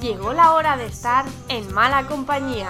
Llegó la hora de estar en mala compañía.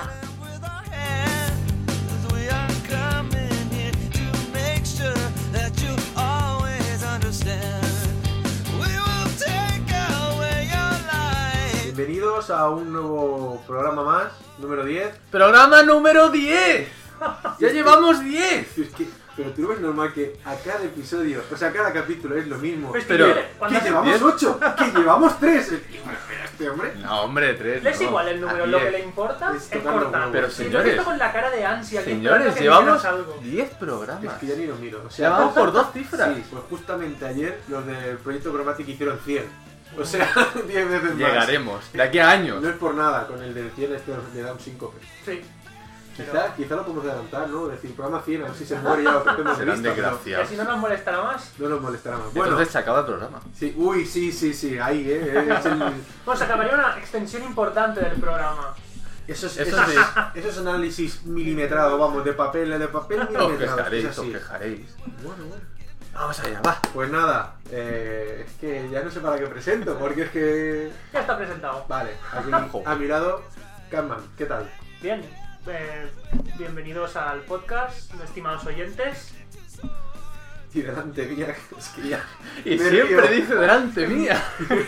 Bienvenidos a un nuevo programa más, número 10. ¡Programa número 10! ¡Ya llevamos 10! Pero tú no ves normal que a cada episodio, o sea, a cada capítulo es lo mismo. Pues Pero, ¿que llevamos 8? ¿Que llevamos 3? Este hombre. No, hombre, 3. Le es igual el número, lo que le importa Es es tocar los cortar. huevos. Pero, Si señores, lo he visto con la cara de ansia, que Señores, esperando que llevamos dijeras algo. 10 Es programas. que ya ni lo miro. O Ya sea, vamos por 2 cifras. sí, pues justamente ayer los del proyecto Chromatic hicieron 100. O sea, 10 veces más. Llegaremos, de aquí a años. No es por nada, con el del 100 este le da un síncope. Sí. Quizá lo podemos adelantar, ¿no? Es decir, programa 100, a ver si se muere ya lo perdemos de Serán vista, pero Que desgraciados. si no nos molestará más. no nos molestará más. Bueno, Entonces se acaba el programa. sí, uy, sí, ahí, es el... Bueno, se acabaría una extensión importante del programa. Esos análisis milimetrados, vamos, de papel Os milimetrado. quejaréis, es os así. quejaréis. Bueno. Vamos allá, va. Pues nada, es que ya no sé para qué presento, porque es que... Ya está presentado. Vale, aquí a mi lado, Catman, ¿qué tal? Bien. Bienvenidos al podcast, estimados oyentes. Y delante mía, es que ya... Y me siempre río. dice delante mía.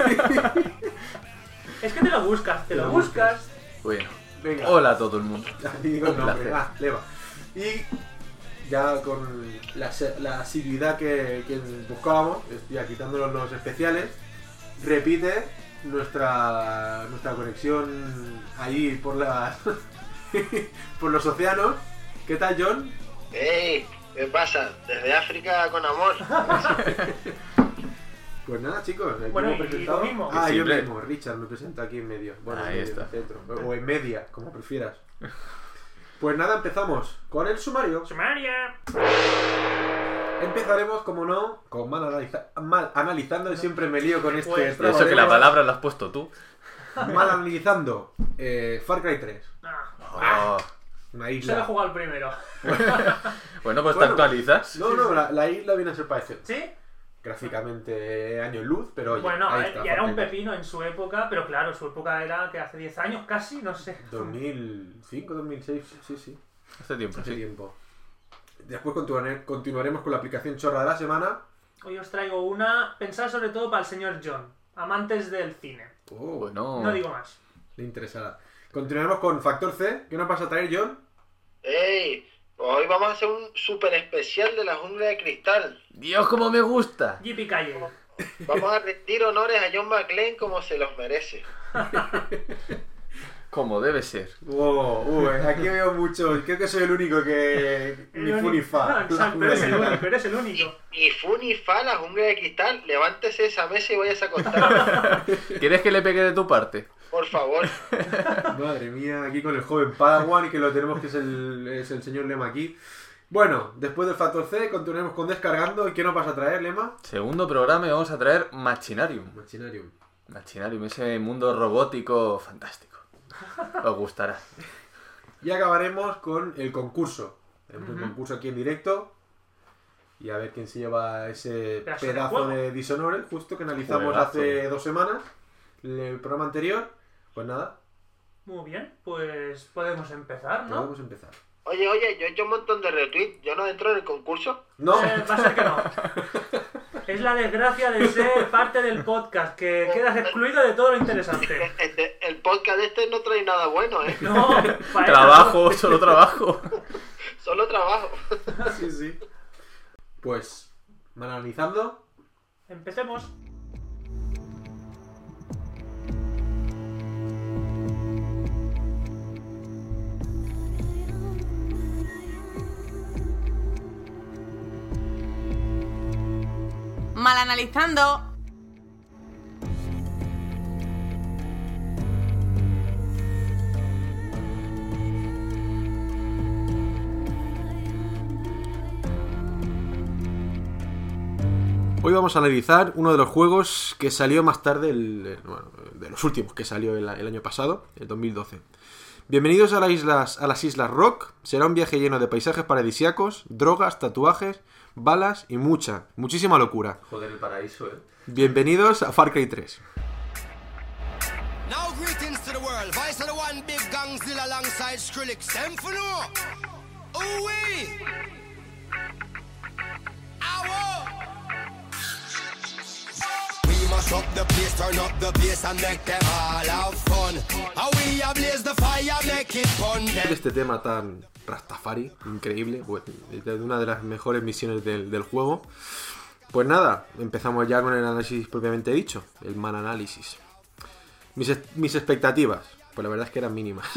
Es que te lo buscas, te lo buscas. Bueno, Venga. hola a todo el mundo. Digo el Un nombre. placer. Leva. Y ya con la asiduidad que buscábamos, ya quitándonos los especiales, repite nuestra conexión ahí por las por los océanos. ¿Qué tal, John? ¡Ey! ¿Qué pasa? Desde África con amor. Pues nada, chicos, aquí Bueno, hemos y presentado. tú mismo. Ah, yo Siempre. mismo, Richard, me presento aquí en medio. Bueno, Ahí en medio, está. en el centro. O en media, como prefieras. Pues nada, empezamos con el sumario. Sumaria. Empezaremos, como no, con mal analizando, y siempre me lío con este Pues, Y trago eso de que la uvas. palabra la has puesto tú. Mal analizando Far Cry 3. Ah, Oh. Una se lo he isla. jugado el primero. Bueno, pues te Bueno. actualizas. No, la isla viene a ser parecido. ¿Sí? Gráficamente año luz, pero oye, Bueno, ahí está, ya era Far un Cry pepino en su época, pero claro, su época era que hace 10 años casi, no sé. 2005, 2006, sí. Hace tiempo, Hace sí. tiempo. Después continuaremos con la aplicación chorra de la semana. Hoy os traigo una pensada sobre todo para el señor John, amantes del cine. Oh, Bueno. No digo más. le interesará. Continuaremos con Factor C. ¿Qué nos vas a traer, John? ¡Ey! Hoy vamos a hacer un super especial de la jungla de cristal. Dios, cómo me gusta. Yippee Calle. Vamos a rendir honores a John McClane como se los merece. Como debe ser. Aquí veo mucho. Creo que soy el único que ni fu ni fa. Exacto, eres el único, eres el único. Ni fu ni fa, la jungla de cristal. Levántese de esa mesa y vayas a acostar. ¿Quieres que le pegue de tu parte? Por favor. Madre mía, aquí con el joven Padawan y que lo tenemos, que es el señor Lema aquí. Bueno, después del Factor C continuaremos con Descargando. ¿Y qué nos vas a traer, Lema? Segundo programa y vamos a traer Machinarium. Machinarium. Machinarium, ese mundo robótico fantástico. Os gustará. Y acabaremos con el concurso. Tenemos un concurso aquí en directo. Y a ver quién se lleva ese Pedazo de pedazo juego. de Dishonored, justo que analizamos Juegazo. hace 2 semanas. El programa anterior. Pues nada, Muy bien, pues podemos empezar, ¿no? podemos empezar. Oye, yo he hecho un montón de retweets. ¿Yo no entro en el concurso? No, Va a ser que no. Es la desgracia de ser parte del podcast, que quedas excluido de todo lo interesante. El podcast este no trae nada bueno, ¿eh? No, para Trabajo, solo trabajo. Solo trabajo. sí. Pues, analizando. Empecemos. Mal analizando. Hoy vamos a analizar uno de los juegos que salió más tarde, de los últimos que salió el año pasado, el 2012. Bienvenidos a las Islas Rock. Será un viaje lleno de paisajes paradisíacos, drogas, tatuajes, balas y muchísima locura. Joder, el paraíso, Bienvenidos a Far Cry 3. Now greetings world. Vice of the one big gangzilla alongside Skrillex. Them for no. Ooh wee. We must up the place, turn up the bass and make them all have fun. How we ablaze the fire, make it fun. Este tema tan Rastafari, increíble, bueno, de una de las mejores misiones del juego. Pues nada, empezamos ya con el análisis propiamente dicho, el man análisis. Mis expectativas, pues la verdad es que eran mínimas.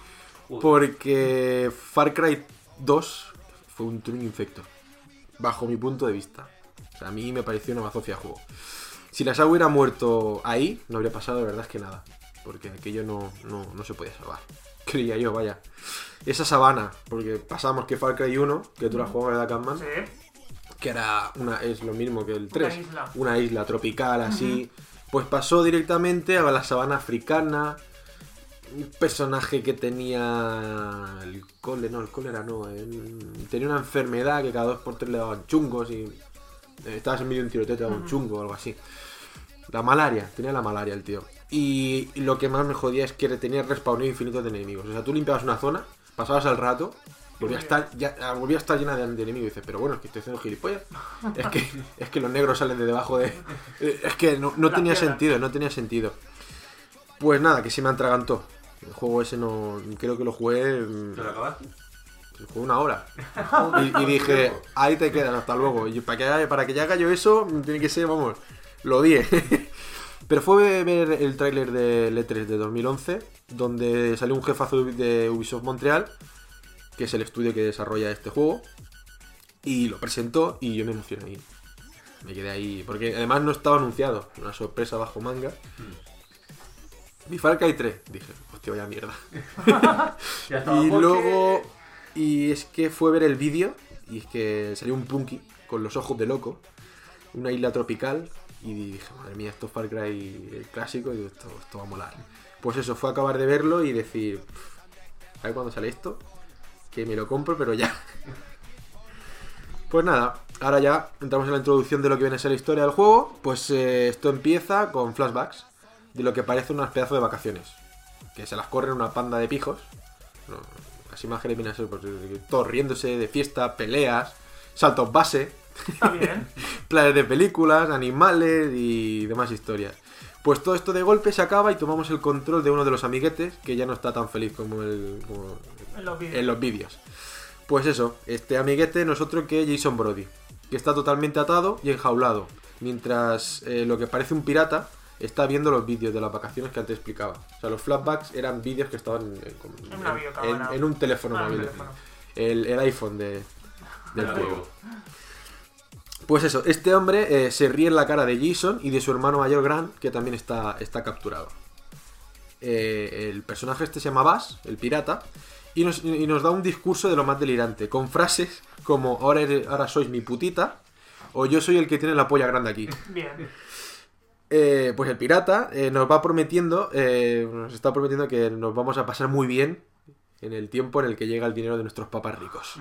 Porque Far Cry 2 fue un tuning infecto, bajo mi punto de vista. O sea, a mí me pareció una bazofia de juego. Si la saga hubiera muerto ahí, no habría pasado de verdad es que nada. Porque aquello no se podía salvar. Creía yo, vaya. Esa sabana, porque pasamos que Far Cry 1, que tú la jugabas, ¿verdad, Catman? Sí. Que era es lo mismo que el 3. Una Una isla tropical, así. Pues pasó directamente a la sabana africana. Un personaje que tenía el cólera no. Tenía una enfermedad que cada 2x3 le daban chungos y estabas en medio de un tiroteo y te daban un chungo o algo así. La malaria, tenía la malaria el tío. Y lo que más me jodía es que tenía respawneo infinito de enemigos. O sea, tú limpiabas una zona, pasabas al rato, volvía a estar llena de enemigos. Y dices, pero bueno, es que estoy haciendo gilipollas. Es que los negros salen de debajo de... Es que no tenía sentido, no tenía sentido. Pues nada, que se me atragantó. El juego ese no... Creo que lo jugué... ¿Te lo acabaste? Lo jugué 1 hora. Y dije, ahí te quedan, hasta luego. Y para que ya haga yo eso, tiene que ser, vamos, lo odié. Pero fue ver el tráiler del E3 de 2011, donde salió un jefazo de Ubisoft Montreal, que es el estudio que desarrolla este juego, y lo presentó y yo me emocioné ahí. Me quedé ahí, porque además no estaba anunciado, una sorpresa bajo manga. Vi Far Cry 3, dije, hostia, vaya mierda. Y luego, y es que fue ver el vídeo, y es que salió un punky con los ojos de loco, una isla tropical, y dije, madre mía, esto es Far Cry el clásico, y esto va a molar. Pues eso, fue acabar de verlo y decir, a ver cuándo sale esto, que me lo compro, pero ya. Pues nada, ahora ya entramos en la introducción de lo que viene a ser la historia del juego. Pues esto empieza con flashbacks de lo que parece unas pedazos de vacaciones, que se las corren una panda de pijos. No, las imágenes vienen a ser pues, todos riéndose de fiesta, peleas, saltos base. Está bien. Planes de películas, animales y demás historias. Pues todo esto de golpe se acaba y tomamos el control de uno de los amiguetes, que ya no está tan feliz como en los vídeos. Pues eso, este amiguete no es otro que Jason Brody, que está totalmente atado y enjaulado, mientras lo que parece un pirata está viendo los vídeos de las vacaciones que antes explicaba. O sea, los flashbacks eran vídeos que estaban en un teléfono móvil. El iPhone del juego. Pues eso, este hombre se ríe en la cara de Jason y de su hermano mayor Grant, que también está capturado. El personaje este se llama Bass, el pirata, y nos da un discurso de lo más delirante, con frases como ahora sois mi putita, o yo soy el que tiene la polla grande aquí. Bien. Pues el pirata nos está prometiendo que nos vamos a pasar muy bien en el tiempo en el que llega el dinero de nuestros papás ricos.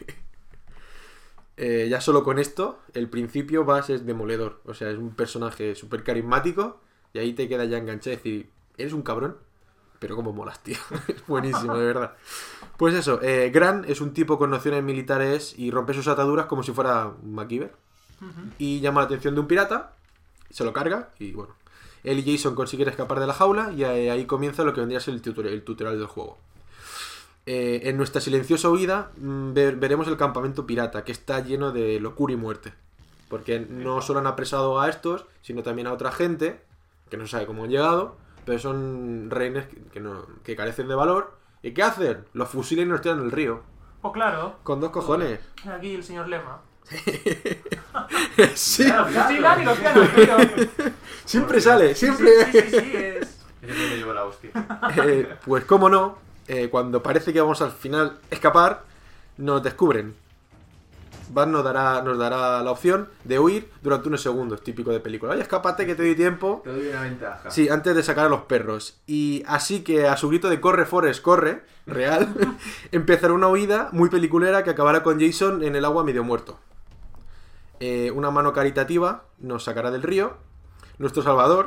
Ya solo con esto, el principio Bass es demoledor. O sea, es un personaje súper carismático y ahí te queda ya enganchado y decir, eres un cabrón, pero como molas, tío. Es buenísimo, de verdad. Pues eso, Grant es un tipo con nociones militares y rompe sus ataduras como si fuera un MacGyver. Y llama la atención de un pirata, se lo carga y bueno. Él y Jason consiguen escapar de la jaula y ahí comienza lo que vendría a ser el tutorial del juego. En nuestra silenciosa huida veremos el campamento pirata, que está lleno de locura y muerte. Porque no solo han apresado a estos, sino también a otra gente, que no sabe cómo han llegado, pero son rehenes que carecen de valor. ¿Y qué hacen? Los fusilan y los tiran en el río. Pues claro. Con 2 cojones. Aquí el señor Lema. Sí. Fusilan y los tiran en el río. Siempre sale, siempre. Sí, es... Ese me llevó la hostia. Pues cómo no, cuando parece que vamos al final escapar, nos descubren. Bass nos dará la opción de huir durante unos segundos, típico de película. Oye, escápate que te doy tiempo. Te doy una ventaja. Sí, antes de sacar a los perros. Y así que a su grito de corre, Forrest, corre, real, empezará una huida muy peliculera que acabará con Jason en el agua medio muerto. Una mano caritativa nos sacará del río, nuestro salvador,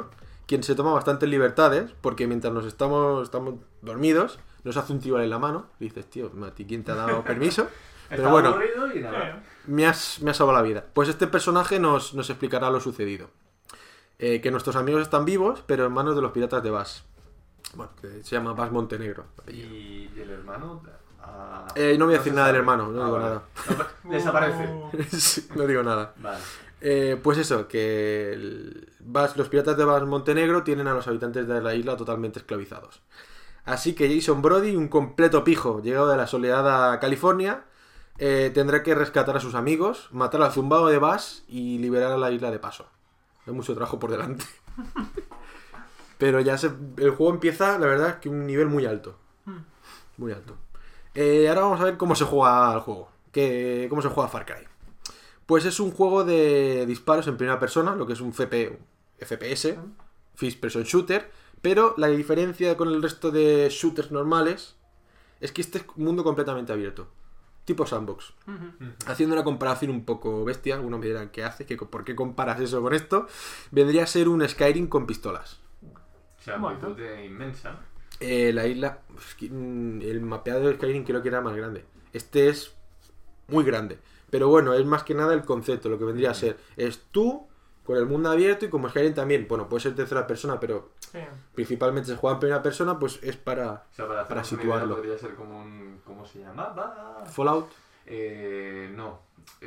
quien se toma bastantes libertades, porque mientras estamos dormidos, nos hace un tribal en la mano. Y dices, tío, ¿a ti quién te ha dado permiso? Pero Está bueno, aburrido y nada. me has salvado la vida. Pues este personaje nos explicará lo sucedido. Que nuestros amigos están vivos, pero en manos de los piratas de Bass. Bueno, que se llama Bass Montenegro. ¿Y el hermano? No voy a decir se nada del sabe. hermano, no digo vale. nada. No, desaparece. Sí, no digo nada. Vale. Pues eso, que los piratas de Bass Montenegro tienen a los habitantes de la isla totalmente esclavizados. Así que Jason Brody, un completo pijo, llegado de la soleada California, tendrá que rescatar a sus amigos, matar al zumbado de Bass y liberar a la isla de paso. Hay mucho trabajo por delante. Pero ya el juego empieza, la verdad, es que un nivel muy alto. Muy alto. Ahora vamos a ver cómo se juega el juego. Cómo se juega Far Cry. Pues es un juego de disparos en primera persona, lo que es un FPS, First Person Shooter, pero la diferencia con el resto de shooters normales es que este es un mundo completamente abierto, tipo sandbox. Haciendo una comparación un poco bestia, algunos me dirán, ¿qué haces? ¿Por qué comparas eso con esto? Vendría a ser un Skyrim con pistolas. O sea, amplitud inmensa. La isla, el mapeado de Skyrim creo que era más grande. Este es muy grande. Pero bueno, es más que nada el concepto, lo que vendría a ser. Es tú, con el mundo abierto, y como Skyrim también, bueno, puede ser tercera persona, pero principalmente se juega en primera persona, pues es para, O sea, para para hacernos una situarlo. idea, podría ser como un... ¿Cómo se llama? Fallout. No.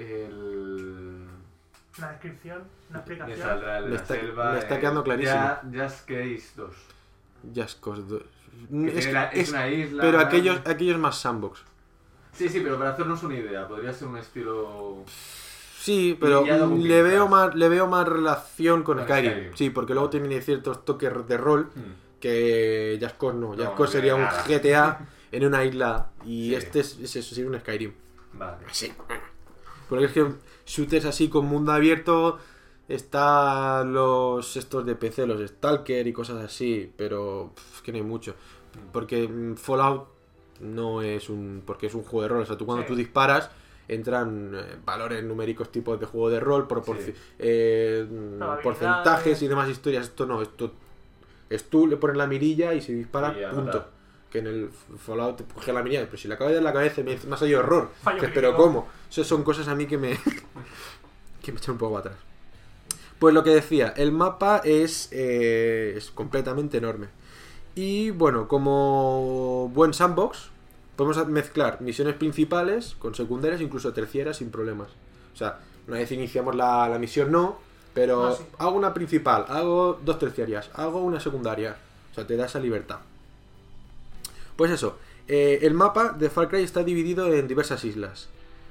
Una descripción, una Me explicación. saldrá el de Me la está- selva. me está quedando clarísimo. Just Case 2. Just Cause 2. Es una isla. Pero grande. aquellos más sandbox. Sí, pero para hacernos una idea, podría ser un estilo. Sí, pero Ya lo le veo complicas. más relación con Con Skyrim. Skyrim. Sí, porque luego tiene ciertos toques de rol que Just Cause no. Just No, Cause sería un nada. GTA en una isla y Sí. este es eso, sería un Skyrim. Vale. Sí. Porque es que shooters así con mundo abierto está estos de PC, los Stalker y cosas así, pero es que no hay mucho. Porque Fallout no es porque es un juego de rol, o sea, tú cuando tú disparas entran valores numéricos tipos de juego de rol, porcentajes y demás historias. Esto no, esto es tú le pones la mirilla y si dispara, Y a punto. matar. Que en el Fallout te coge la mirilla, pero si le acabas de dar en la cabeza me ha salido error. Fallo Pero crítico. ¿cómo? Eso son cosas a mí que me que me echan un poco atrás. Pues lo que decía, el mapa es completamente enorme. Y bueno, como buen sandbox, podemos mezclar misiones principales con secundarias, incluso terciarias, sin problemas. O sea, una vez iniciamos la misión no, pero Ah, sí. hago una principal, hago 2 terciarias, hago una secundaria. O sea, te da esa libertad. Pues eso, el mapa de Far Cry está dividido en diversas islas.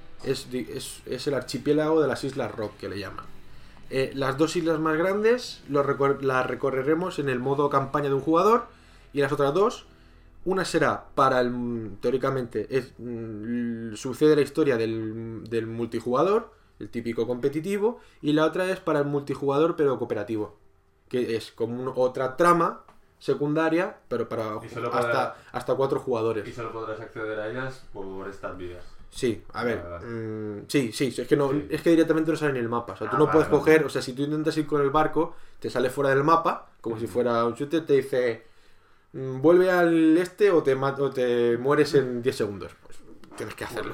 Es el archipiélago de las Islas Rock, que le llaman. Las 2 islas más grandes las recorreremos en el modo campaña de un jugador, y las otras 2, una será para teóricamente sucede la historia del multijugador, el típico competitivo, y la otra es para el multijugador pero cooperativo, que es como otra trama secundaria, pero para Y solo hasta 4 jugadores. Y solo podrás acceder a ellas por estas vías. Sí, a ver, Vale. sí, es que no, Sí. es que directamente no sale en el mapa. O sea, tú no Vale, puedes vale. coger, o sea, si tú intentas ir con el barco, te sale fuera del mapa, como si fuera un shooter, te dice vuelve al este o te mueres en 10 segundos. Pues tienes que hacerlo.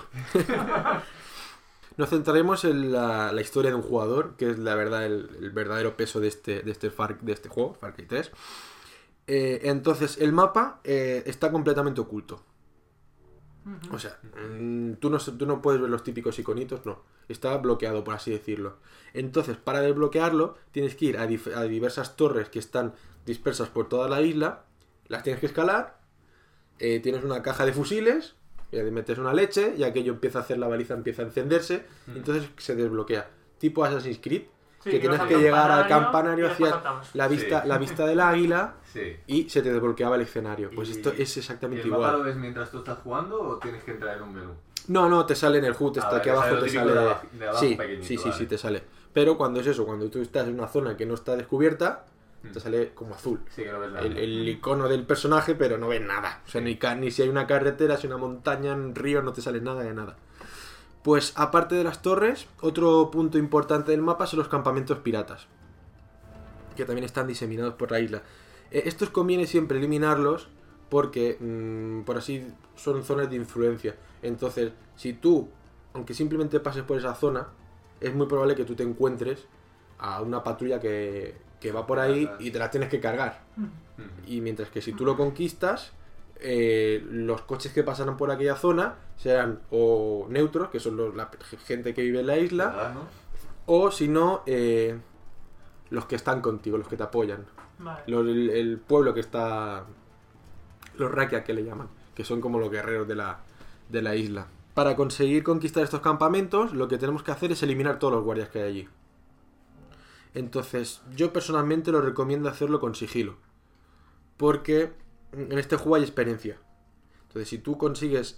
Nos centraremos en la historia de un jugador, que es la verdad el verdadero peso de este juego, Far Cry 3. Entonces, el mapa está completamente oculto. O sea, tú no puedes ver los típicos iconitos, no. Está bloqueado, por así decirlo. Entonces, para desbloquearlo, tienes que ir a diversas torres que están dispersas por toda la isla. Las tienes que escalar. Tienes una caja de fusiles. Le metes una leche y aquello empieza a hacer la baliza, empieza a encenderse. Entonces se desbloquea. Tipo Assassin's Creed. Sí, que que vas tienes al que llegar al campanario campanario y después hacia saltamos. la vista del águila. Sí. Y se te desbloqueaba el escenario. Pues Y- esto es ¿Y exactamente el mapa igual. lo ves mientras tú estás jugando o tienes que entrar en un menú? No, te sale en el HUD, está vale, aquí te abajo, sale lo te típico sale. de abajo Sí, pequeñito, sí, vale. te sale. Pero cuando es eso, cuando tú estás en una zona que no está descubierta, te sale como azul. Sí, que no ves nada. El icono del personaje, pero no ves nada. O sea, ni si hay una carretera, si hay una montaña, un río, no te sale nada de nada. Pues aparte de las torres, otro punto importante del mapa son los campamentos piratas. que también están diseminados por la isla. Estos conviene siempre eliminarlos porque, por así, son zonas de influencia. Entonces, si tú, aunque simplemente pases por esa zona, es muy probable que tú te encuentres a una patrulla que va por ahí y te la tienes que cargar. Y mientras que si tú lo conquistas, los coches que pasarán por aquella zona serán o neutros, que son la gente que vive en la isla, ¿Verdad, no? o si no, los que están contigo, los que te apoyan. Vale. El pueblo que está... Los Rakia, que le llaman, que son como los guerreros de la isla. Para conseguir conquistar estos campamentos, lo que tenemos que hacer es eliminar todos los guardias que hay allí. Entonces, yo personalmente lo recomiendo hacerlo con sigilo, porque en este juego hay experiencia. Entonces, si tú consigues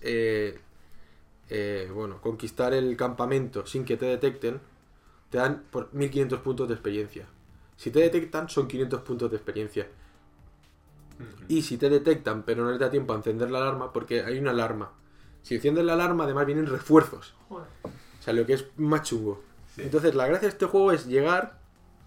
conquistar el campamento sin que te detecten, te dan por 1500 puntos de experiencia. Si te detectan, son 500 puntos de experiencia. Y si te detectan, pero no les da tiempo a encender la alarma, porque hay una alarma. Si enciendes la alarma, además vienen refuerzos. Joder. O sea, lo que es más chungo. Sí. Entonces, la gracia de este juego es llegar...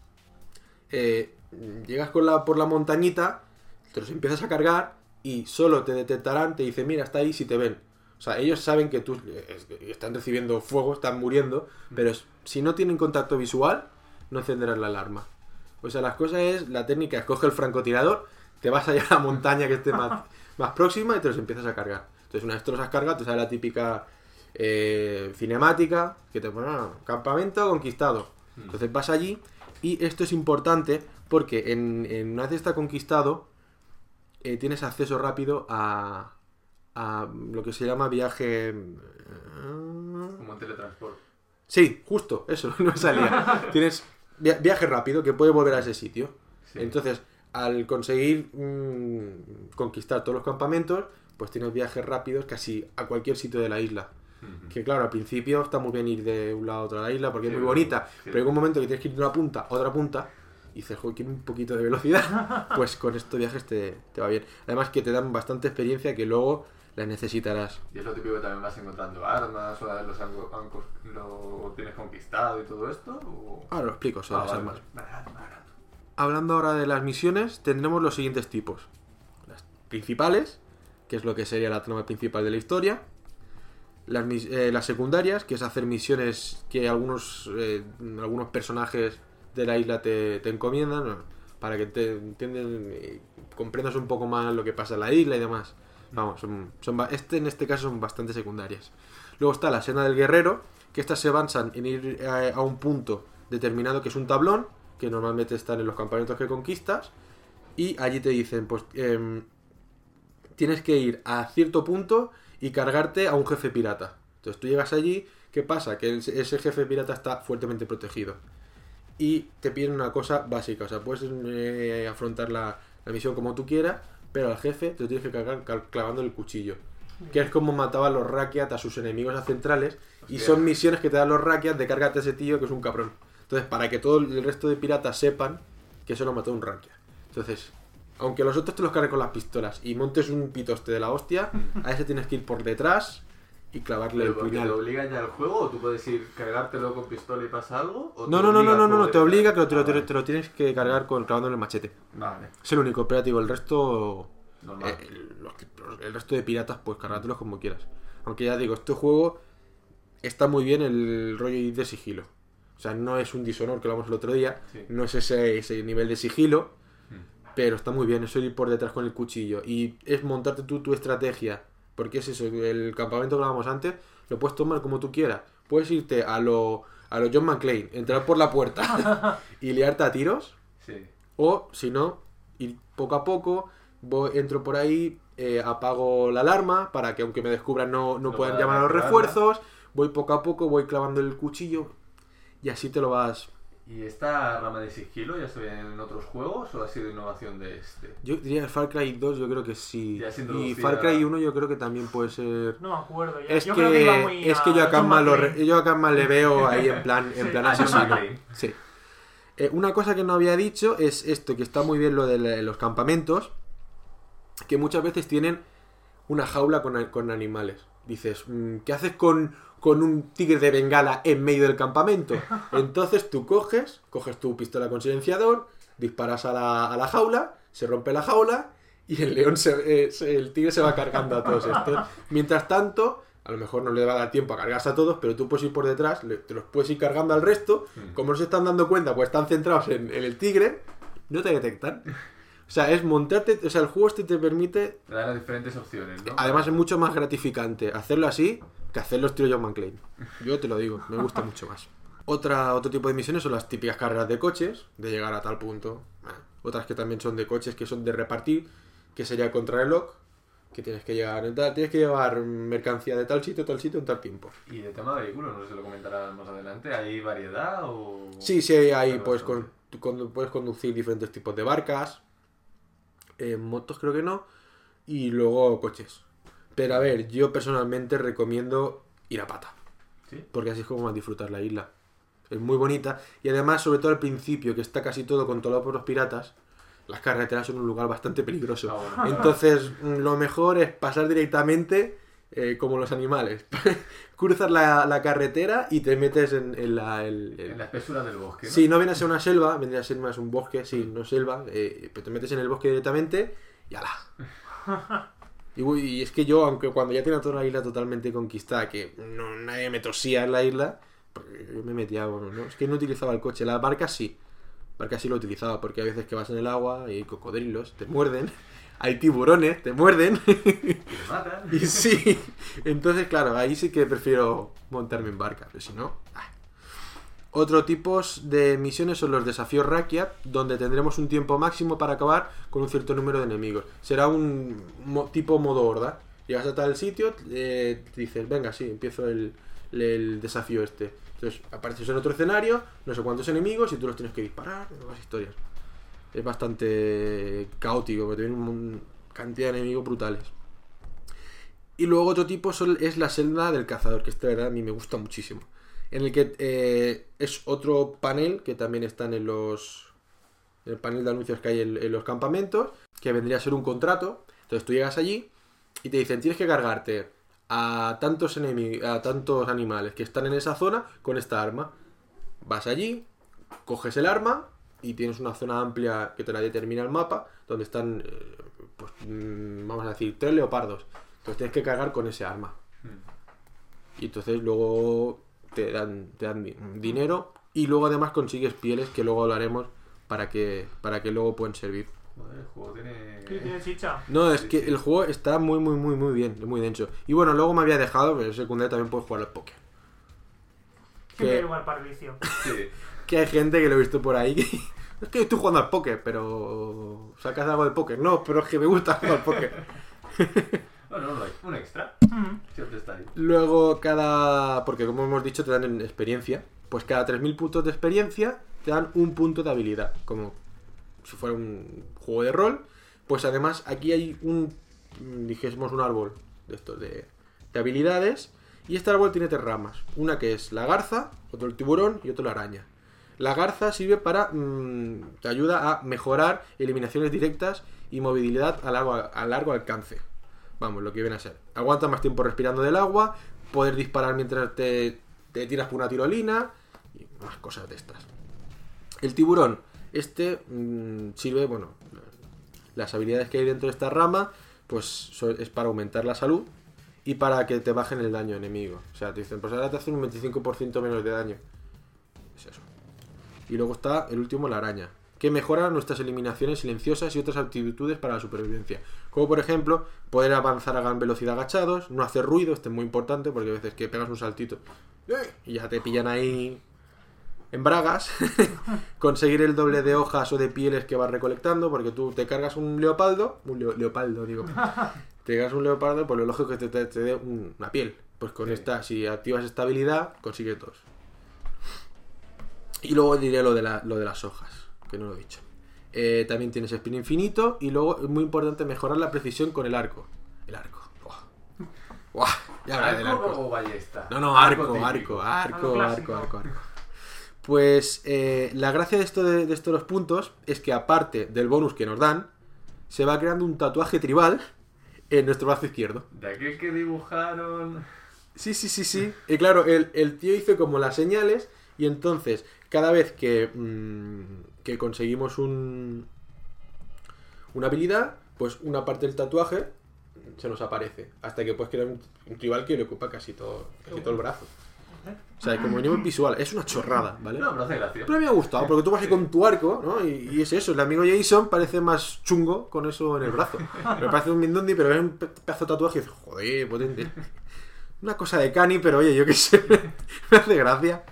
llegas por la montañita, te los empiezas a cargar y solo te detectarán, te dicen, mira, está ahí si te ven. O sea, ellos saben que tú están recibiendo fuego, están muriendo, pero si no tienen contacto visual, no encenderán la alarma. O sea, las cosas es, la técnica es coge el francotirador, te vas allá a la montaña que esté más próxima y te los empiezas a cargar. Entonces, una vez te los has cargado, te sale la típica cinemática que te pone campamento conquistado. Entonces vas allí y esto es importante porque una vez está conquistado, tienes acceso rápido a lo que se llama viaje... Como en teletransporte. Sí, justo, eso, no me salía. Tienes viaje rápido que puedes volver a ese sitio. Sí. Entonces, al conseguir conquistar todos los campamentos, pues tienes viajes rápidos casi a cualquier sitio de la isla. Que claro, al principio está muy bien ir de un lado a otro de la isla porque Sí, es muy bonita, sí. pero llega un momento que tienes que ir de una punta a otra punta y dices, joder, quiero un poquito de velocidad. Pues con estos viajes te va bien. Además que te dan bastante experiencia que luego las necesitarás. Y es lo típico que también vas encontrando armas, una vez lo tienes conquistado y todo esto. ¿O? Ahora lo explico sobre las vale, armas. vale. Hablando ahora de las misiones, tendremos los siguientes tipos. Las principales, que es lo que sería la trama principal de la historia. Las secundarias, que es hacer misiones que algunos personajes de la isla te encomiendan, ¿no? Para que te comprendas un poco más lo que pasa en la isla y demás. Vamos, en este caso son bastante secundarias. Luego está la Senda del Guerrero, que estas se basan en ir a un punto determinado que es un tablón, que normalmente están en los campamentos que conquistas, y allí te dicen, pues tienes que ir a cierto punto y cargarte a un jefe pirata. Entonces tú llegas allí, ¿qué pasa? Que ese jefe pirata está fuertemente protegido. Y te piden una cosa básica, o sea, puedes afrontar la misión como tú quieras, pero al jefe te lo tienes que cargar clavando el cuchillo. Que es como mataban los Rakiat a sus enemigos centrales. Y son misiones que te dan los Rakiat de cárgate a ese tío que es un cabrón. Entonces, para que todo el resto de piratas sepan que eso lo mató un Rakiat. Entonces, aunque los otros te los carguen con las pistolas y montes un pitoste de la hostia, a ese tienes que ir por detrás y clavarle el ¿Pero porque puñal. te obliga ya el juego o tú puedes ir cargártelo con pistola y pasa algo? ¿O No, te obliga que te lo tienes que cargar clavándole el machete. Vale, Es el único operativo, el resto... normal. el resto de piratas, pues cárgatelos como quieras. Aunque ya digo, este juego está muy bien el rollo de sigilo. O sea, no es un Dishonored que lo hablamos el otro día, Sí. no es ese nivel de sigilo, pero está muy bien eso de ir por detrás con el cuchillo. Y es montarte tú tu estrategia, porque es eso, el campamento que hablábamos antes, lo puedes tomar como tú quieras. Puedes irte a lo John McClane, entrar por la puerta y liarte a tiros, Sí. o si no, ir poco a poco, entro por ahí, apago la alarma para que aunque me descubran no puedan puedan llamar a los activarla. refuerzos, voy poco a poco, voy clavando el cuchillo y así te lo vas... ¿Y esta rama de sigilo ya se ve en otros juegos o ha sido innovación de este? Yo diría el Far Cry 2 yo creo que sí, Ya se y introducía- Far Cry 1 yo creo que también puede ser... No me acuerdo. Ya. Es Yo creo que iba muy que yo a John Camma le veo ahí en plan Ah, John asesino. McClane. Sí. Una cosa que no había dicho es esto, que está muy bien lo de los campamentos, que muchas veces tienen una jaula con animales. Dices, ¿qué haces con un tigre de Bengala en medio del campamento? Entonces tú coges tu pistola con silenciador, disparas a la jaula, se rompe la jaula y el león el tigre se va cargando a todos estos. Mientras tanto, a lo mejor no le va a dar tiempo a cargarse a todos, pero tú puedes ir por detrás, te los puedes ir cargando al resto. Como no se están dando cuenta, pues están centrados en el tigre, no te detectan. O sea, es montarte, o sea, el juego te permite... Te da las diferentes opciones, ¿no? Además es mucho más gratificante hacerlo así que hacerlo estilo John McClane. Yo te lo digo, me gusta mucho más. Otro tipo de misiones son las típicas carreras de coches, de llegar a tal punto. Otras que también son de coches, que son de repartir, que sería contrarreloj, que tienes que llevar mercancía de tal sitio en tal tiempo. Y de tema de vehículos, no sé si lo comentarás más adelante, ¿hay variedad o...? Sí, hay, puedes conducir diferentes tipos de barcas, motos creo que no, y luego coches. Pero a ver, yo personalmente recomiendo ir a pata. ¿Sí? Porque así es como vas a disfrutar la isla. Es muy bonita, y además, sobre todo al principio, que está casi todo controlado por los piratas, las carreteras son un lugar bastante peligroso. Bueno. Entonces, lo mejor es pasar directamente como los animales. Cruzas la carretera y te metes en la espesura del bosque, ¿no? Sí, no viene a ser una selva, vendría a ser más un bosque, sí, no selva, pero te metes en el bosque directamente y ¡ala! Y es que yo, aunque cuando ya tenía toda la isla totalmente conquistada, que nadie me tosía en la isla, pues yo me metía, bueno, ¿no? Es que no utilizaba el coche, las barcas sí lo utilizaba, porque hay veces que vas en el agua y hay cocodrilos, te muerden, hay tiburones, te muerden. Y te matan. Y sí, entonces claro, ahí sí que prefiero montarme en barca, pero si no... Otro tipo de misiones son los desafíos Rakyat, donde tendremos un tiempo máximo para acabar con un cierto número de enemigos. Será un tipo modo horda. Llegas a tal sitio, dices, venga, sí, empiezo el desafío este. Entonces apareces en otro escenario, no sé cuántos enemigos y tú los tienes que disparar, nuevas historias. Es bastante caótico, porque tiene una cantidad de enemigos brutales. Y luego otro tipo es la celda del cazador, que esta verdad a mí me gusta muchísimo. En el que es otro panel que también está en el panel de anuncios que hay en los campamentos, que vendría a ser un contrato. Entonces tú llegas allí y te dicen, tienes que cargarte a tantos animales que están en esa zona con esta arma. Vas allí, coges el arma y tienes una zona amplia que te la determina el mapa, donde están, vamos a decir, 3 leopardos. Entonces tienes que cargar con ese arma. Y entonces luego te dan dinero y luego además consigues pieles, que luego hablaremos, para que luego pueden servir. Joder, el juego tiene... Sí, tiene chicha. No, es que el juego está muy bien, muy denso. Y bueno, luego me había dejado, pero en secundaria también puedes jugar al póker. Siempre hay lugar para el vicio. Sí. Que hay gente que lo he visto por ahí. Es que estoy jugando al póker, pero... ¿Sacas algo de póker? No, pero es que me gusta jugar al póker. No hay un extra. Siempre está ahí. Luego porque como hemos dicho te dan en experiencia. Pues cada 3000 puntos de experiencia te dan un punto de habilidad. Como si fuera un juego de rol. Pues además aquí hay dijésemos un árbol de estos de habilidades. Y este árbol tiene 3 ramas. Una que es la garza, otro el tiburón y otro la araña. La garza sirve para... te ayuda a mejorar eliminaciones directas y movilidad a largo alcance. Vamos, lo que viene a ser. Aguanta más tiempo respirando del agua, poder disparar mientras te tiras por una tirolina y más cosas de estas. El tiburón, sirve, las habilidades que hay dentro de esta rama, pues es para aumentar la salud y para que te bajen el daño enemigo. O sea, te dicen, pues ahora te hacen un 25% menos de daño. Es eso. Y luego está el último, la araña, que mejora nuestras eliminaciones silenciosas y otras aptitudes para la supervivencia. Como por ejemplo, poder avanzar a gran velocidad agachados, no hacer ruido, esto es muy importante porque a veces que pegas un saltito y ya te pillan ahí en bragas. Conseguir el doble de hojas o de pieles que vas recolectando, porque tú te cargas un leopardo, te cargas un leopardo, pues lo lógico es que te dé una piel. Pues con esta, si activas esta habilidad, consigues 2. Y luego diré lo de las hojas, que no lo he dicho. También tienes spin infinito y luego es muy importante mejorar la precisión con el arco. El arco. ¡Buah! Ya hablaré del arco. ¿O ballesta? No, arco. Pues la gracia de estos los puntos es que aparte del bonus que nos dan, se va creando un tatuaje tribal en nuestro brazo izquierdo. De aquel que dibujaron... Sí. Y claro, el tío hizo como las señales y entonces cada vez que conseguimos una habilidad, pues una parte del tatuaje se nos aparece. Hasta que puedes crear un tribal que le ocupa casi todo el brazo. O sea, como venimos visual, es una chorrada, ¿vale? No, pero hace gracia. Pero me ha gustado, porque tú vas ahí con tu arco, ¿no? Y es eso, el amigo Jason parece más chungo con eso en el brazo. Me parece un Mindundi, pero es un pedazo de tatuaje y dices, joder, potente. Una cosa de cani, pero oye, yo qué sé, me hace gracia.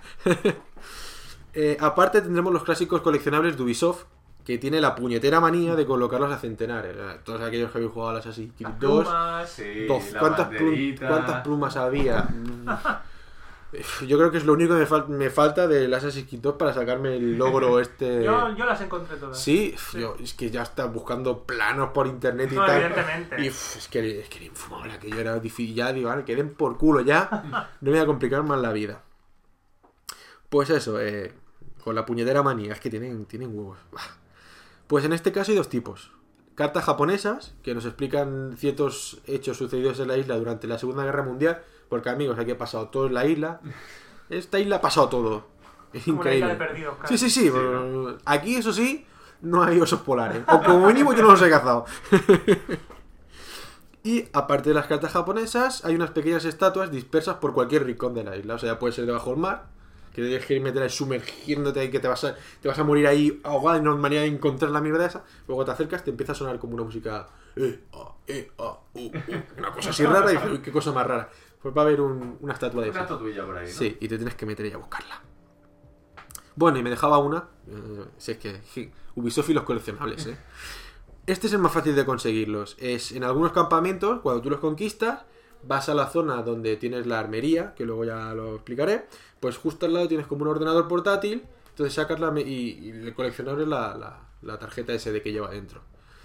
Aparte tendremos los clásicos coleccionables de Ubisoft, que tiene la puñetera manía de colocarlos a centenares. Todos aquellos que habéis jugado a las Assassin's Creed 2, Sí, la ¿cuántas banderita. plumas había? Yo creo que es lo único que me falta del Assassin's Creed 2 para sacarme el logro este. Yo las encontré todas. Sí, yo es que ya está buscando planos por internet y No, tal. evidentemente. Y es que era infumable, aquello era difícil. Ya digo, vale, que den por culo ya. No me voy a complicar más la vida. Pues eso, con la puñetera manía, es que tienen huevos. Pues en este caso hay dos tipos. Cartas japonesas, que nos explican ciertos hechos sucedidos en la isla durante la Segunda Guerra Mundial. Porque amigos, aquí ha pasado todo en la isla. Esta isla ha pasado todo. Es Como una increíble. isla de perdidos, casi. Sí. Pero aquí, eso sí, no hay osos polares. O como mínimo yo no los he cazado. Y aparte de las cartas japonesas, hay unas pequeñas estatuas dispersas por cualquier rincón de la isla. O sea, puede ser debajo del mar, que tienes que ir meter ahí sumergiéndote ahí, que te vas a morir ahí ahogado y no hay manera de encontrar la mierda esa. Luego te acercas, te empieza a sonar como una música una cosa así rara y dices, uy, qué cosa más rara. Pues va a haber una estatua de Una esa. estatuilla por ahí, ¿no? Sí, y te tienes que meter ahí a buscarla. Bueno, y me dejaba una. Si es que Ubisoft y los coleccionables, ¿eh? Este es el más fácil de conseguirlos. Es en algunos campamentos, cuando tú los conquistas, vas a la zona donde tienes la armería, que luego ya lo explicaré. Pues justo al lado tienes como un ordenador portátil. Entonces sacas y el coleccionable es la tarjeta SD que lleva dentro.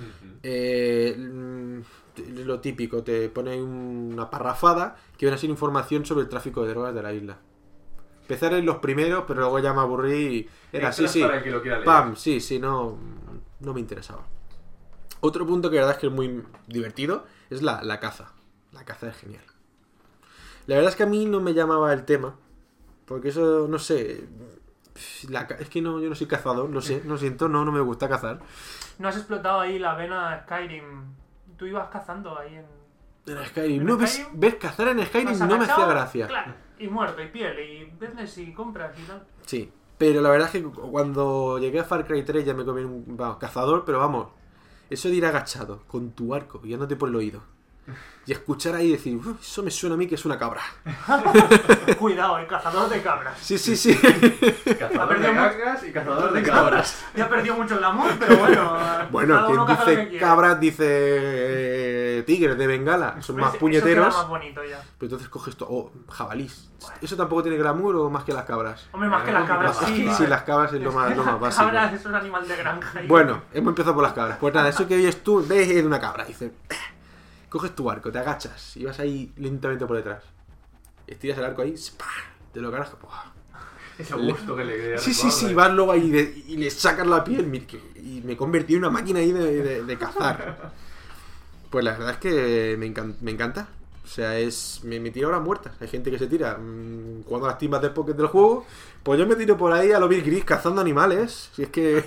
Lo típico, te pone una parrafada que viene a ser información sobre el tráfico de drogas de la isla. Empezar en los primeros, pero luego ya me aburrí y era Extras sí, para el que lo quiera leer. pam, sí, no me interesaba. Otro punto que la verdad es que es muy divertido es la caza. La caza es genial. La verdad es que a mí no me llamaba el tema, porque eso, no sé, es que no, yo no soy cazador, lo sé, lo siento, no me gusta cazar. ¿No has explotado ahí la vena Skyrim? Tú ibas cazando ahí En Skyrim, ¿En no Skyrim? ves cazar en Skyrim Vas no me hacía agachado, gracia. Claro, y muerto, y piel, y vendes y compras y tal. Sí, pero la verdad es que cuando llegué a Far Cry 3 ya me comí un cazador, pero vamos, eso de ir agachado con tu arco guiándote por el oído y escuchar ahí y decir, eso me suena a mí que es una cabra. Cuidado, el cazador de cabras. Sí. Cazador de gangas y cazador de cabras. Ya perdió mucho el amor, pero bueno. Bueno, cada uno quien caza lo que dice quiere. cabras dice tigres de Bengala, son más Eso puñeteros. queda más bonito ya. Pero entonces coges jabalís. ¿Eso tampoco tiene glamour o más que las cabras? Hombre, más que las cabras, sí. Sí, las cabras es lo más básico. Cabras es un animal de granja. y- Bueno, hemos empezado por las cabras. Pues nada, eso que oyes tú, ves de una cabra. Dices, coges tu arco, te agachas y vas ahí lentamente por detrás. Estiras el arco ahí, ¡pah! Te lo cargas. ¡buah! Ese gusto que le quería Sí, vas luego ahí y le sacas la piel. Y me convertí en una máquina ahí de cazar. Pues la verdad es que me encanta. O sea, me tiro horas muertas. Hay gente que se tira jugando a las timbas de Pokémon del juego. Pues yo me tiro por ahí a lo Bill Gris cazando animales. Si es que...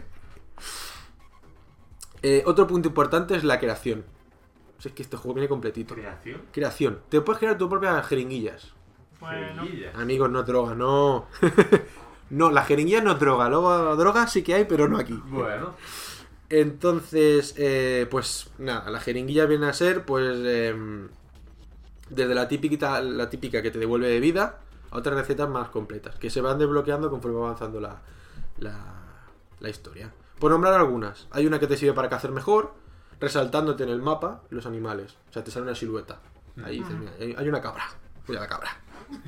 otro punto importante es la creación. O sea, es que este juego viene completito. Creación. Te puedes crear tus propias jeringuillas. Bueno, Amigos, no es droga, no. No, la jeringuilla no es droga. Luego droga sí que hay, pero no aquí. Bueno. Entonces, pues nada, la jeringuilla viene a ser, pues, desde la típica que te devuelve de vida a otras recetas más completas, que se van desbloqueando conforme va avanzando la historia. Por nombrar algunas, hay una que te sirve para cazar mejor, resaltándote en el mapa los animales. O sea, te sale una silueta. Ahí dices, mira, hay una cabra. Cuida la cabra.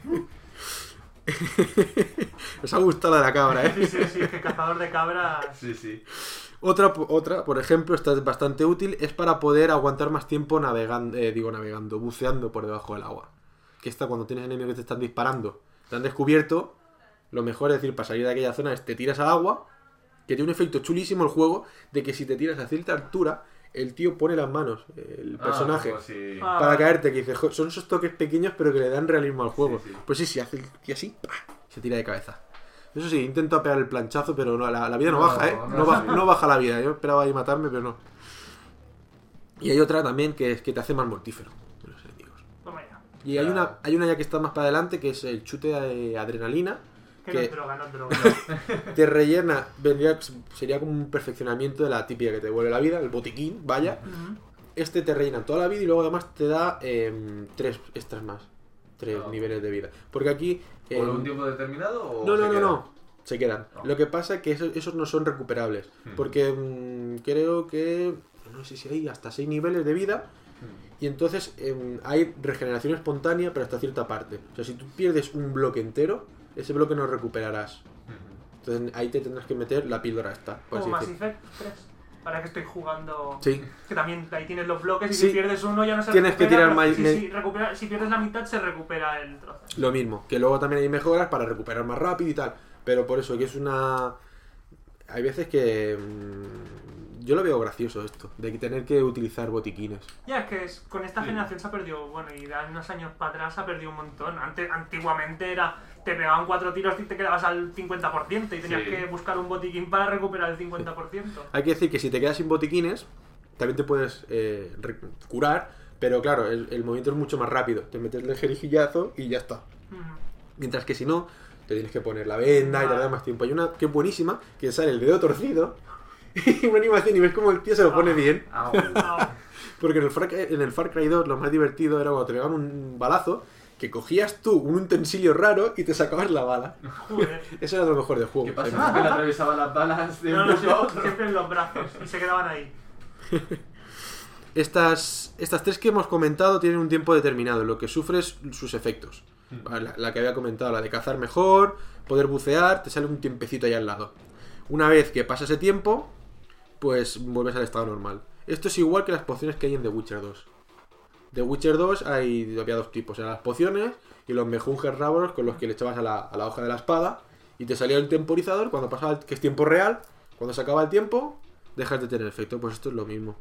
Os ha gustado la de la cabra, ¿eh? sí, es que cazador de cabras. Sí. Otra, por ejemplo, esta es bastante útil, es para poder aguantar más tiempo buceando por debajo del agua. Que esta, cuando tienes enemigos que te están disparando, te han descubierto, lo mejor es decir, para salir de aquella zona es te tiras al agua, que tiene un efecto chulísimo el juego, de que si te tiras a cierta altura, el tío pone las manos, el personaje, Sí. para caerte, que dice, son esos toques pequeños pero que le dan realismo al juego. Sí. Pues sí, hace el tío así, ¡pah! Se tira de cabeza. Eso sí, intento pegar el planchazo, pero no, la vida no baja, ¿eh? No baja la vida. Yo esperaba ahí matarme, pero no. Y hay otra también que es que te hace más mortífero de los enemigos. Toma ya. Y hay una ya que está más para adelante, que es el chute de adrenalina. Que Que no es droga. te rellena, sería como un perfeccionamiento de la típica que te devuelve la vida, el botiquín, vaya. Este te rellena toda la vida y luego además te da 3 extras más. 3 niveles de vida. Porque aquí... ¿Por un tiempo determinado o No. Se quedan. No. Lo que pasa es que esos no son recuperables. Porque creo que... No sé si hay hasta 6 niveles de vida. Y entonces hay regeneración espontánea, pero hasta cierta parte. O sea, si tú pierdes un bloque entero, ese bloque no recuperarás. Entonces ahí te tendrás que meter la píldora esta. por Como así Mass decir. Effect 3. Para que estoy jugando... Sí. Que también ahí tienes los bloques y Sí. si pierdes uno ya no se Tienes que recupera. tirar pero más- si pierdes la mitad se recupera el trozo. Lo mismo, que luego también hay mejoras para recuperar más rápido y tal. Pero por eso que es una... Hay veces que... Yo lo veo gracioso esto, de tener que utilizar botiquines. Ya, es que con esta generación se ha perdido, bueno, y de unos años para atrás se ha perdido un montón. Antiguamente era, te pegaban 4 tiros y te quedabas al 50% y tenías Sí. que buscar un botiquín para recuperar el 50%. Hay que decir que si te quedas sin botiquines, también te puedes curar, pero claro, el movimiento es mucho más rápido. Te metes el jerijillazo y ya está. Ujú. Mientras que si no, te tienes que poner la venda y te da más tiempo. Hay una que es buenísima, que sale el dedo torcido y una animación y ves como el tío se lo pone bien. Ah, Porque en el Far Cry 2 lo más divertido era cuando te pegaban un balazo, que cogías tú un utensilio raro y te sacabas la bala. joder. Eso era lo mejor del juego. ¿Qué pasa? Que le atravesaba las balas de No, un punto a otro. siempre en los brazos y se quedaban ahí. Estas 3 que hemos comentado tienen un tiempo determinado, lo que sufres sus efectos. La que había comentado, la de cazar mejor, poder bucear, te sale un tiempecito ahí al lado. Una vez que pasa ese tiempo, pues vuelves al estado normal. Esto es igual que las pociones que hay en The Witcher 2. The Witcher 2 había 2 tipos, eran las pociones y los mejunjes rabos con los que le echabas a la hoja de la espada y te salía el temporizador cuando pasaba, que es tiempo real, cuando se acaba el tiempo, dejas de tener efecto. Pues esto es lo mismo.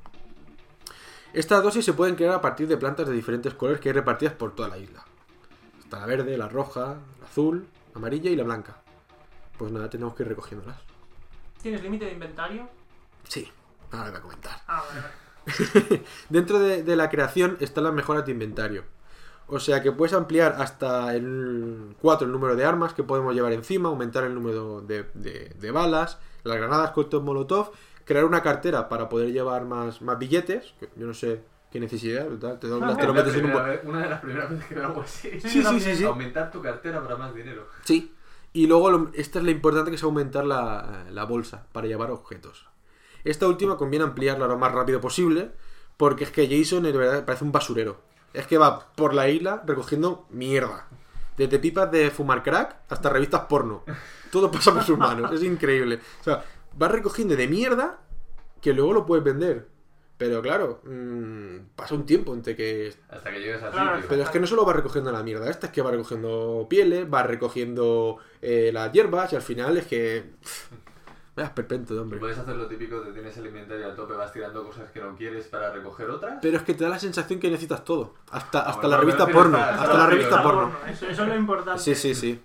Estas dosis se pueden crear a partir de plantas de diferentes colores que hay repartidas por toda la isla. Está la verde, la roja, la azul, la amarilla y la blanca. Pues nada, tenemos que ir recogiéndolas. ¿Tienes límite de inventario? Sí, ahora voy a comentar. Ah, vale. Dentro de la creación están las mejoras de inventario. O sea que puedes ampliar hasta el 4 el número de armas que podemos llevar encima, aumentar el número de balas, las granadas, cócteles molotov, crear una cartera para poder llevar más billetes, que yo no sé qué necesidad, ¿verdad? Te lo metes en un... Una de las primeras veces que veo algo así. Sí. Aumentar tu cartera para más dinero. Sí. Y luego esta es la importante, que es aumentar la bolsa para llevar objetos. Esta última conviene ampliarla lo más rápido posible, porque es que Jason de verdad parece un basurero. Es que va por la isla recogiendo mierda. Desde pipas de fumar crack hasta revistas porno. Todo pasa por sus manos. Es increíble. O sea, va recogiendo de mierda que luego lo puedes vender. Pero claro, pasa un tiempo entre que... Hasta que llegues al Claro, sitio. Pero es que no solo va recogiendo la mierda. Esta es que va recogiendo pieles, va recogiendo las hierbas y al final es que... Veas perpento de hombre. Puedes hacer lo típico, te tienes el inventario a tope, vas tirando cosas que no quieres para recoger otras. Pero es que te da la sensación que necesitas todo. Hasta bueno, la pero revista me porno. refiero a- Hasta la a- revista a- porno. Eso es lo importante. Sí.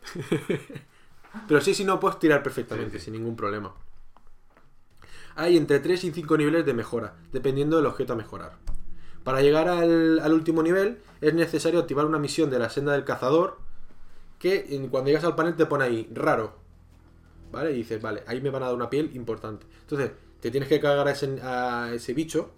Pero sí, no puedes tirar perfectamente, Sí. sin ningún problema. Hay entre 3 y 5 niveles de mejora, dependiendo del objeto a mejorar. Para llegar al último nivel, es necesario activar una misión de la senda del cazador, que cuando llegas al panel te pone ahí, raro. ¿Vale? Y dices, vale, ahí me van a dar una piel importante. Entonces, te tienes que cargar a ese bicho,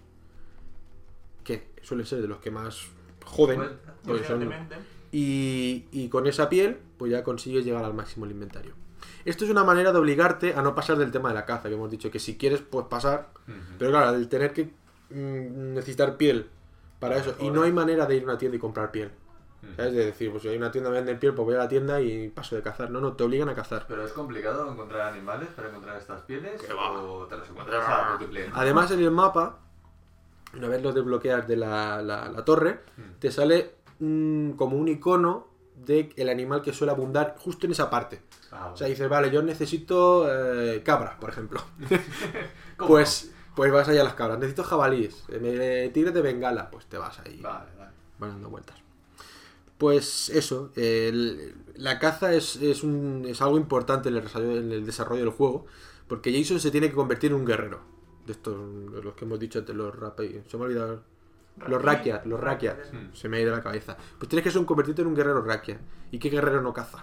que suelen ser de los que más joden. Bueno, porque son- Evidentemente. y con esa piel, pues ya consigues llegar al máximo del inventario. Esto es una manera de obligarte a no pasar del tema de la caza, que hemos dicho que si quieres puedes pasar, pero claro, el tener que necesitar piel para eso, y no hay manera de ir a una tienda y comprar piel. ¿Sabes? De decir, pues si hay una tienda que vende piel, pues voy a la tienda y paso de cazar. No, te obligan a cazar. Pero es complicado encontrar animales para encontrar estas pieles. ¿Qué va? ¿O te las encuentras a multiplayer? Además, en el mapa, una vez lo desbloqueas de la torre, te sale como un icono de el animal que suele abundar justo en esa parte. Ah, O sea, dices, vale, yo necesito cabras, por ejemplo. ¿Cómo? Pues vas allá a las cabras. Necesito jabalíes, tigres de Bengala. Pues te vas ahí. Vale. Van dando vueltas. Pues eso, la caza es algo importante en el desarrollo del juego, porque Jason se tiene que convertir en un guerrero. De estos, de los que hemos dicho antes, se me ha olvidado. Los Rakiat. Se me ha ido de la cabeza. Pues tienes que convertirte en un guerrero Rakiat. ¿Y qué guerrero no caza?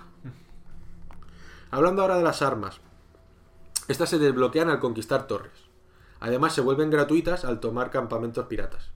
Hablando ahora de las armas. Estas se desbloquean al conquistar torres. Además se vuelven gratuitas al tomar campamentos piratas.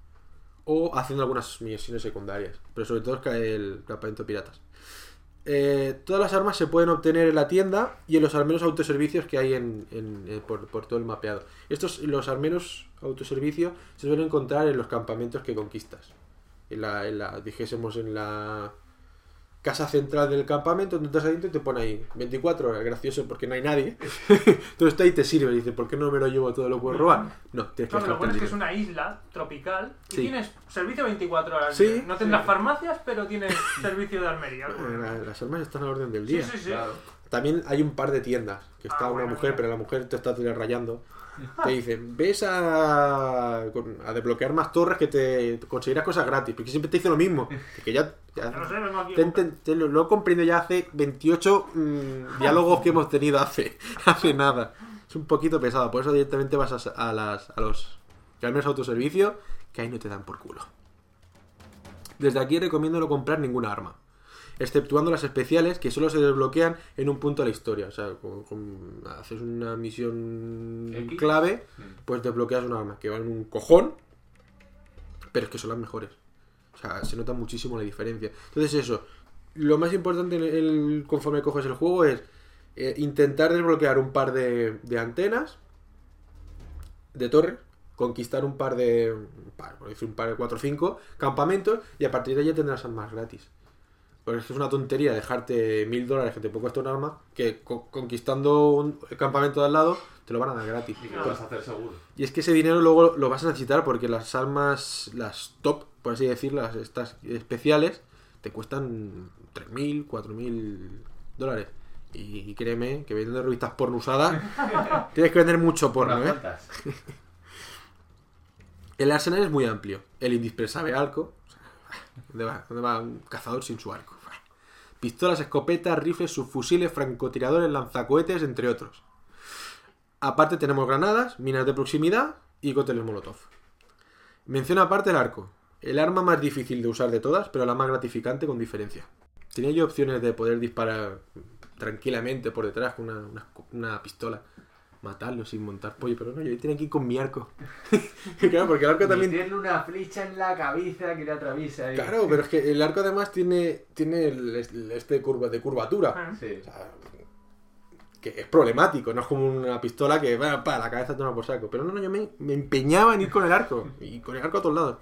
O haciendo algunas misiones secundarias. Pero sobre todo el campamento piratas. Todas las armas se pueden obtener en la tienda y en los armeros autoservicios que hay por todo el mapeado. Los armeros autoservicios se suelen encontrar en los campamentos que conquistas. Dijésemos en la casa central del campamento, donde estás adentro y te pone ahí 24 horas, gracioso porque no hay nadie. Entonces está ahí te sirve y dice, ¿por qué no me lo llevo todo? ¿Lo puedo robar? No, tienes que lo bueno es que es una isla tropical y sí. Tienes servicio 24 horas. Sí, no tendrás farmacias, pero tienes servicio de armería. Las armas están a la orden del día. Sí. Claro. También hay un par de tiendas que está una mujer, pero la mujer te está rayando. Te dicen, ves a desbloquear más torres que te conseguirás cosas gratis, porque siempre te dice lo mismo. Que ya no sé, vengo aquí lo he comprendido ya hace 28 diálogos que hemos tenido hace nada. Es un poquito pesado, por eso directamente vas a los armeros autoservicio, que ahí no te dan por culo. Desde aquí recomiendo no comprar ninguna arma, exceptuando las especiales que solo se desbloquean en un punto de la historia. O sea, haces una misión clave, pues desbloqueas una arma que va en un cojón, pero es que son las mejores. O sea, se nota muchísimo la diferencia. Entonces eso, lo más importante conforme coges el juego es intentar desbloquear un par de antenas de torres, conquistar un par de 4 o 5 campamentos y a partir de ahí ya tendrás armas gratis. Porque es una tontería dejarte $1000 que te puede costar un arma, que conquistando un campamento de al lado te lo van a dar gratis. Y que lo vas a hacer seguro. Y es que ese dinero luego lo vas a necesitar porque las armas, las top, por así decirlo, estas especiales, te cuestan $3000, $4000. Y créeme que vendiendo revistas porno usadas tienes que vender mucho porno, Unas cuantas. El arsenal es muy amplio. El indispensable arco. ¿Dónde va un cazador sin su arco? Pistolas, escopetas, rifles, subfusiles, francotiradores, lanzacohetes, entre otros. Aparte tenemos granadas, minas de proximidad y cócteles molotov. Mención aparte el arco. El arma más difícil de usar de todas, pero la más gratificante con diferencia. Tenía yo opciones de poder disparar tranquilamente por detrás con una pistola. Matarlo sin montar pollo, pero no, yo tenía que ir con mi arco. Claro, porque el arco también tiene una flecha en la cabeza que le atraviesa ahí. Claro, pero es que el arco además tiene de curvatura. Sí. O sea, que es problemático, no es como una pistola que va para la cabeza toma por saco. Pero no, yo me empeñaba en ir con el arco. Y con el arco a todos lados.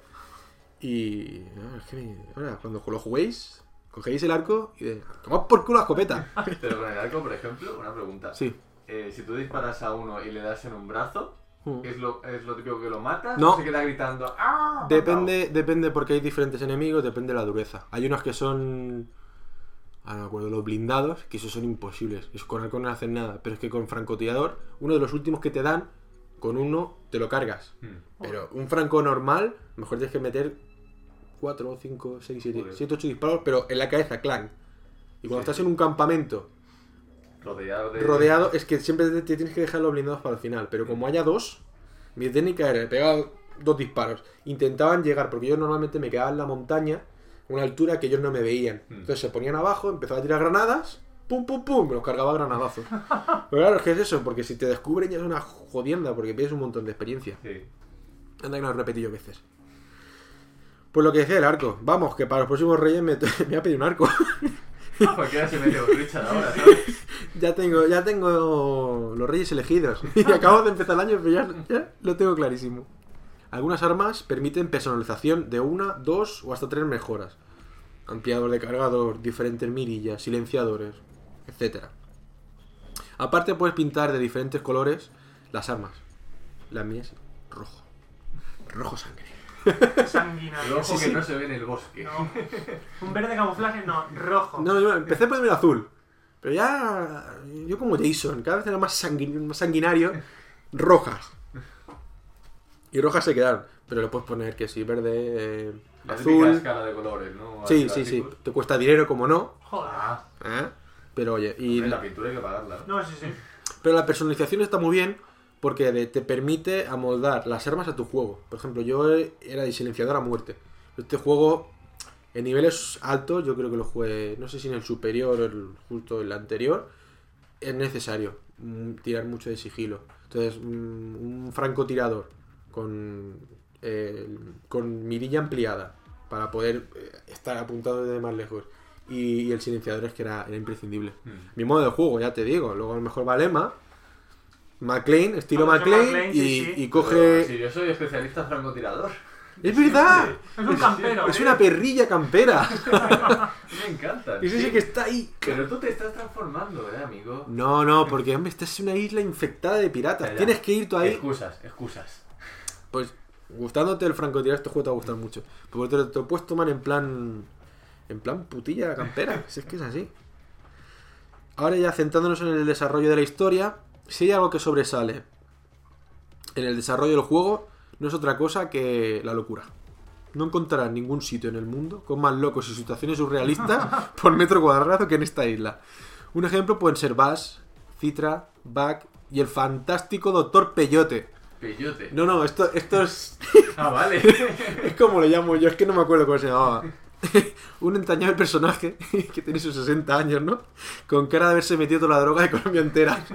Y ahora, cuando lo juguéis, cogéis el arco y tomad por culo la escopeta. Pero con el arco, por ejemplo, una pregunta. Sí. Si tú disparas a uno y le das en un brazo, ¿es lo típico que lo matas? No. ¿O se queda gritando? ¡Ah! Depende porque hay diferentes enemigos, depende de la dureza. Hay unos que son... Ahora me acuerdo, los blindados, que esos son imposibles. Eso con arco no hacen nada. Pero es que con francotirador, uno de los últimos que te dan, con uno te lo cargas. Pero un franco normal, mejor tienes que meter 4, 5, 6, 7, 8 disparos, pero en la cabeza, clan. Y cuando estás en un campamento rodeado, es que siempre te tienes que dejar los blindados para el final. Pero como haya dos, mi técnica era pegar 2 disparos. Intentaban llegar, porque yo normalmente me quedaba en la montaña, a una altura que ellos no me veían. Entonces se ponían abajo, empezaba a tirar granadas, pum, pum, pum, me los cargaba a granadazos. Pero claro, es que es eso, porque si te descubren ya es una jodienda, porque pierdes un montón de experiencia. Sí. Anda que lo he repetido veces. Pues lo que decía el arco. Vamos, que para los próximos reyes me voy a pedir un arco. Cualquiera se mete con Richard ahora, ¿sabes? Ya tengo los reyes elegidos. Y acabo de empezar el año, pero ya lo tengo clarísimo. Algunas armas permiten personalización de 1, 2 o hasta 3 mejoras. Ampliador de cargador, diferentes mirillas, silenciadores, etc. Aparte puedes pintar de diferentes colores las armas. Las mías, rojo. Rojo sangre. Sanguinario. Rojo que no se ve en el bosque. No. Un verde camuflaje, no, rojo. No, yo empecé por el azul. Pero ya... Yo como Jason, cada vez era más sanguinario. Rojas. Y rojas se quedaron. Pero le puedes poner que sí, verde, La azul. típica escala de colores, ¿no? Sí, Así, sí. básicos. Te cuesta dinero, como no. Joder. Ah, Pero oye, y hombre, la pintura hay que pagarla, ¿no? No, sí, sí. pero la personalización está muy bien porque te permite amoldar las armas a tu juego. Por ejemplo, yo era de silenciador a muerte. Este juego, en niveles altos, yo creo que lo jugué, no sé si en el superior o justo el anterior, es necesario tirar mucho de sigilo. Entonces, un francotirador con mirilla ampliada para poder estar apuntado desde más lejos. Y el silenciador es que era imprescindible. Mi modo de juego, ya te digo. Luego a lo mejor va Lema, McLean, estilo McLean, y coge... Pero si yo soy especialista francotirador. ¡Es verdad! Es un campero. Es una perrilla campera. Me encanta. Es ese que está ahí. Pero tú te estás transformando, amigo. No, porque hombre, esta es una isla infectada de piratas. Ya. Tienes que ir tú ahí. Excusas. Pues, gustándote el francotirador, este juego te va a gustar mucho. Porque te lo puedes tomar en plan putilla campera. Si es que es así. Ahora ya centrándonos en el desarrollo de la historia, si hay algo que sobresale en el desarrollo del juego, no es otra cosa que la locura. No encontrarás ningún sitio en el mundo con más locos y situaciones surrealistas por metro cuadrado que en esta isla. Un ejemplo pueden ser Bass, Citra, Buck y el fantástico Dr. Peyote. Peyote. No, esto es... Ah, vale. Es como lo llamo yo, es que no me acuerdo cómo se llamaba. Un entrañable personaje que tiene sus 60 años, ¿no? Con cara de haberse metido toda la droga de Colombia entera.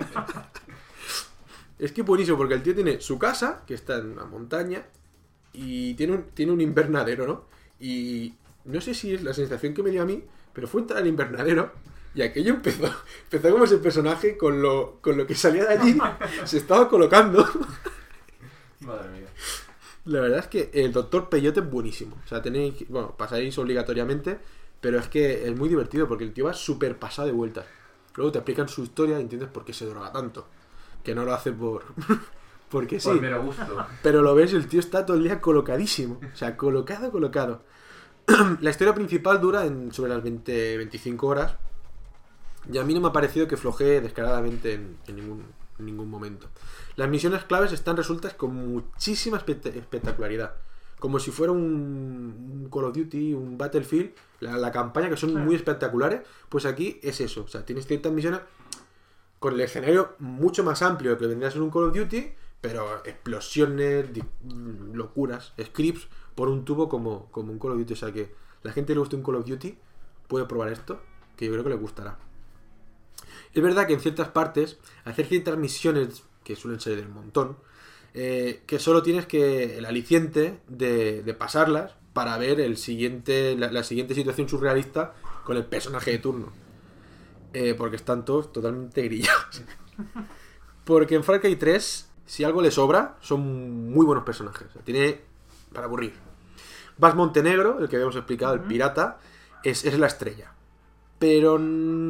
Es que buenísimo, porque el tío tiene su casa, que está en una montaña, y tiene un invernadero, ¿no? Y no sé si es la sensación que me dio a mí, pero fue entrar al invernadero y aquello empezó como ese personaje con lo que salía de allí, se estaba colocando. Madre mía. La verdad es que el Dr. Peyote es buenísimo. O sea, pasáis obligatoriamente, pero es que es muy divertido porque el tío va súper pasado de vueltas. Luego te explican su historia y entiendes por qué se droga tanto. Que no lo hace porque sí. Por mero gusto. Pero lo ves, el tío está todo el día colocadísimo. O sea, colocado. La historia principal dura sobre las 20-25 horas. Y a mí no me ha parecido que flojee descaradamente en ningún momento. Las misiones claves están resueltas con muchísima espectacularidad. Como si fuera un Call of Duty, un Battlefield. La campaña, que son muy espectaculares. Pues aquí es eso. O sea, tienes ciertas misiones con el escenario mucho más amplio de lo que vendría a ser un Call of Duty, pero explosiones, locuras, scripts por un tubo como un Call of Duty. O sea que la gente que le guste un Call of Duty puede probar esto, que yo creo que le gustará. Es verdad que en ciertas partes, hacer ciertas misiones, que suelen ser del montón, que solo tienes que el aliciente de pasarlas para ver la siguiente situación surrealista con el personaje de turno. Porque están todos totalmente grillados. Porque en Far Cry 3, si algo le sobra, son muy buenos personajes. O sea, tiene para aburrir. Bass Montenegro, el que habíamos explicado, el pirata, es la estrella. Pero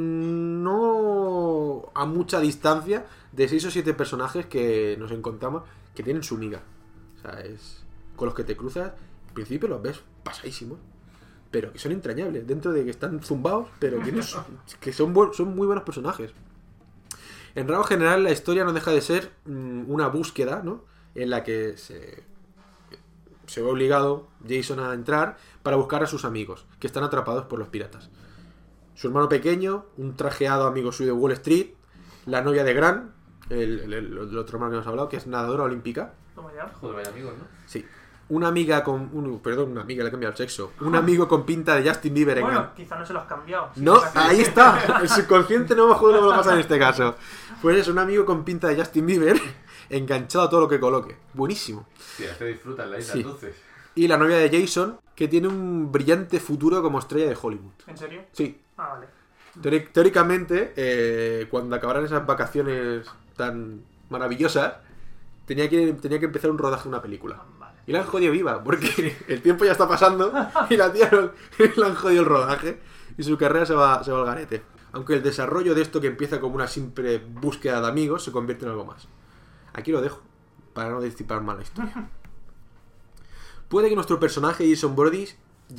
no a mucha distancia de 6 o 7 personajes que nos encontramos que tienen su miga. O sea, es con los que te cruzas, en principio los ves pasadísimos, pero que son entrañables, dentro de que están zumbados, pero que son muy buenos personajes. En rango general, la historia no deja de ser una búsqueda, ¿no? En la que se ve obligado Jason a entrar para buscar a sus amigos, que están atrapados por los piratas. Su hermano pequeño, un trajeado amigo suyo de Wall Street, la novia de Grant, el otro hermano que hemos hablado, que es nadadora olímpica. Toma ya. Joder, vaya amigos, ¿no? Sí. Una amiga una amiga, le he cambiado el sexo. Un amigo con pinta de Justin Bieber. Bueno, quizá no se los has cambiado. Sí, No, ahí está. El subconsciente no me joder lo que pasa en este caso. Pues es un amigo con pinta de Justin Bieber, enganchado a todo lo que coloque. Buenísimo. Sí, te disfrutas la isla, Sí. entonces. Y la novia de Jason, que tiene un brillante futuro como estrella de Hollywood. ¿En serio? Sí. Ah, vale. Teóricamente, cuando acabaran esas vacaciones tan maravillosas, tenía que empezar un rodaje de una película. Vale. Y la han jodido viva, porque el tiempo ya está pasando y la tía le han jodido el rodaje y su carrera se va al garete. Aunque el desarrollo de esto, que empieza como una simple búsqueda de amigos, se convierte en algo más. Aquí lo dejo, para no disipar más la historia. Puede que nuestro personaje Jason Brody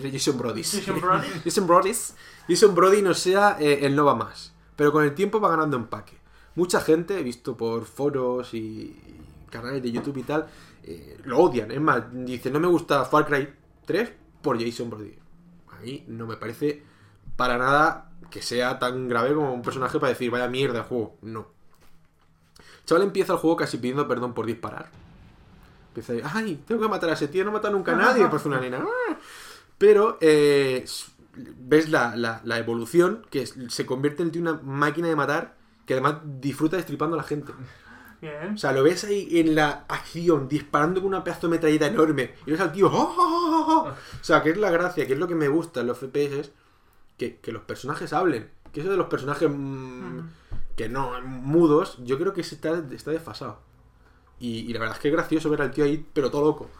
no sea el no va más, pero con el tiempo va ganando empaque. Mucha gente, he visto por foros y canales de YouTube y tal, lo odian. Es más, dice, no me gusta Far Cry 3 por Jason Brody. A mí no me parece para nada que sea tan grave como un personaje para decir, vaya mierda el juego. No. El chaval empieza el juego casi pidiendo perdón por disparar. Empieza a decir, ay, tengo que matar a ese tío, no mata nunca a nadie. Pues una nena. Pero ves la evolución, que se convierte en una máquina de matar, que además disfruta destripando a la gente. Bien. O sea, lo ves ahí en la acción, disparando con una pedazo de metralleta enorme. Y ves al tío. O sea, que es la gracia, que es lo que me gusta en los FPS, que los personajes hablen. Que eso de los personajes que no, mudos, yo creo que está desfasado. Y la verdad es que es gracioso ver al tío ahí, pero todo loco.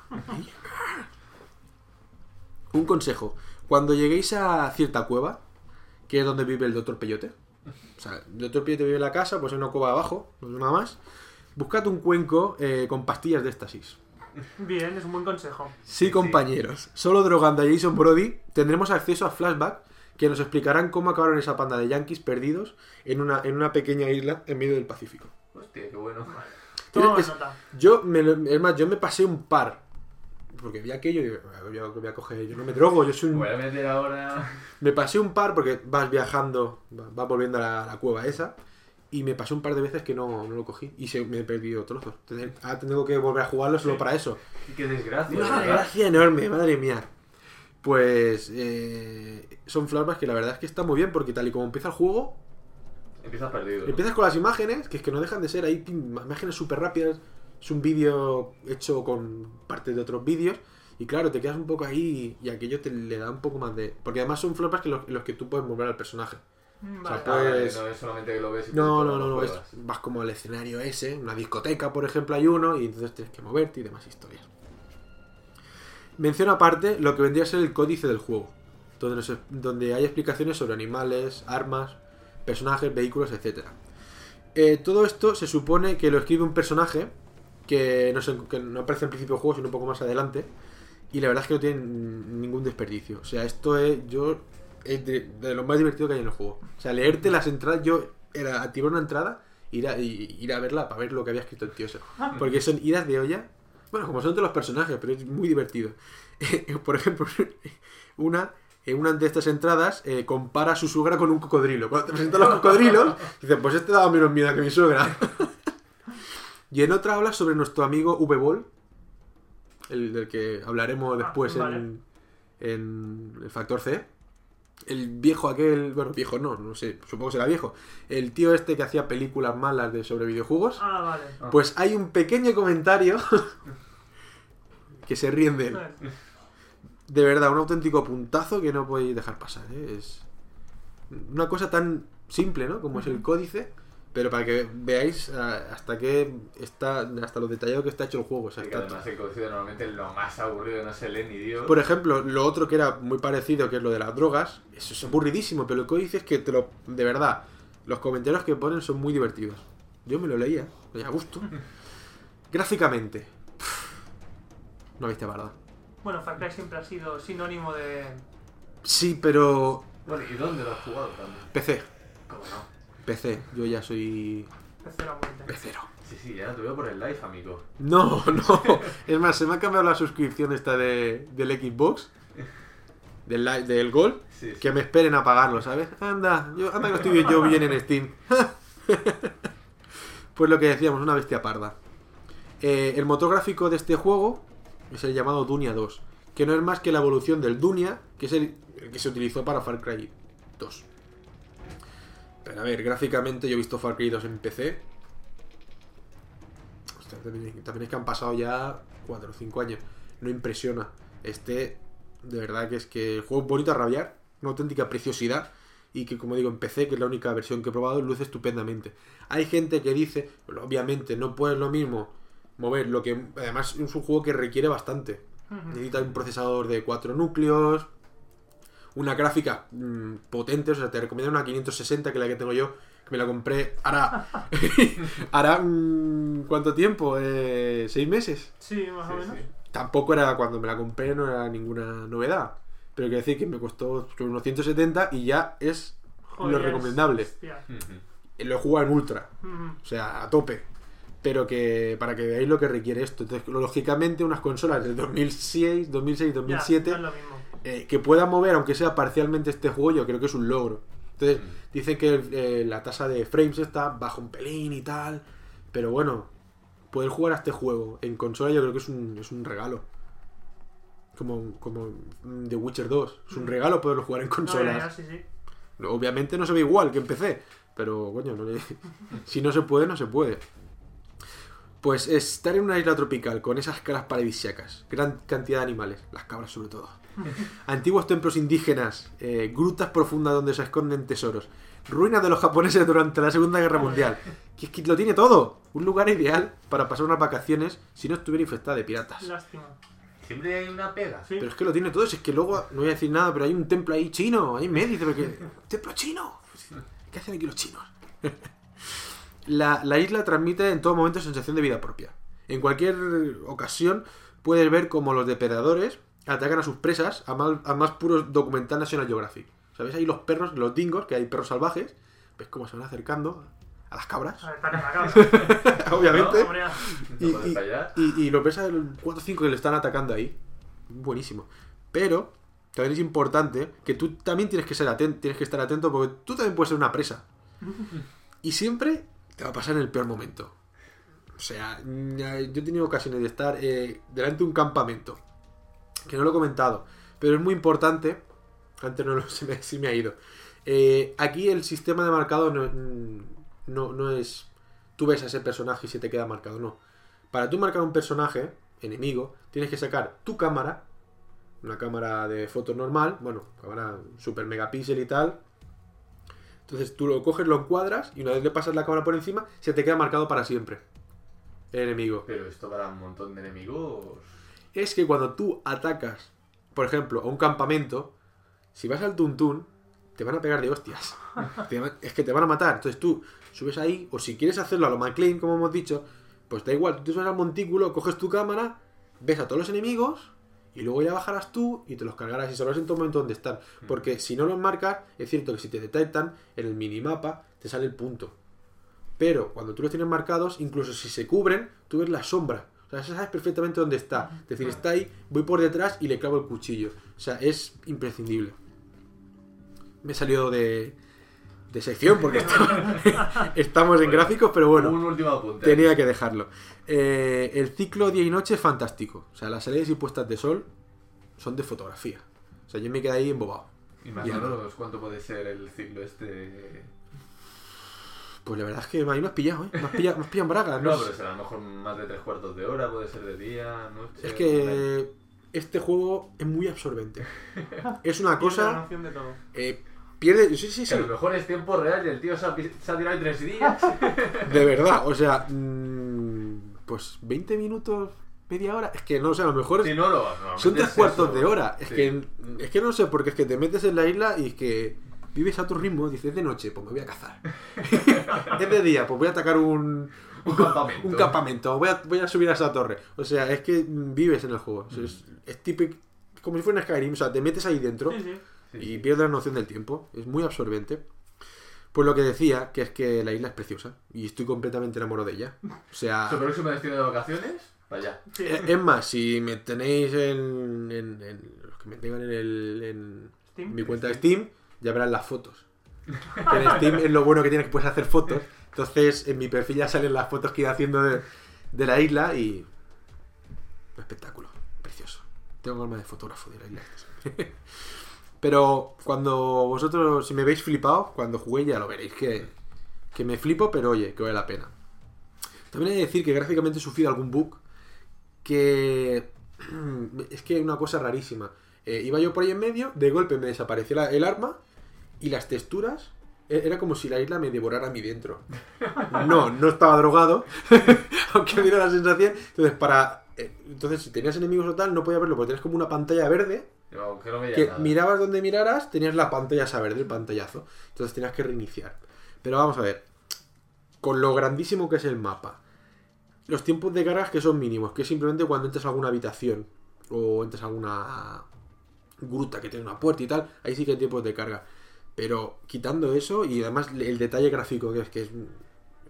Un consejo. Cuando lleguéis a cierta cueva, que es donde vive el Dr. Peyote, o sea, el Dr. Peyote vive en la casa, pues en una cueva abajo, no es nada más, buscad un cuenco con pastillas de éxtasis. Bien, es un buen consejo. Sí, compañeros. Solo drogando a Jason Brody tendremos acceso a flashbacks que nos explicarán cómo acabaron esa panda de yankees perdidos en una pequeña isla en medio del Pacífico. Hostia, qué bueno. Toma nota. Yo me pasé un par. Porque vi aquello y digo, voy a coger, yo no me drogo, yo soy un... Voy a meter ahora... Me pasé un par porque vas viajando, vas volviendo a la cueva esa, y me pasé un par de veces que no lo cogí y me he perdido trozos. Entonces, tengo que volver a jugarlo solo para eso. Qué desgracia. Una desgracia enorme, madre mía. Pues son flashbacks que la verdad es que está muy bien porque tal y como empieza el juego, Empiezas perdido, ¿no? empiezas con las imágenes, que es que no dejan de ser ahí imágenes súper rápidas. Es un vídeo hecho con partes de otros vídeos. Y claro, te quedas un poco ahí y aquello le da un poco más de... Porque además son flashbacks en los que tú puedes mover al personaje. O sea, pues... No es solamente que lo ves y No. juegas. Vas como al escenario ese, una discoteca, por ejemplo, hay uno, y entonces tienes que moverte y demás historias. Menciono aparte lo que vendría a ser el códice del juego, donde hay explicaciones sobre animales, armas, personajes, vehículos, etc. Todo esto se supone que lo escribe un personaje que no aparece en principio del juego, sino un poco más adelante, y la verdad es que no tiene ningún desperdicio. O sea, esto es de lo más divertido que hay en el juego. O sea, leerte las entradas, yo era activar una entrada, ir a verla para ver lo que había escrito el tío ese. Porque son idas de olla, bueno, como son de los personajes, pero es muy divertido. Por ejemplo, en una de estas entradas compara a su suegra con un cocodrilo. Cuando te presentan los cocodrilos, dice, pues este daba menos miedo que mi suegra. Y en otra habla sobre nuestro amigo V-Ball, el del que hablaremos después vale. en el Factor C. El viejo aquel, bueno, viejo no sé, supongo que será viejo. El tío este que hacía películas malas sobre videojuegos. Vale. Pues hay un pequeño comentario que se ríen de él. De verdad, un auténtico puntazo que no podéis dejar pasar, ¿eh? Es una cosa tan simple, ¿no? Como es el códice, pero para que veáis hasta lo detallado que está hecho el juego. O sea, Que además el códice normalmente es lo más aburrido, no se lee ni Dios. Por ejemplo, lo otro que era muy parecido, que es lo de las drogas, eso es aburridísimo, pero el códice es que de verdad, los comentarios que ponen son muy divertidos. Yo me lo leía a gusto. Gráficamente, una bestia parda. Bueno, Far Cry siempre ha sido sinónimo de... Sí, pero... Bueno, ¿y dónde lo has jugado también? PC. ¿Cómo no? PC, yo ya soy... Tercera muerte. pecero. Sí, ya te veo por el live, amigo. No. Es más, se me ha cambiado la suscripción esta del Xbox. Del Gold. Sí. Que me esperen a pagarlo, ¿sabes? Anda que estoy yo bien en Steam. Pues lo que decíamos, una bestia parda. El motor gráfico de este juego es el llamado Dunia 2, que no es más que la evolución del Dunia, que es el que se utilizó para Far Cry 2. Pero a ver, gráficamente yo he visto Far Cry 2 en PC. Hostia, también es que han pasado ya 4 o 5 años. No impresiona. De verdad que es que el juego es bonito a rabiar, una auténtica preciosidad. Y que, como digo, en PC, que es la única versión que he probado, luce estupendamente. Hay gente que dice, bueno, obviamente no puedes lo mismo mover lo que... Además es un juego que requiere bastante. Necesita un procesador de 4 núcleos, una gráfica potente. O sea, te recomiendo una 560, que es la que tengo yo, que me la compré hará ¿cuánto tiempo? ¿6 meses? Sí, más o menos. Sí. Tampoco era, cuando me la compré no era ninguna novedad, pero quiero decir que me costó unos 170 y ya es lo recomendable. Hostia. Lo he jugado en ultra, o sea, a tope. pero que para que veáis lo que requiere esto. Entonces, lógicamente, unas consolas del 2006, 2007 Ya, no es lo mismo. que puedan mover, aunque sea parcialmente este juego, yo creo que es un logro. Entonces, dicen que la tasa de frames está bajo un pelín y tal, pero bueno, poder jugar a este juego en consola yo creo que es un regalo. Como The Witcher 2. Es un regalo poderlo jugar en consolas. No, ya, sí. Obviamente no se ve igual que en PC, pero coño, si no se puede, no se puede. Pues estar en una isla tropical con esas caras paradisíacas, gran cantidad de animales, las cabras sobre todo, antiguos templos indígenas, grutas profundas donde se esconden tesoros, ruinas de los japoneses durante la Segunda Guerra Mundial, que es que lo tiene todo. Un lugar ideal para pasar unas vacaciones si no estuviera infectada de piratas. Lástima. Siempre hay una pega. Sí. Pero es que lo tiene todo. Si es que luego, no voy a decir nada, pero hay un templo ahí chino, ahí en medio. Dice, porque templo chino. ¿Qué hacen aquí los chinos? La isla transmite en todo momento sensación de vida propia. En cualquier ocasión puedes ver como los depredadores atacan a sus presas a más puros documental National Geographic. ¿Sabes? Ahí los perros, los dingos, que hay perros salvajes. ¿Ves cómo se van acercando a las cabras? A ver, está en la cabra. Obviamente. No, hombre, No puedes fallar. Y lo ves a 4 o 5 que le están atacando ahí. Buenísimo. Pero también es importante que tú también tienes que estar atento porque tú también puedes ser una presa. Y siempre te va a pasar en el peor momento. O sea, yo he tenido ocasiones de estar delante de un campamento. Que no lo he comentado. Pero es muy importante. Antes se me ha ido. Aquí el sistema de marcado no es... Tú ves a ese personaje y se te queda marcado, no. Para tú marcar un personaje enemigo, tienes que sacar tu cámara, una cámara de fotos normal, bueno, cámara super megapíxel y tal. Entonces tú lo coges, lo encuadras y una vez le pasas la cámara por encima, se te queda marcado para siempre el enemigo. Pero esto para un montón de enemigos... Es que cuando tú atacas, por ejemplo, a un campamento, si vas al tuntún, te van a pegar de hostias. Es que te van a matar. Entonces tú subes ahí, o si quieres hacerlo a lo McLean, como hemos dicho, pues da igual, tú subes al montículo, coges tu cámara, ves a todos los enemigos y luego ya bajarás tú y te los cargarás y sabrás en todo momento dónde están. Porque si no los marcas, es cierto que si te detectan, en el minimapa te sale el punto. Pero cuando tú los tienes marcados, incluso si se cubren, tú ves la sombra. O sea, sabes perfectamente dónde está. Es decir, está ahí, voy por detrás y le clavo el cuchillo. O sea, es imprescindible. Me he salido de sección porque estamos en gráficos, pero bueno, Un último apunte. tenía que dejarlo. El ciclo día y noche es fantástico. O sea, las salidas y puestas de sol son de fotografía. O sea, yo me quedé ahí embobado. Y más o menos, ¿cuánto puede ser el ciclo este? Pues la verdad es que ahí me has pillado, ¿eh? Me has pillado en bragas. No, sé. pero será a lo mejor más de 3/4 de hora, puede ser de día, noche... Es que este juego es muy absorbente. Es una Tiene la cosa... noción de todo. Pierde... Sí. Que a lo mejor es tiempo real y el tío se ha tirado en 3 días. De verdad, o sea... pues 20 minutos, media hora... Es que no sé, a lo mejor... Si no, normalmente son es 3/4 eso. de hora. Sí. Es que no sé, porque es que te metes en la isla y es que... Vives a tu ritmo, dices de noche, pues me voy a cazar. Es de día, pues voy a atacar un campamento. Un campamento. Voy a subir a esa torre. O sea, es que vives en el juego. O sea, es típico, como si fuera un Skyrim. O sea, te metes ahí dentro Sí. y pierdes la noción del tiempo. Es muy absorbente. Pues lo que decía, que es que la isla es preciosa. Y estoy completamente enamorado de ella. O sea... ¿Tu próximo destino de vacaciones? Vaya. Sí. Es más, si me tenéis en los que me tengan en Steam. mi cuenta de Steam, ya verán las fotos. Que en Steam es lo bueno que tiene, que puedes hacer fotos. Entonces en mi perfil ya salen las fotos que iba haciendo de la isla y... un espectáculo, precioso. Tengo alma de fotógrafo de la isla. Pero cuando vosotros, si me veis flipado, cuando jugué ya lo veréis, que me flipo, pero oye, que vale la pena. También he de decir que gráficamente he sufrido algún bug que... es que una cosa rarísima. Iba yo por ahí en medio, de golpe me desapareció el arma y las texturas... Era como si la isla me devorara a mí dentro. No estaba drogado, aunque me diera la sensación. Entonces, si tenías enemigos o tal, no podía verlo, porque tenías como una pantalla verde, Aunque no veía que nada. mirabas donde miraras, tenías la pantalla esa verde, el pantallazo. Entonces tenías que reiniciar. Pero vamos a ver, con lo grandísimo que es el mapa, los tiempos de cargas que son mínimos, que es simplemente cuando entras a alguna habitación o entras a alguna gruta que tiene una puerta y tal, ahí sí que hay tiempos de carga. Pero quitando eso, y además el detalle gráfico que es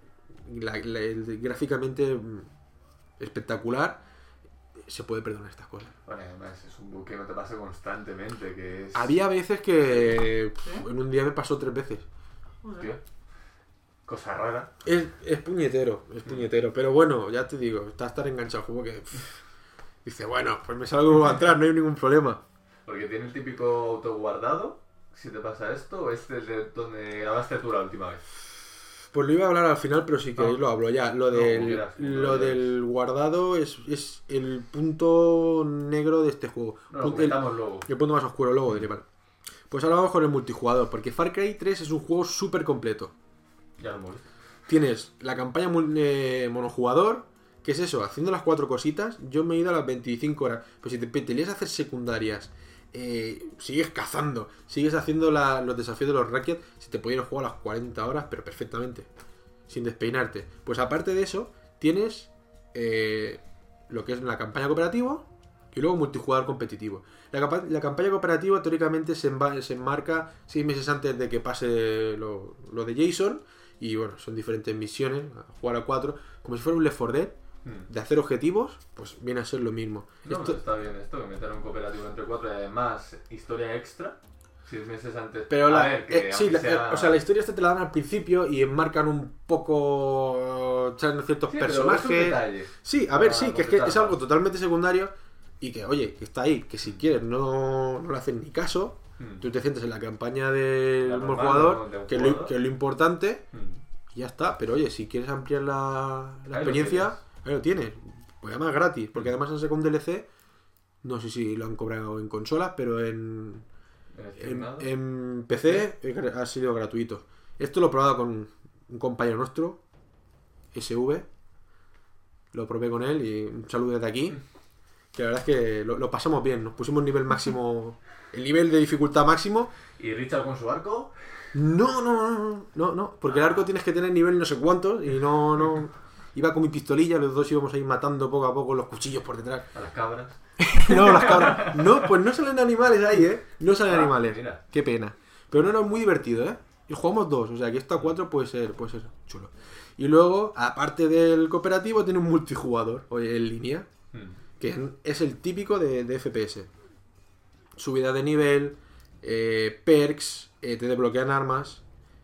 gráficamente espectacular, se puede perdonar estas cosas. Bueno, además es un bug que no te pasa constantemente, que es... Había veces que ¿Sí? en un día me pasó 3 veces. Tío, cosa rara. Es puñetero, pero bueno, ya te digo, está estar enganchado al juego que dice, bueno, pues me salgo atrás, no hay ningún problema. Porque tiene el típico autoguardado, si te pasa esto, o este es de donde grabaste tú la última vez. Pues lo iba a hablar al final, pero si queréis lo hablo ya. Lo del guardado es el punto negro de este juego. No, lo comentamos luego. El punto más oscuro luego de vale. Pues ahora vamos con el multijugador, porque Far Cry 3 es un juego súper completo. Ya lo hemos visto. Tienes la campaña monojugador, que es eso, haciendo las 4 cositas. Yo me he ido a las 25 horas. Pues si te lías a hacer secundarias, sigues cazando, sigues haciendo los desafíos de los Rakiat, si te pudieras jugar a las 40 horas, pero perfectamente, sin despeinarte. Pues aparte de eso, tienes lo que es la campaña cooperativa y luego multijugador competitivo. La campaña cooperativa teóricamente se enmarca 6 meses antes de que pase lo de Jason. Y bueno, son diferentes misiones, jugar a 4, como si fuera un Left 4 Dead, de hacer objetivos, pues viene a ser lo mismo. No, está bien esto, que meter un cooperativo entre 4 y además historia extra, 6 meses antes. Pero sí, o sea, la historia esta te la dan al principio y enmarcan un poco ciertos personajes. Sí, a ver, sí, que es algo totalmente secundario y que, oye, que está ahí, que si quieres no le hacen ni caso. Tú te sientes en la campaña del jugador, que es lo importante, y ya está. Pero oye, si quieres ampliar la experiencia, ahí lo tienes. Pues además gratis, porque además han sacado un DLC, no sé si lo han cobrado en consolas, pero en PC ha sido gratuito. Esto lo he probado con un compañero nuestro, SV, lo probé con él y un saludo desde aquí. Que la verdad es que lo pasamos bien, nos pusimos nivel máximo, el nivel de dificultad máximo. ¿Y Richard con su arco? No, porque el arco tienes que tener nivel no sé cuántos y no. Iba con mi pistolilla, los dos íbamos a ir matando poco a poco los cuchillos por detrás. ¿A las cabras? No, las cabras. No, pues no salen animales ahí, no salen animales. Mira. Qué pena. Pero no era muy divertido, Y jugamos 2, o sea que esto a 4 puede ser chulo. Y luego, aparte del cooperativo, tiene un multijugador, en línea. Que es el típico de FPS. Subida de nivel, perks, te desbloquean armas,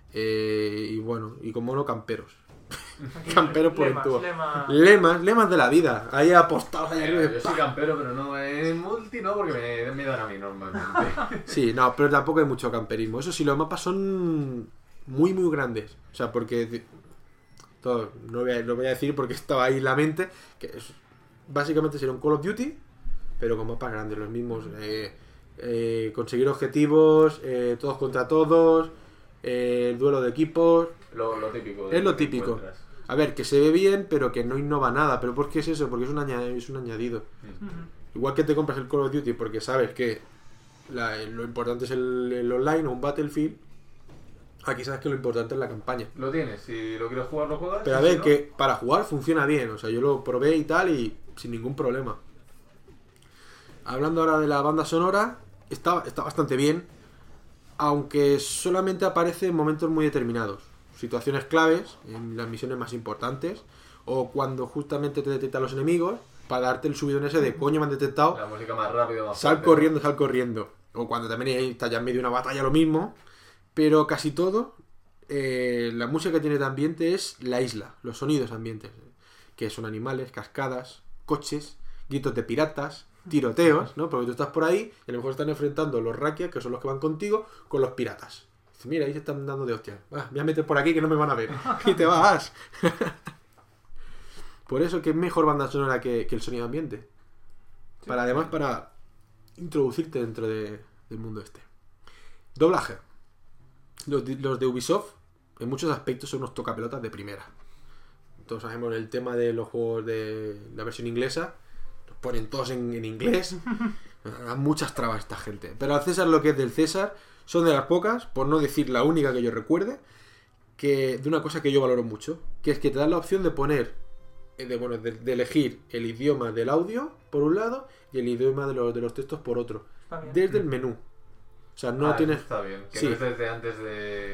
y bueno, y como no, camperos. Camperos por el tubo. Lemas de la vida. Ahí apostados ahí arriba. Yo soy campero, pero no en multi, no, porque me dan a mí normalmente. Sí, no, pero tampoco hay mucho camperismo. Eso sí, los mapas son muy, muy grandes. O sea, porque... Todo, no voy a decir porque estaba ahí en la mente, que básicamente sería un Call of Duty, pero con mapas grandes, los mismos. Conseguir objetivos, todos contra todos, el duelo de equipos. Lo típico. Es lo típico. A ver, que se ve bien, pero que no innova nada. ¿Pero por qué es eso? Porque es un añadido. Igual que te compras el Call of Duty porque sabes que lo importante es el online o un Battlefield. Aquí sabes que lo importante es la campaña. Lo tienes, si lo quieres jugar, lo juegas. Pero a ver, que para jugar funciona bien. O sea, yo lo probé y tal y sin ningún problema. Hablando ahora de la banda sonora, está bastante bien. Aunque solamente aparece en momentos muy determinados. Situaciones claves, en las misiones más importantes. O cuando justamente te detectan los enemigos, para darte el subidón ese de coño me han detectado. La música más rápido, más sal corriendo. O cuando también está ya en medio de una batalla, lo mismo. Pero casi todo, la música que tiene de ambiente es la isla, los sonidos ambientes, que son animales, cascadas, coches, gritos de piratas, tiroteos, ¿no? Porque tú estás por ahí y a lo mejor están enfrentando los Rakiat, que son los que van contigo, con los piratas. Dices, mira, ahí se están dando de hostias. Voy a meter por aquí que no me van a ver. Y te vas. Por eso que es mejor banda sonora que el sonido ambiente. Sí. Además, para introducirte dentro del mundo este. Doblaje. Los de Ubisoft, en muchos aspectos, son unos tocapelotas de primera. Todos sabemos el tema de los juegos de la versión inglesa. Los ponen todos en inglés. Dan muchas trabas esta gente. Pero al César lo que es del César son de las pocas, por no decir la única que yo recuerde, de una cosa que yo valoro mucho, que es que te dan la opción de poner, de elegir el idioma del audio por un lado y el idioma de los textos por otro. Desde el menú. O sea, no tienes... Está bien, que sí. no es desde antes de...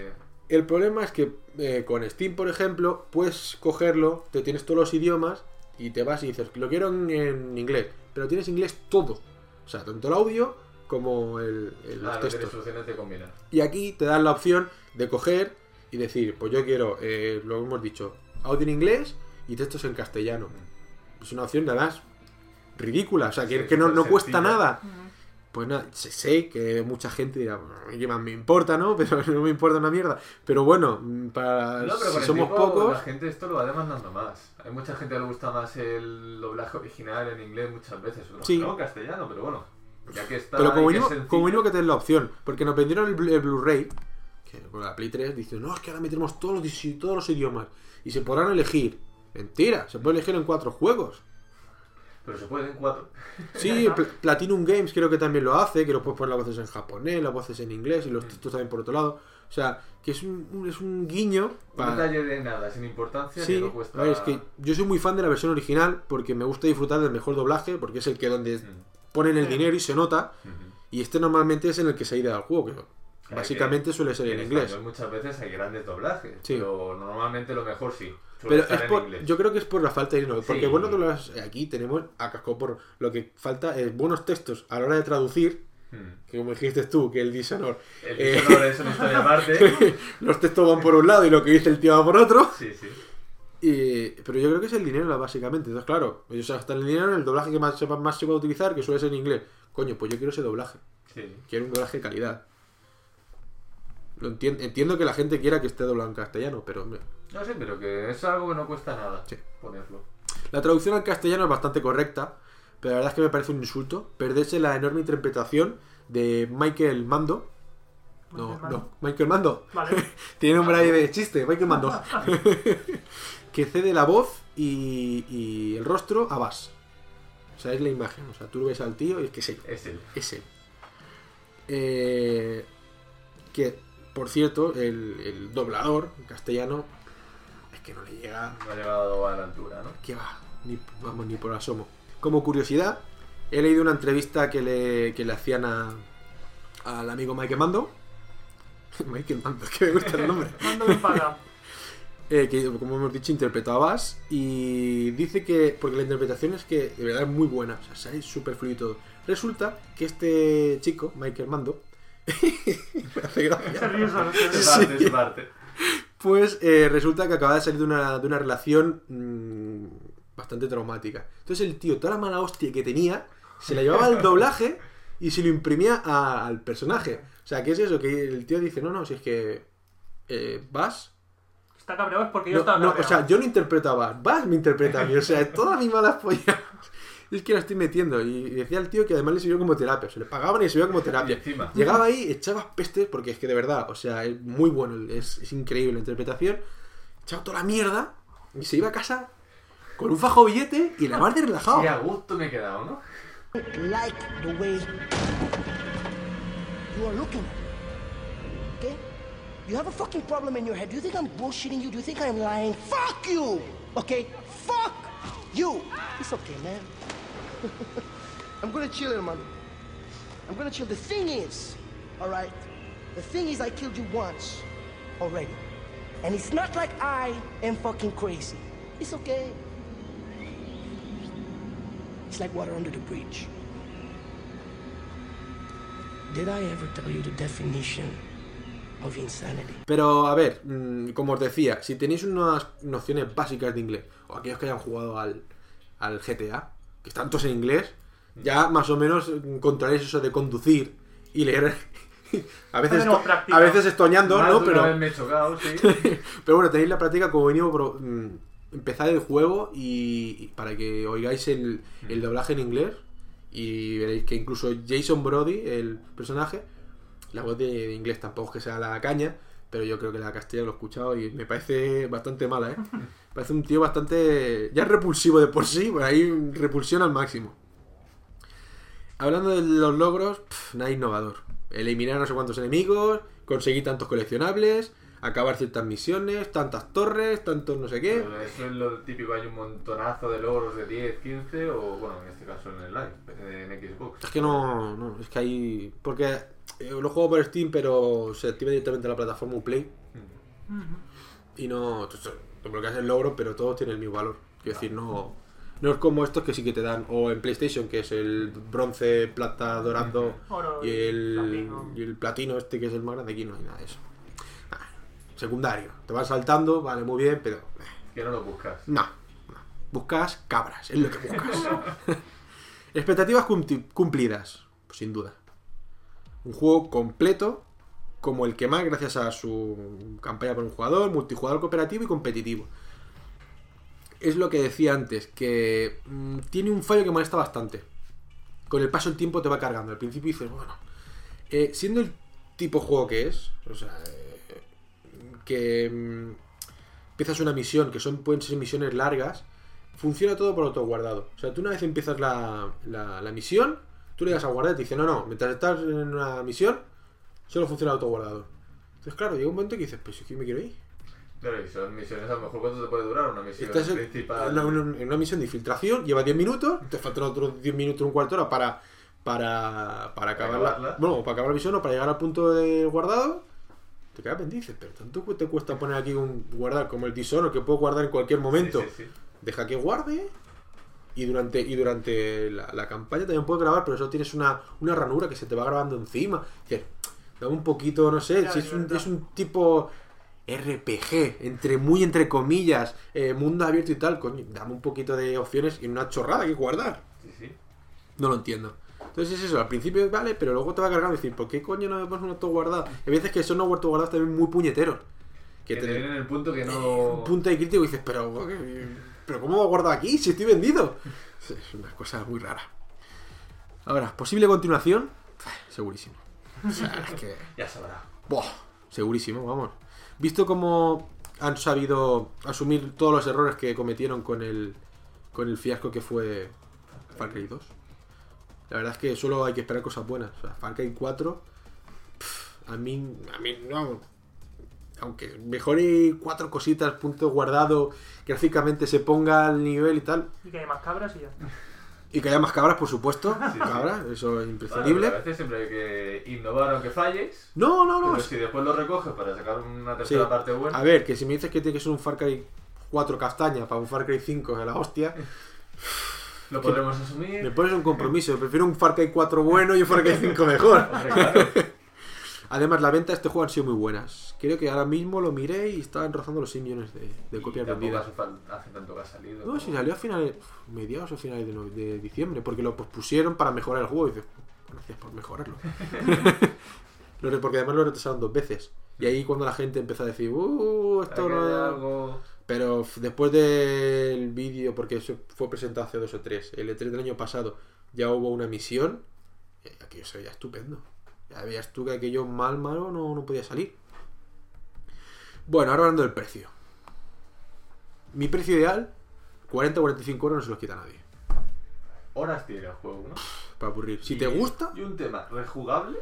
El problema es que con Steam, por ejemplo, puedes cogerlo, te tienes todos los idiomas y te vas y dices, lo quiero en inglés, pero tienes inglés todo. O sea, tanto el audio como los no textos. tienes soluciones de combinar. Y aquí te dan la opción de coger y decir, pues yo quiero, lo hemos dicho, audio en inglés y textos en castellano. Es una opción, además, ridícula, o sea, que, Sí, que no súper cuesta sencilla. nada. Pues nada, sé que mucha gente dirá, ¿qué más me importa, no? Pero no me importa una mierda. Pero bueno, para No, pero si con el somos tiempo pocos... la gente esto lo va demandando más. Hay mucha gente que le gusta más el doblaje original en inglés muchas veces. Otros Sí. no, en castellano, pero bueno. Ya que está Pero como y que es mínimo, sencillo. como mínimo que te den la opción. Porque nos vendieron el Blu-ray, que con la Play 3 dicen, no, es que ahora meteremos todos los idiomas y se podrán elegir. Mentira, se puede elegir en 4 juegos. Pero se puede en 4. Sí, Platinum Games creo que también lo hace, que lo puedes poner las voces en japonés, las voces en inglés y los textos también por otro lado. O sea, que es un guiño Un detalle de nada, sin importancia, Sí, que no cuesta... a ver, es que yo soy muy fan de la versión original porque me gusta disfrutar del mejor doblaje, porque es el que donde ponen el dinero y se nota, y este normalmente es en el que se ha ido al juego, que básicamente suele ser en inglés. español muchas veces hay grandes doblajes, Sí. pero normalmente lo mejor sí. Pero Suele estar es en por, inglés. yo creo que es por la falta de dinero, porque Sí. bueno, aquí tenemos a casco por lo que falta es buenos textos a la hora de traducir, que como dijiste tú, que el Dishonored, El Dishonored es una historia aparte. los textos van por un lado y lo que dice el tío va por otro. Sí, sí. Pero yo creo que es el dinero básicamente. Entonces, claro, ellos gastan el dinero en el doblaje que más se va a utilizar, que suele ser en inglés. Coño, pues yo quiero ese doblaje. Sí. Quiero un doblaje de calidad. Lo entiendo que la gente quiera que esté doblado en castellano, pero hombre, No sé, pero que es algo que no cuesta nada Sí. ponerlo. la traducción al castellano es bastante correcta, pero la verdad es que me parece un insulto perderse la enorme interpretación de Michael Mando. Michael Mando. Vale. Tiene nombre ahí de chiste, Michael Mando. Que cede la voz y el rostro a Bass. O sea, es la imagen. O sea, tú lo ves al tío y es que es él. Es él. Es él. Que, por cierto, el doblador en castellano es que no le llega. No ha llegado a la altura, ¿no? Que va, ni por asomo. Como curiosidad, he leído una entrevista que le hacían al amigo Michael Mando. Michael Mando, es que me gusta el nombre. Mándame para acá. Que, como hemos dicho, interpretó a Bass. Y dice que, porque la interpretación es que de verdad es muy buena, o sea, sale súper fluido y todo. Resulta que este chico, Michael Mando, me hace gracia. Se ríe solo, se ríe. Es parte, es parte. Pues resulta que acaba de salir de una relación bastante traumática. Entonces el tío, toda la mala hostia que tenía, se la llevaba al doblaje y se lo imprimía al personaje. O sea, ¿qué es eso? Que el tío dice, no, si es que Bass... Está cabreado es porque yo No, estaba no, cabreado. o sea, yo no interpreto a Bass, Bass me interpreta a mí. O sea, todas mis malas pollas es que la estoy metiendo. Y decía el tío que además le sirvió como terapia. Se le pagaban y le sirvió como Y terapia. encima. Llegaba ahí, echaba pestes, porque es que de verdad, o sea, es muy bueno, es increíble la interpretación. Echaba toda la mierda y se iba a casa con un fajo billete y la mar de relajado. Y a gusto me he quedado, ¿no? Like the way you are looking at it. Okay? You have a fucking problem in your head. Do you think I'm bullshitting you? Do you think I'm lying? Fuck you! Okay? Fuck you! It's okay, man. I'm gonna chill, hermano. I'm gonna chill. The thing is, alright? The thing is, I killed you once already. And it's not like I am fucking crazy. It's okay. It's like water under the bridge. Did I ever tell you the definition of insanity? Pero, a ver, como os decía, si tenéis unas nociones básicas de inglés, o aquellos que hayan jugado al GTA, que están todos en inglés, ya más o menos controlaréis eso de conducir y leer. A veces, Tenemos práctica. a veces estoñando, Más ¿no? de una Pero, vez me he chocado, sí. pero bueno, tenéis la práctica como mínimo empezar el juego y para que oigáis el doblaje en inglés y veréis que incluso Jason Brody, el personaje, la voz de inglés tampoco es que sea la caña, pero yo creo que la castellana lo he escuchado y me parece bastante mala, ¿eh? Parece un tío bastante... ya repulsivo de por sí, pues ahí repulsión al máximo. Hablando de los logros, nada innovador. Eliminar no sé cuántos enemigos, conseguir tantos coleccionables, acabar ciertas misiones, tantas torres, tantos no sé qué. Pero eso es lo típico, hay un montonazo de logros de 10, 15 o bueno, en este caso en el live, en Xbox. Es que no, es que hay... Porque lo juego por Steam, pero se activa directamente la plataforma Uplay. Y no... Te bloqueas el logro, pero todos tienen el mismo valor. Quiero decir, no es como estos que sí que te dan, o en PlayStation, que es el bronce, plata, dorado, Oro y platino. el platino este, que es el más grande. Aquí no hay nada de eso. Secundario. Te van saltando, vale, muy bien, pero... Que no lo buscas. No. Buscas cabras, es lo que buscas. Expectativas cumplidas, pues sin duda. Un juego completo, como el que más, gracias a su campaña por un jugador, multijugador cooperativo y competitivo. Es lo que decía antes, que tiene un fallo que molesta bastante. Con el paso del tiempo te va cargando. Al principio dices, bueno, siendo el tipo de juego que es, o sea, que empiezas una misión, que pueden ser misiones largas, funciona todo por autoguardado. O sea, tú una vez empiezas la misión, tú le das a guardar y te dice, no, mientras estás en una misión, solo funciona el autoguardado. Entonces, claro, llega un momento que dices, pues si me quiero ir. Claro, y son misiones, a lo mejor ¿cuánto te puede durar una misión Estás principal? en una misión de infiltración, lleva 10 minutos, te faltan otros 10 minutos, un cuarto de hora para acabarla. Bueno, para acabar la misión o para llegar al punto de guardado. Te quedas pendiente, pero tanto te cuesta poner aquí un guardar como el Dishonored, que puedo guardar en cualquier momento. Sí. Deja que guarde. Y durante la campaña también puedes grabar, pero eso tienes una ranura que se te va grabando encima. Dices, dame un poquito, no sé, si es un tipo RPG, entre comillas, mundo abierto y tal, coño, dame un poquito de opciones y una chorrada que guardar. Sí. No lo entiendo. Entonces es eso, al principio vale, pero luego te va cargando y decir, ¿por qué coño no me pones un autoguardado? Hay veces que son autoguardados también muy puñeteros. Que te vienen en el punto que no... Un punto de crítico y dices, pero ¿cómo va a guardar aquí si estoy vendido? Es una cosa muy rara. Ahora, ¿posible continuación? Segurísimo. O sea, es que... Ya sabrá. Buah, segurísimo, vamos. Visto cómo han sabido asumir todos los errores que cometieron con el fiasco que fue Far Cry 2. La verdad es que solo hay que esperar cosas buenas. O sea, Far Cry 4, a mí no. Aunque mejore 4 cositas, punto guardado, gráficamente se ponga al nivel y tal. Y que hay más cabras y ya. Y que haya más cabras, por supuesto. Sí. Cabras, eso es imprescindible. Bueno, a veces siempre hay que innovar aunque falles. No. Pero si después lo recoges para sacar una tercera parte buena. A ver, que si me dices que tiene que ser un Far Cry 4 castaña para un Far Cry 5 de la hostia, Lo podremos asumir. me pones un compromiso. Prefiero un Far Cry 4 bueno y un Far Cry 5 mejor. Hombre, claro. Además, las ventas de este juego han sido muy buenas. Creo que ahora mismo lo miré y estaban rozando los 6 millones de copias Tampoco vendidas. hace tanto que ha salido. No, si salió a finales, mediados o finales de diciembre, porque lo pospusieron para mejorar el juego. Y dices, gracias por mejorarlo. Porque además lo retrasaron 2 veces. Y ahí cuando la gente empezó a decir, esto Aquí hay no... algo... Pero después del vídeo, porque eso fue presentado hace 2 o 3, el E3 del año pasado, ya hubo una misión, aquello se veía estupendo. Ya veías tú que aquello malo no podía salir. Bueno, ahora hablando del precio. Mi precio ideal, 40-45 euros, no se los quita nadie. Horas tiene el juego, ¿no? Para aburrir. Si Y- te gusta, Y un tema, ¿rejugable?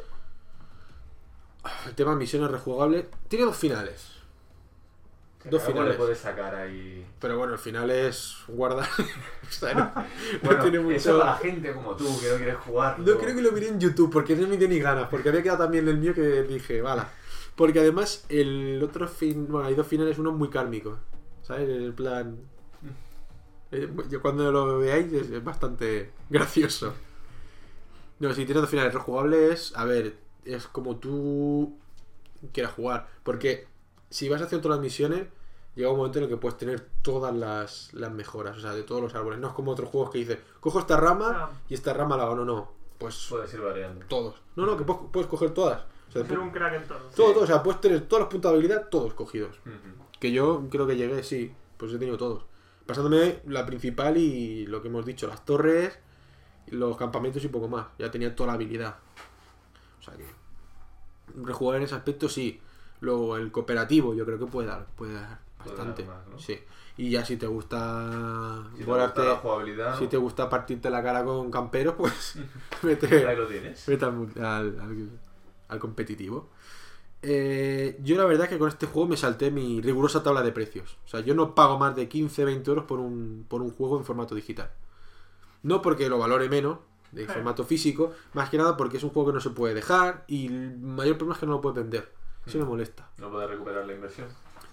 el tema de misiones rejugables, tiene 2 finales. Dos Algo finales. le puedes sacar ahí. Pero bueno, el final es guardar. O sea, no Bueno, tiene mucho... eso para gente como tú que no quieres jugar. No creo que lo miré en YouTube porque no me dio ni ganas, porque había quedado también el mío que dije, vale. Porque además el otro bueno, hay 2 finales, uno muy kármico, ¿sabes? En el plan... yo cuando lo veáis es bastante gracioso. No, si tienes 2 finales rejugables, a ver, es como tú quieras jugar. Porque si vas haciendo todas las misiones, llega un momento en el que puedes tener todas las mejoras, o sea, de todos los árboles. No es como otros juegos que dices, cojo esta rama y esta rama la hago. No. Pues Puedes ir variando. todos. No, que puedes coger todas. O sea, Ser un crack en todo. todo, o sea, puedes tener todos los puntos de habilidad, todos cogidos. Ujú. Que yo creo que llegué, sí, pues he tenido todos. Pasándome la principal y lo que hemos dicho, las torres, los campamentos y poco más. Ya tenía toda la habilidad. O sea que rejugar en ese aspecto sí. Luego el cooperativo yo creo que puede dar bastante. dar más, ¿no? Sí. Y ya si te gusta Si te volarte, gusta la jugabilidad, si ¿no? te gusta partirte la cara con camperos, pues vete. Ahí lo tienes. Vete al competitivo. Yo la verdad es que con este juego me salté mi rigurosa tabla de precios. O sea, yo no pago más de 15-20 euros por un juego en formato digital. No porque lo valore menos de formato físico, más que nada porque es un juego que no se puede dejar y el mayor problema es que no lo puedes vender. Eso me molesta. No puedes recuperar la inversión.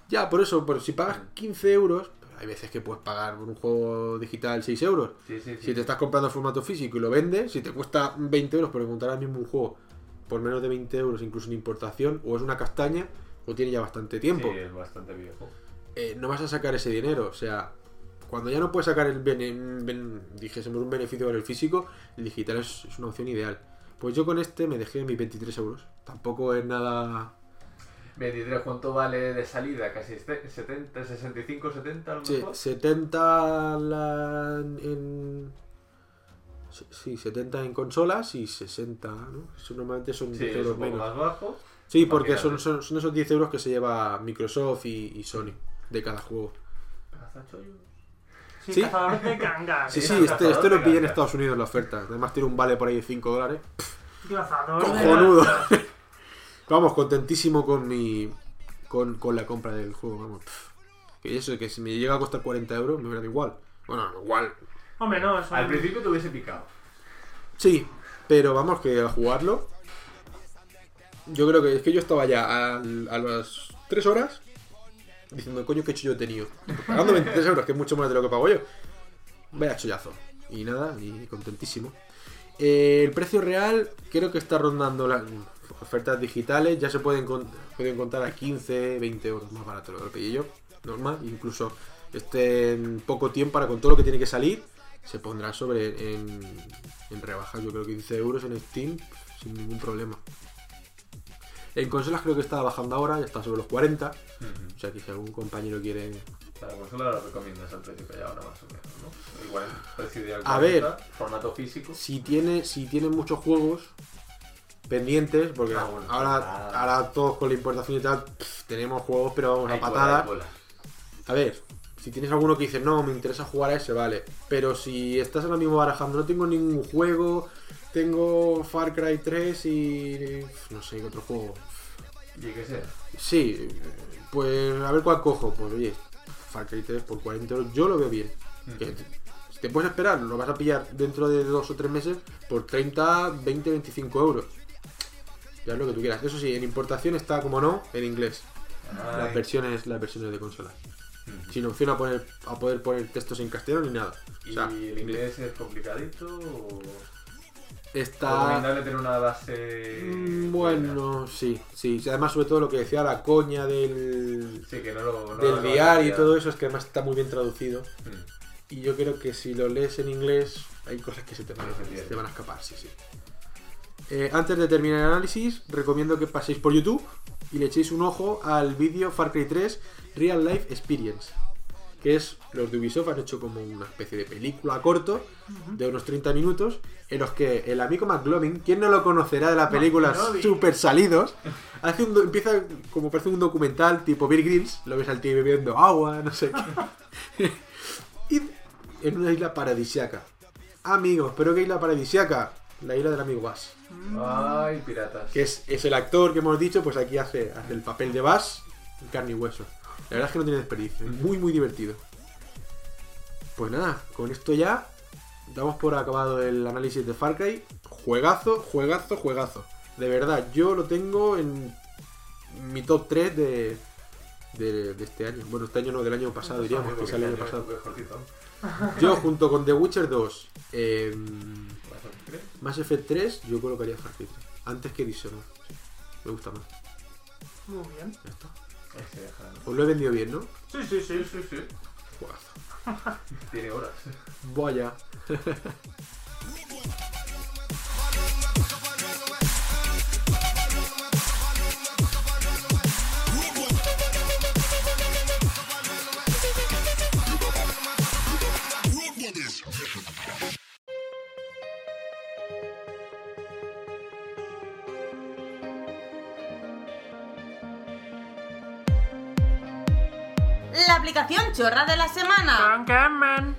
Ya, por eso, si pagas 15 euros, hay veces que puedes pagar por un juego digital 6 euros. Sí. Si te estás comprando en formato físico y lo vendes, si te cuesta 20 euros por encontrar ahora mismo un juego por menos de 20 euros, incluso en importación, o es una castaña, o tiene ya bastante tiempo. Sí, es bastante viejo. No vas a sacar ese dinero. O sea, cuando ya no puedes sacar dijésemos un beneficio con el físico, el digital es una opción ideal. Pues yo con este me dejé mis 23 euros. Tampoco es nada... 23, ¿cuánto vale de salida? Casi 70, 65, 70 a lo Sí, mejor. 70 Sí, 70 en consolas y 60, ¿no? Eso normalmente son Sí, 10 es euros un poco menos. más bajo. Sí, porque Imagínate. son esos 10 euros que se lleva Microsoft y Sony de cada juego. Cazachollos. Sí, ¿Sí? cazador de cangas. Sí, Cazador este de lo pillé en gangas. Estados Unidos en la oferta. Además tiene un vale por ahí de $5. Cazador de ¡Cojonudo! gangas. Vamos, contentísimo con la compra del juego, vamos. Que eso, que si me llega a costar 40 euros, me hubiera dado igual. Bueno, igual. Hombre, no, son... Al principio te hubiese picado. Sí, pero vamos, que al jugarlo, yo creo que es que yo estaba ya a las 3 horas diciendo, coño, qué hecho yo he tenido. Pagando 23 euros, que es mucho más de lo que pago yo. Vaya chollazo. Y nada, y contentísimo. El precio real creo que está rondando las ofertas digitales. Ya se pueden encontrar a 15, 20 euros más barato lo pillé yo. Normal, incluso en poco tiempo, ahora con todo lo que tiene que salir, se pondrá en rebajas. Yo creo que 15 euros en Steam sin ningún problema. En consolas creo que está bajando ahora, ya está sobre los 40. O sea que si algún compañero quiere... Para la consola lo recomiendas al precio que hay ahora más o menos, ¿no? Igual, precio ideal. A ver. Formato físico. Si tiene muchos juegos pendientes, porque Bueno, ahora todos con la importación y tal, tenemos juegos, pero vamos Hay a patadas. cola. A ver, si tienes alguno que dices, no, me interesa jugar a ese, vale. Pero si estás ahora mismo barajando, no tengo ningún juego, tengo Far Cry 3 y... no sé, ¿qué otro juego? Y que sea. Sí, pues a ver cuál cojo. Pues oye, Far Cry 3 por 40 euros, yo lo veo bien. Que si te puedes esperar, lo vas a pillar dentro de 2 o 3 meses por 30, 20, 25 euros. Ya es lo que tú quieras. Eso sí, en importación está, como no, en inglés. Las versiones de consola. Sin opción a poder poner textos en castellano ni nada. ¿Y O sea, el inglés es complicadito o...? está... Recomendable tener una base... Bueno, sí. Además, sobre todo lo que decía la coña del Sí, que no lo... del diario y todo eso, es que además está muy bien traducido. Mm. Y yo creo que si lo lees en inglés, hay cosas que se te van a escapar, sí. Antes de terminar el análisis, recomiendo que paséis por YouTube y le echéis un ojo al vídeo Far Cry 3 Real Life Experience, que es, los de Ubisoft han hecho como una especie de película corto de unos 30 minutos en los que el amigo McLovin, ¿quién no lo conocerá de la película McLovin. Super Salidos? Empieza como parece un documental tipo Bear Grylls, lo ves al tío bebiendo agua, no sé qué. Y en una isla paradisiaca. Amigos, ¿pero qué isla paradisiaca? La isla del amigo Bass. Ay, piratas. Que es el actor que hemos dicho, pues aquí hace el papel de Bass en carne y hueso. La verdad es que no tiene desperdicio. Muy, muy divertido. Pues nada, con esto ya damos por acabado el análisis de Far Cry. Juegazo, juegazo, juegazo. De verdad, yo lo tengo en mi top 3 de este año. Bueno, este año no, del año pasado, diríamos, que salió el año pasado. Yo, junto con The Witcher 2, Mass Effect 3, yo colocaría Far Cry 3. Antes que Dishonored. Sí, me gusta más. Muy bien. Ya está. Ese deja, ¿no? Os lo he vendido bien, ¿no? Sí. Sí. Juegazo. Tiene horas. Vaya. La aplicación chorra de la semana. Cancaman.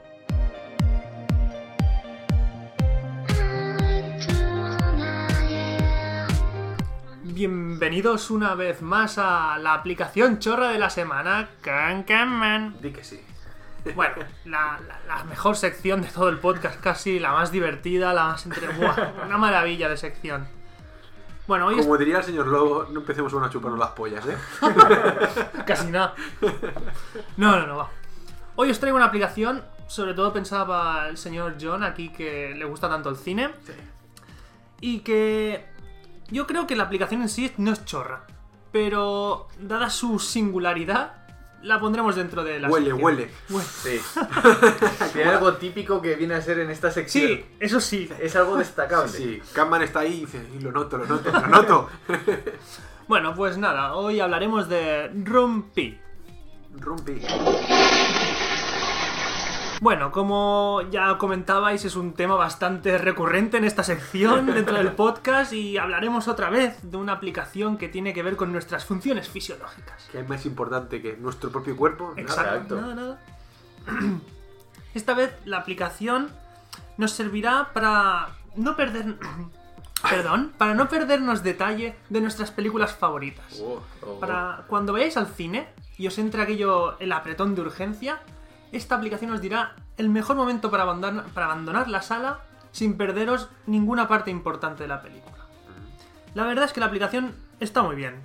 Bienvenidos una vez más a la aplicación chorra de la semana, Cancaman. Di que sí. Bueno, la mejor sección de todo el podcast, casi la más divertida, la más Buah, una maravilla de sección. Bueno, hoy Como diría el señor Lobo, no empecemos a chuparnos las pollas, ¿eh? Casi nada. No, va. Hoy os traigo una aplicación, sobre todo pensada para el señor John aquí, que le gusta tanto el cine. Sí. Y que yo creo que la aplicación en sí no es chorra, pero dada su singularidad, la pondremos dentro de la sección. Huele. Sí. Tiene algo típico que viene a ser en esta sección. Sí, eso sí. Es algo destacable. Sí, Catman está ahí y dice, y lo noto. Bueno, pues nada, hoy hablaremos de Rumpi. Rumpi. Bueno, como ya comentabais, es un tema bastante recurrente en esta sección dentro del podcast y hablaremos otra vez de una aplicación que tiene que ver con nuestras funciones fisiológicas. ¿Qué es más importante que nuestro propio cuerpo? Exacto. Nada. Esta vez la aplicación nos servirá para no perder... Perdón, para no perdernos detalle de nuestras películas favoritas. Para cuando vayáis al cine y os entre el apretón de urgencia, esta aplicación os dirá el mejor momento para abandonar la sala sin perderos ninguna parte importante de la película. La verdad es que la aplicación está muy bien.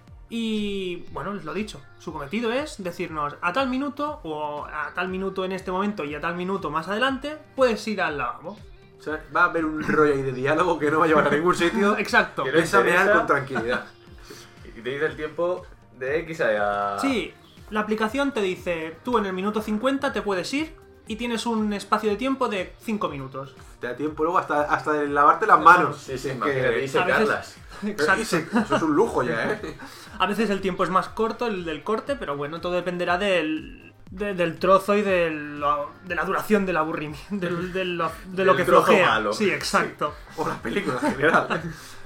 Y, bueno, os lo he dicho, su cometido es decirnos a tal minuto, o a tal minuto en este momento y a tal minuto más adelante, puedes ir al lavabo. O sea, va a haber un rollo ahí de diálogo que no va a llevar a ningún sitio. Exacto. Quiero Examinar con tranquilidad. Y te dice el tiempo de X a... Sí, la aplicación te dice, tú en el minuto 50 te puedes ir y tienes un espacio de tiempo de 5 minutos. Te da tiempo luego hasta de lavarte las manos. Sí, Es imagínate, que... y secarlas. Exacto. Eso es un lujo ya, ¿eh? A veces el tiempo es más corto, el del corte, pero bueno, todo dependerá del trozo y de la duración del aburrimiento, de lo Del que trozo flojea. malo. Sí, exacto. O las películas en general.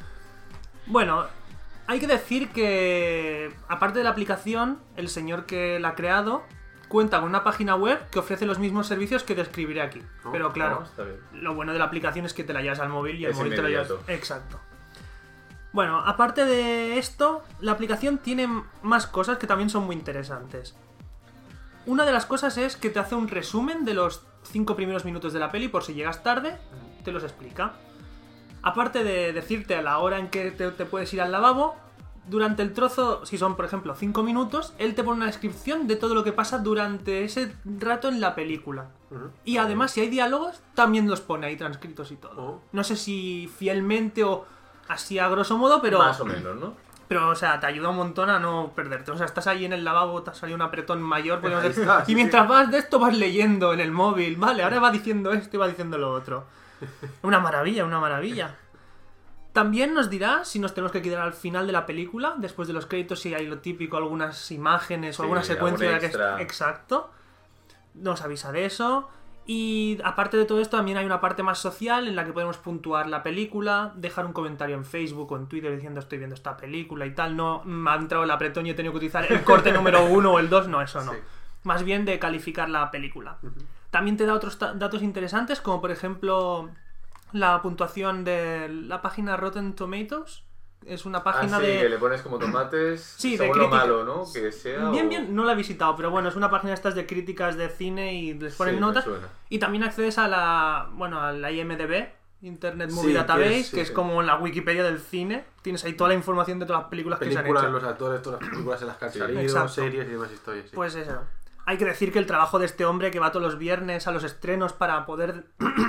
Bueno, hay que decir que, aparte de la aplicación, el señor que la ha creado cuenta con una página web que ofrece los mismos servicios que describiré aquí. Pero claro, está bien. lo bueno de la aplicación es que te la llevas al móvil y el Es móvil te lo llevas. inmediato. Exacto. Bueno, aparte de esto, la aplicación tiene más cosas que también son muy interesantes. Una de las cosas es que te hace un resumen de los 5 primeros minutos de la peli, por si llegas tarde, te los explica. Aparte de decirte a la hora en que te puedes ir al lavabo, durante el trozo, si son por ejemplo 5 minutos, él te pone una descripción de todo lo que pasa durante ese rato en la película. Y además, si hay diálogos, también los pone ahí transcritos y todo. No sé si fielmente o así a grosso modo, pero... Más o menos, ¿no? Pero, o sea, te ayuda un montón a no perderte. O sea, estás ahí en el lavabo, te ha salido un apretón mayor, podemos Ahí decir, está, y sí, mientras vas de esto vas leyendo en el móvil. Vale, ahora va diciendo esto y va diciendo lo otro. Una maravilla, una maravilla. También nos dirá si nos tenemos que quedar al final de la película, después de los créditos, si hay lo típico, algunas imágenes o Sí, alguna secuencia algún de extra. Exacto. Nos avisa de eso. Y aparte de todo esto, también hay una parte más social en la que podemos puntuar la película, dejar un comentario en Facebook o en Twitter diciendo estoy viendo esta película y tal. No me ha entrado el apretón y he tenido que utilizar el corte número 1 o el 2, no, eso no. Sí. Más bien de calificar la película. También te da otros datos interesantes, como por ejemplo la puntuación de la página Rotten Tomatoes. Es una página sí, de... que le pones como tomates Sí, de según lo crítica. malo, ¿no? Que sea Bien, no la he visitado, pero bueno, es una página estas de críticas de cine y les ponen Sí, me notas. suena. Y también accedes a la IMDb, Internet Movie Sí, Database, sí, que es sí. como la Wikipedia del cine. Tienes ahí toda la información de todas las películas que se han Películas, hecho. los actores, todas las películas en las que han Sí, salido, exacto. series y demás historias. Sí. Pues eso. Hay que decir que el trabajo de este hombre que va todos los viernes a los estrenos para poder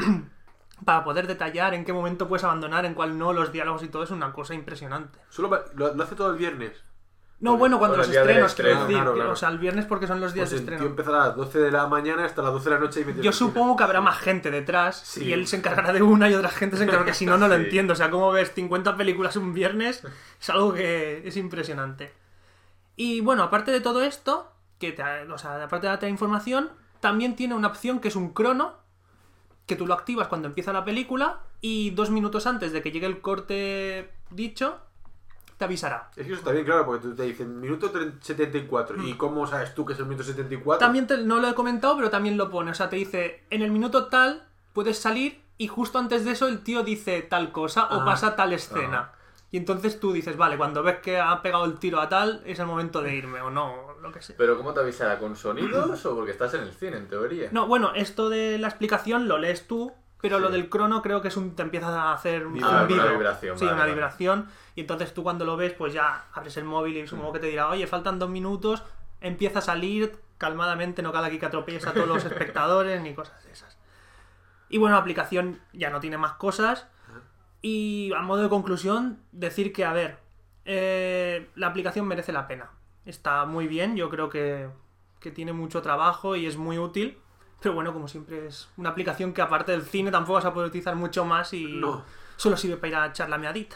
detallar en qué momento puedes abandonar, en cuál no, los diálogos y todo, es una cosa impresionante. Lo hace todo el viernes. No, bueno, cuando Por los el día del estrenos, quiero estreno, decir. claro. O sea, el viernes porque son los días Pues de el tío estreno. empezará a las 12 de la mañana hasta las 12 de la noche y medio. Yo supongo que habrá más gente detrás Sí. y él se encargará de una y otra gente se encargará, que si no, no lo Sí. entiendo. O sea, cómo ves 50 películas un viernes es algo que es impresionante. Y bueno, aparte de todo esto, aparte de darte la información, también tiene una opción que es un crono, que tú lo activas cuando empieza la película y 2 minutos antes de que llegue el corte dicho, te avisará. Es que eso está bien, claro, porque te dicen minuto 74. ¿Y cómo sabes tú que es el minuto 74? También no lo he comentado, pero también lo pone. O sea, te dice, en el minuto tal puedes salir y justo antes de eso el tío dice tal cosa o pasa tal escena. Y entonces tú dices, vale, cuando ves que ha pegado el tiro a tal, es el momento de irme o no, lo que sea. Pero ¿cómo te avisará? ¿Con sonidos o porque estás en el cine, en teoría? No, bueno, esto de la explicación lo lees tú pero lo del crono creo que te empieza a hacer un Una vibro. vibración, Sí, vale, una vale. vibración. Y entonces tú cuando lo ves, pues ya abres el móvil y supongo que te dirá, oye, faltan 2 minutos, empieza a salir calmadamente, no cada aquí que atropelles a todos los espectadores ni cosas de esas. Y bueno, la aplicación ya no tiene más cosas. Y a modo de conclusión, decir que, a ver, la aplicación merece la pena. Está muy bien, yo creo que tiene mucho trabajo y es muy útil. Pero bueno, como siempre es una aplicación que aparte del cine tampoco vas a poder utilizar mucho más y No. solo sirve para ir a echar la meadita.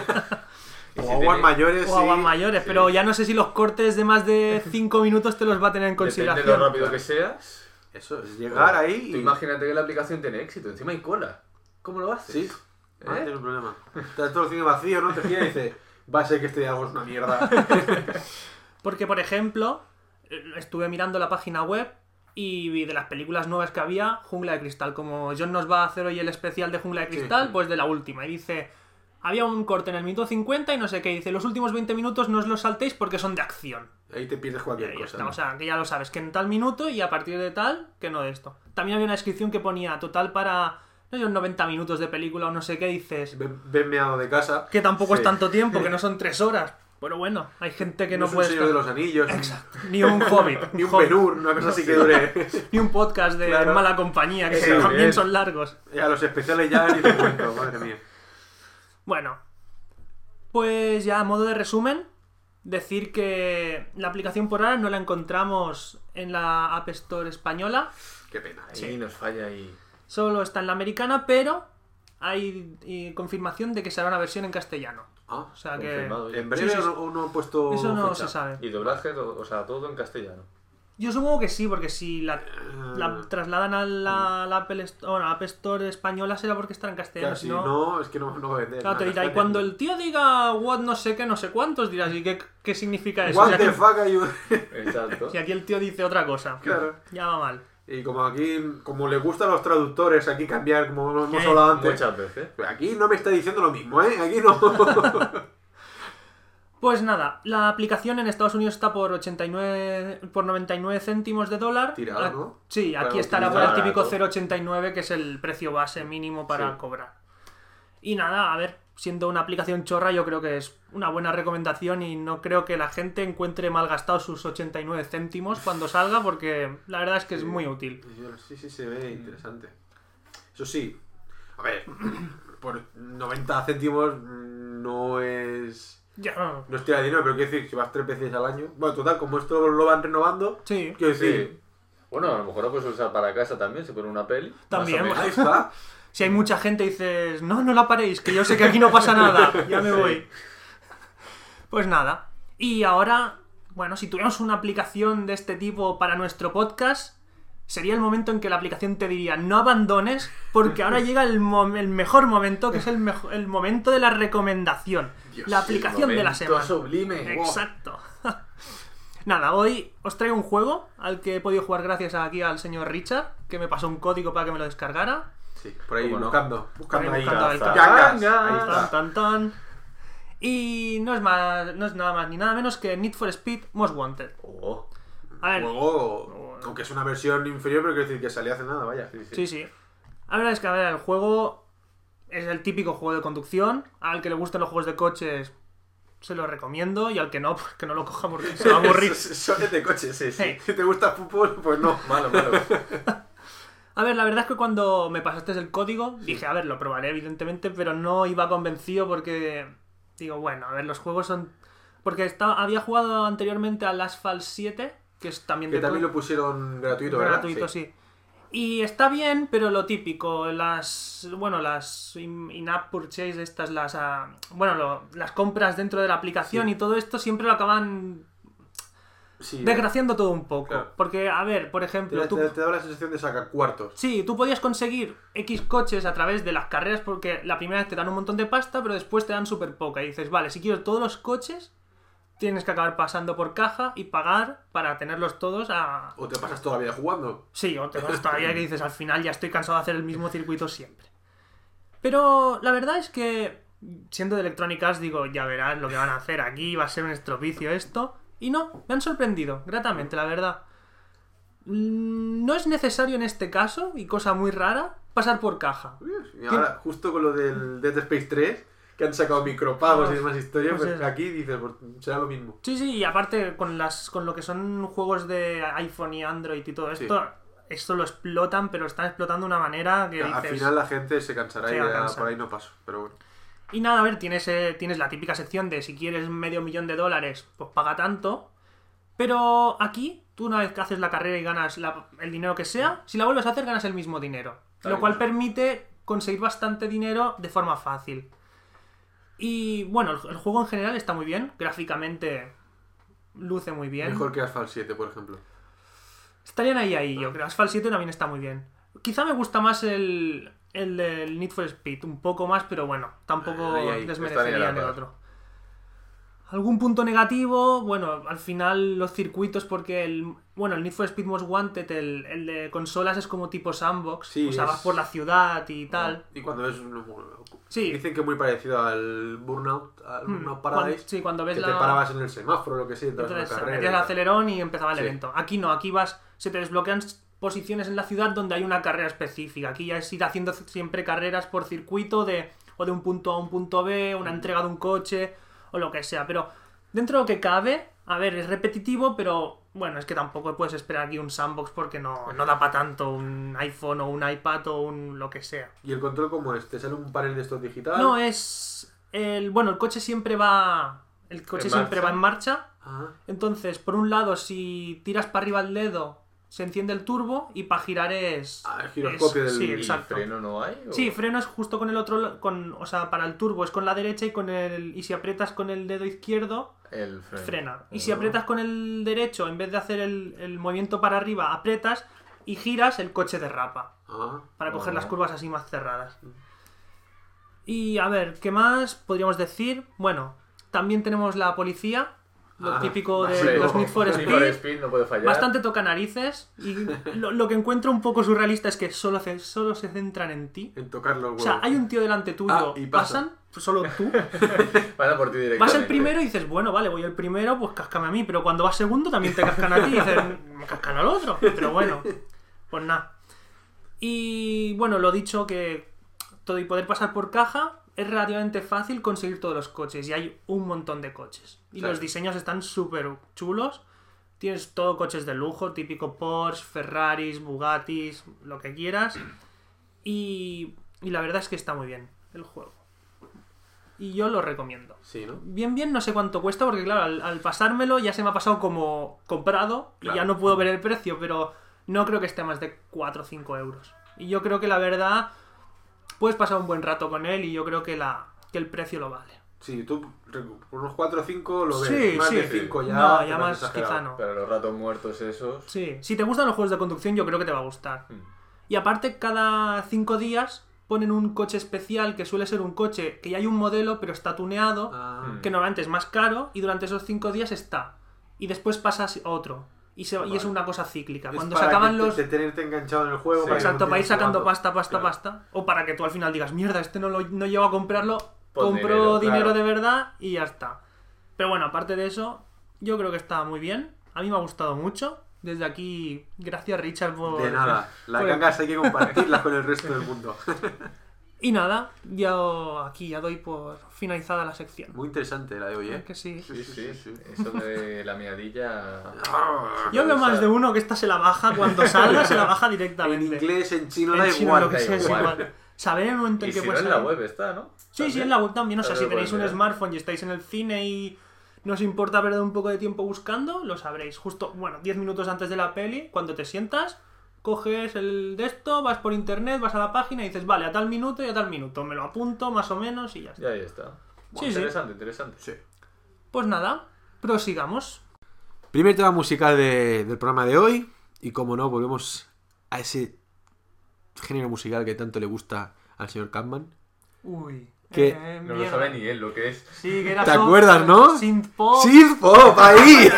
Y O si aguas tiene- mayores. O aguas sí. mayores, pero ya no sé si los cortes de más de 5 minutos te los va a tener en Depende de consideración. lo rápido que seas. Eso, es llegar ahí Tú y... imagínate que la aplicación tiene éxito, encima hay cola. ¿Cómo lo haces? Sí. Ah, tiene un problema. Está todo el cine vacío, ¿no? Te fías y dices, va a ser que este diálogo es una mierda. Porque, por ejemplo, estuve mirando la página web y de las películas nuevas que había, Jungla de Cristal. Como John nos va a hacer hoy el especial de Jungla de Cristal, Sí. pues de la última. Y dice, había un corte en el minuto 50 y no sé qué. Dice, los últimos 20 minutos no os los saltéis porque son de acción. Ahí te pierdes cualquier Y ahí cosa. está, ¿no? o sea, que ya lo sabes, que en tal minuto y a partir de tal, que no de esto. También había una descripción que ponía total para, no sé, 90 minutos de película o no sé qué, dices, Ven meado de casa. que tampoco es Sí. tanto tiempo, que no son 3 horas. Pero bueno, hay gente que no es puede un Señor de estar... los Anillos. Ni un Hobbit. Ni un Hobbit. Benur, una cosa así que dure. Ni un podcast de Claro. mala compañía, que Sí, también bien. son largos. Ya los especiales ya ni te cuento, madre mía. Bueno, pues ya a modo de resumen, decir que la aplicación por ahora no la encontramos en la App Store española, Qué pena. Ahí nos falla ahí. solo está en la americana, pero hay confirmación de que será una versión en castellano. Ah, O sea que Confirmado ya. en breve Sí, sí, sí. o no han puesto eso no fecha? se sabe. Y doblaje, o sea, todo en castellano. Yo supongo que sí, porque si la trasladan a la App Store española será porque estará en castellano, Claro, si si no... no, es que no va a vender. Claro, te nada, dirá, y España. cuando el tío diga what no sé qué, no sé cuántos, dirás, ¿y qué significa eso? What Si the aquí, fuck are you... Exacto. si aquí el tío dice otra cosa, Claro. ya va mal. Y como aquí, como le gustan a los traductores aquí cambiar, como lo hemos hablado antes. Muchas veces. Pues aquí no me está diciendo lo mismo, ¿eh? Aquí no. Pues nada, la aplicación en Estados Unidos está por 99 céntimos de dólar. Tirado, Ah, ¿no? Sí, Para aquí estará por el utilizar típico barato. 0,89, que es el precio base mínimo para Sí. cobrar. Y nada, a ver, siendo una aplicación chorra, yo creo que es una buena recomendación y no creo que la gente encuentre mal gastados sus 89 céntimos cuando salga, porque la verdad es que es muy útil. Sí, se ve interesante. Eso sí, a ver, por 90 céntimos no es... Ya, No estoy a dinero, pero quiero decir, si vas 3 veces al año... Bueno, total, como esto lo van renovando, sí, quiero decir... Sí. Bueno, a lo mejor lo puedes usar para casa también, si pone una peli. También, más o menos. Ahí está. si hay mucha gente y dices, no la paréis, que yo sé que aquí no pasa nada, ya me voy. Pues nada. Y ahora, bueno, si tuviéramos una aplicación de este tipo para nuestro podcast, sería el momento en que la aplicación te diría, no abandones, porque ahora llega el mejor momento, que es el momento de la recomendación. Dios, la aplicación de la Momento semana. sublime. Exacto. Nada, hoy os traigo un juego al que he podido jugar gracias aquí al señor Richard, que me pasó un código para que me lo descargara. Sí, por ahí, ¿Cómo no? buscando Por ahí ahí. buscando el Gangas, ahí Tan, está. tan, tan. Y no es nada más ni nada menos que Need for Speed Most Wanted. Oh, A ver, Juego, aunque es una versión inferior, pero quiero decir que salió hace nada, vaya. sí. La verdad es que, a ver, el juego es el típico juego de conducción. Al que le gustan los juegos de coches, se lo recomiendo. Y al que no, pues que no lo coja porque se va a aburrir. Son de coches, sí. Sí. Si te gusta el fútbol, pues no. malo. A ver, la verdad es que cuando me pasaste el código, dije, a ver, lo probaré, evidentemente, pero no iba convencido porque... Digo, bueno, a ver, los juegos son... Porque había jugado anteriormente al Asphalt 7, que es también Que de también lo pusieron gratuito, ¿verdad? gratuito, sí. Y está bien, pero lo típico, las in-app purchase, estas, las compras dentro de la aplicación Sí. y todo esto siempre lo acaban Sí. desgraciando todo un poco. Claro. Porque, a ver, por ejemplo, Te da la sensación de sacar cuartos. sí, tú podías conseguir X coches a través de las carreras porque la primera vez te dan un montón de pasta, pero después te dan súper poca. Y dices, vale, si quiero todos los coches, tienes que acabar pasando por caja y pagar para tenerlos todos a... O te pasas toda la vida jugando. Sí, o te vas todavía que dices, al final ya estoy cansado de hacer el mismo circuito siempre. Pero la verdad es que, siendo de Electronic Arts, digo, ya verás lo que van a hacer aquí, va a ser un estropicio esto. Y no, me han sorprendido, gratamente, la verdad. No es necesario en este caso, y cosa muy rara, pasar por caja. Y ahora, justo con lo del Dead Space 3, que han sacado micropagos y demás historias, pues pues eso. aquí dices, pues será lo mismo. Sí, y aparte con lo que son juegos de iPhone y Android y todo esto lo explotan, pero están explotando de una manera que Al dices... final la gente se cansará Se y va a ya cansar. por ahí no paso, pero bueno. Y nada, a ver, tienes la típica sección de si quieres $500,000, pues paga tanto. Pero aquí, tú una vez que haces la carrera y ganas el dinero que sea, si la vuelves a hacer ganas el mismo dinero. Lo cual permite conseguir bastante dinero de forma fácil. Y bueno, el juego en general está muy bien. Gráficamente luce muy bien. Mejor que Asphalt 7, por ejemplo. Estarían ahí, yo creo. Asphalt 7 también está muy bien. Quizá me gusta más el del Need for Speed, un poco más, pero bueno, tampoco Ahí, desmerecería está el bien, otro. ¿Algún punto negativo? Bueno, al final los circuitos, porque el Need for Speed Most Wanted, el de consolas es como tipo sandbox, Sí, o sea, es- vas por la ciudad y tal. Y cuando ves... Sí. Dicen que es muy parecido al Burnout Paradise. Cuando ves que te parabas en el semáforo o lo que sea, entrabas en Entonces una carrera. metías y el tal. acelerón y empezaba el Sí. evento. Aquí no, aquí se te desbloquean posiciones en la ciudad donde hay una carrera específica. Aquí ya es ir haciendo siempre carreras por circuito o de un punto A a un punto B, una entrega de un coche o lo que sea. Pero dentro de lo que cabe, a ver, es repetitivo, pero bueno, es que tampoco puedes esperar aquí un sandbox porque no da para tanto un iPhone o un iPad o un lo que sea. ¿Y el control cómo es? ¿Te sale un panel de estos digital? No, es... el coche siempre va... El coche ¿En siempre marcha? va en marcha. Ah, Entonces, por un lado, si tiras para arriba el dedo, se enciende el turbo y para girar es... el giroscopio del... Sí, ¿Y exacto. freno no hay? ¿O? Sí, freno es justo con el otro... O sea, para el turbo es con la derecha y si aprietas con el dedo izquierdo, El freno. frena. Y si aprietas con el derecho, en vez de hacer el movimiento para arriba, aprietas y giras, el coche derrapa. Ah, Para coger Ah. las curvas así más cerradas. Y a ver, ¿qué más podríamos decir? Bueno, también tenemos la policía, lo Ah, típico de Hombre, los Need for Need for Speed. Speed no puede fallar. Bastante toca narices. Y lo que encuentro un poco surrealista es que solo se centran en ti. en tocar los huevos. O sea, hay un tío delante tuyo, Ah, y pasan. pasan, pues solo tú. Van a por ti directamente. Vas el primero y dices, bueno, vale, voy el primero, pues cáscame a mí. Pero cuando vas segundo también te cascan a ti y dices, me cascan al otro. Pero bueno, pues nada. Y bueno, lo dicho, que todo y poder pasar por caja, es relativamente fácil conseguir todos los coches. Y hay un montón de coches. Y Claro. los diseños están súper chulos. Tienes todo coches de lujo, típico Porsche, Ferraris, Bugattis, lo que quieras. Y la verdad es que está muy bien el juego. Y yo lo recomiendo. Sí, ¿no? Bien, no sé cuánto cuesta, porque claro, al pasármelo ya se me ha pasado como comprado y Claro. ya no puedo ver el precio, pero no creo que esté más de 4 o 5 euros. Y yo creo que la verdad, puedes pasar un buen rato con él y yo creo que el precio lo vale. Sí, tú por unos 4 o 5 lo ves. Sí, más sí. de 5 ya. No, te ya parece más exagerado. quizá no. Pero los ratos muertos esos... Sí, si te gustan los juegos de conducción yo creo que te va a gustar. Y aparte, cada 5 días ponen un coche especial que suele ser un coche que ya hay un modelo pero está tuneado, Ah, que normalmente es más caro y durante esos 5 días está. Y después pasas a otro. Y es una cosa cíclica. es Cuando se para acaban que los... de tenerte enganchado en el juego. Sí. para que Exacto, para ir continúes sacando jugando. pasta, Claro. o para que tú al final digas, mierda, este no llego a comprarlo, Pon compro dinero, dinero claro. de verdad y ya está. Pero bueno, aparte de eso, yo creo que está muy bien. A mí me ha gustado mucho. Desde aquí, gracias Richard por... De nada, las por- gangas hay que compartirlas con el resto del mundo. Y nada, yo aquí ya doy por finalizada la sección. Muy interesante la de hoy, ¿eh? Que sí. Sí, sí, Eso de la miadilla... Yo veo más de uno que esta se la baja, cuando salga se la baja En directamente. inglés, en chino, En da chino, igual. lo que da sea es igual. igual. Saber el momento Y en que si no puede en la salir. web está, ¿no? Sí, en la web también. O sea, si También tenéis un puedes mirar. smartphone y estáis en el cine y no os importa perder un poco de tiempo buscando, lo sabréis. Justo, 10 minutos antes de la peli, cuando te sientas, coges el de esto, vas por internet, vas a la página y dices, vale, a tal minuto y a tal minuto. Me lo apunto más o menos y ya está. Y ahí está. Sí, Interesante. Sí. Pues nada, prosigamos. Primer tema musical del programa de hoy. Y como no, volvemos a ese género musical que tanto le gusta al señor Catman. Uy. ¿Qué? No lo mierda. sabe ni él lo que es. Sí, que era ¿Te soft, acuerdas, no? synth-pop. ¡Synthpop! ¡Ahí!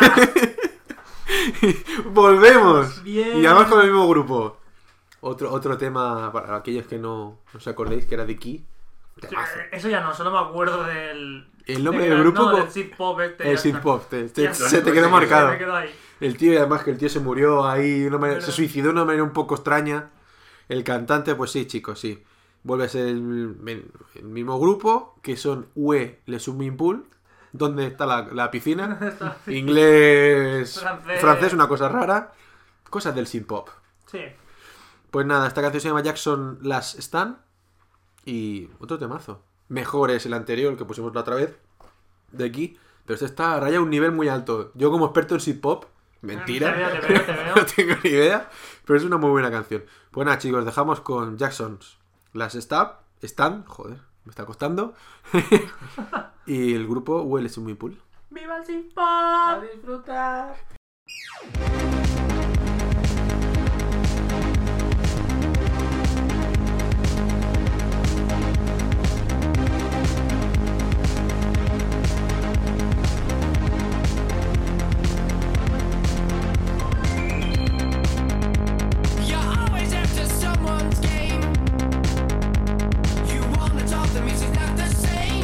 Volvemos. Bien. Y además con el mismo grupo. Otro tema para aquellos que no os acordéis que era de Key. Eso ya no, solo me acuerdo del... El nombre de que del era- grupo No, con- del synth-pop este. El ya está. synthpop. Ya Se está. te quedó marcado. Me quedo ahí. El tío, y además que el tío se murió ahí, de una manera- Pero- se suicidó de una manera un poco extraña. El cantante, pues sí, chicos, sí. Vuelve a ser el mismo grupo, que son UE Le Swimming Pool, donde está la piscina. Inglés, francés, una cosa rara. Cosas del synth pop. Sí. Pues nada, esta canción se llama Jackson Last Stand. Y otro temazo. Mejor es el anterior, que pusimos la otra vez, de aquí. Pero este está a raya a un nivel muy alto. Yo como experto en synth pop, mentira. Te veo. No tengo ni idea. Pero es una muy buena canción. Pues nada, chicos, dejamos con Jackson's Last Stand. Joder, me está costando. Y el grupo Well Swimming Pool. ¡Viva el synth pop! A disfrutar. You're always after someone's game. You wanna talk, the music's not the same.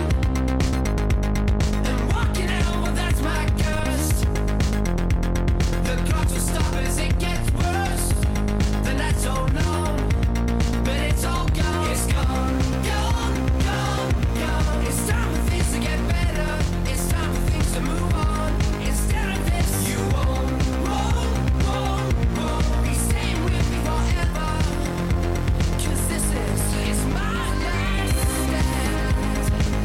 And walking out, well, that's my curse. The clock will stop as it gets worse. The night's so long, but it's all gone. It's gone, gone, gone, gone. It's time for things to get better. It's time for things to move on. Instead of this, you won't be staying with me forever. 'Cause this is my last stand.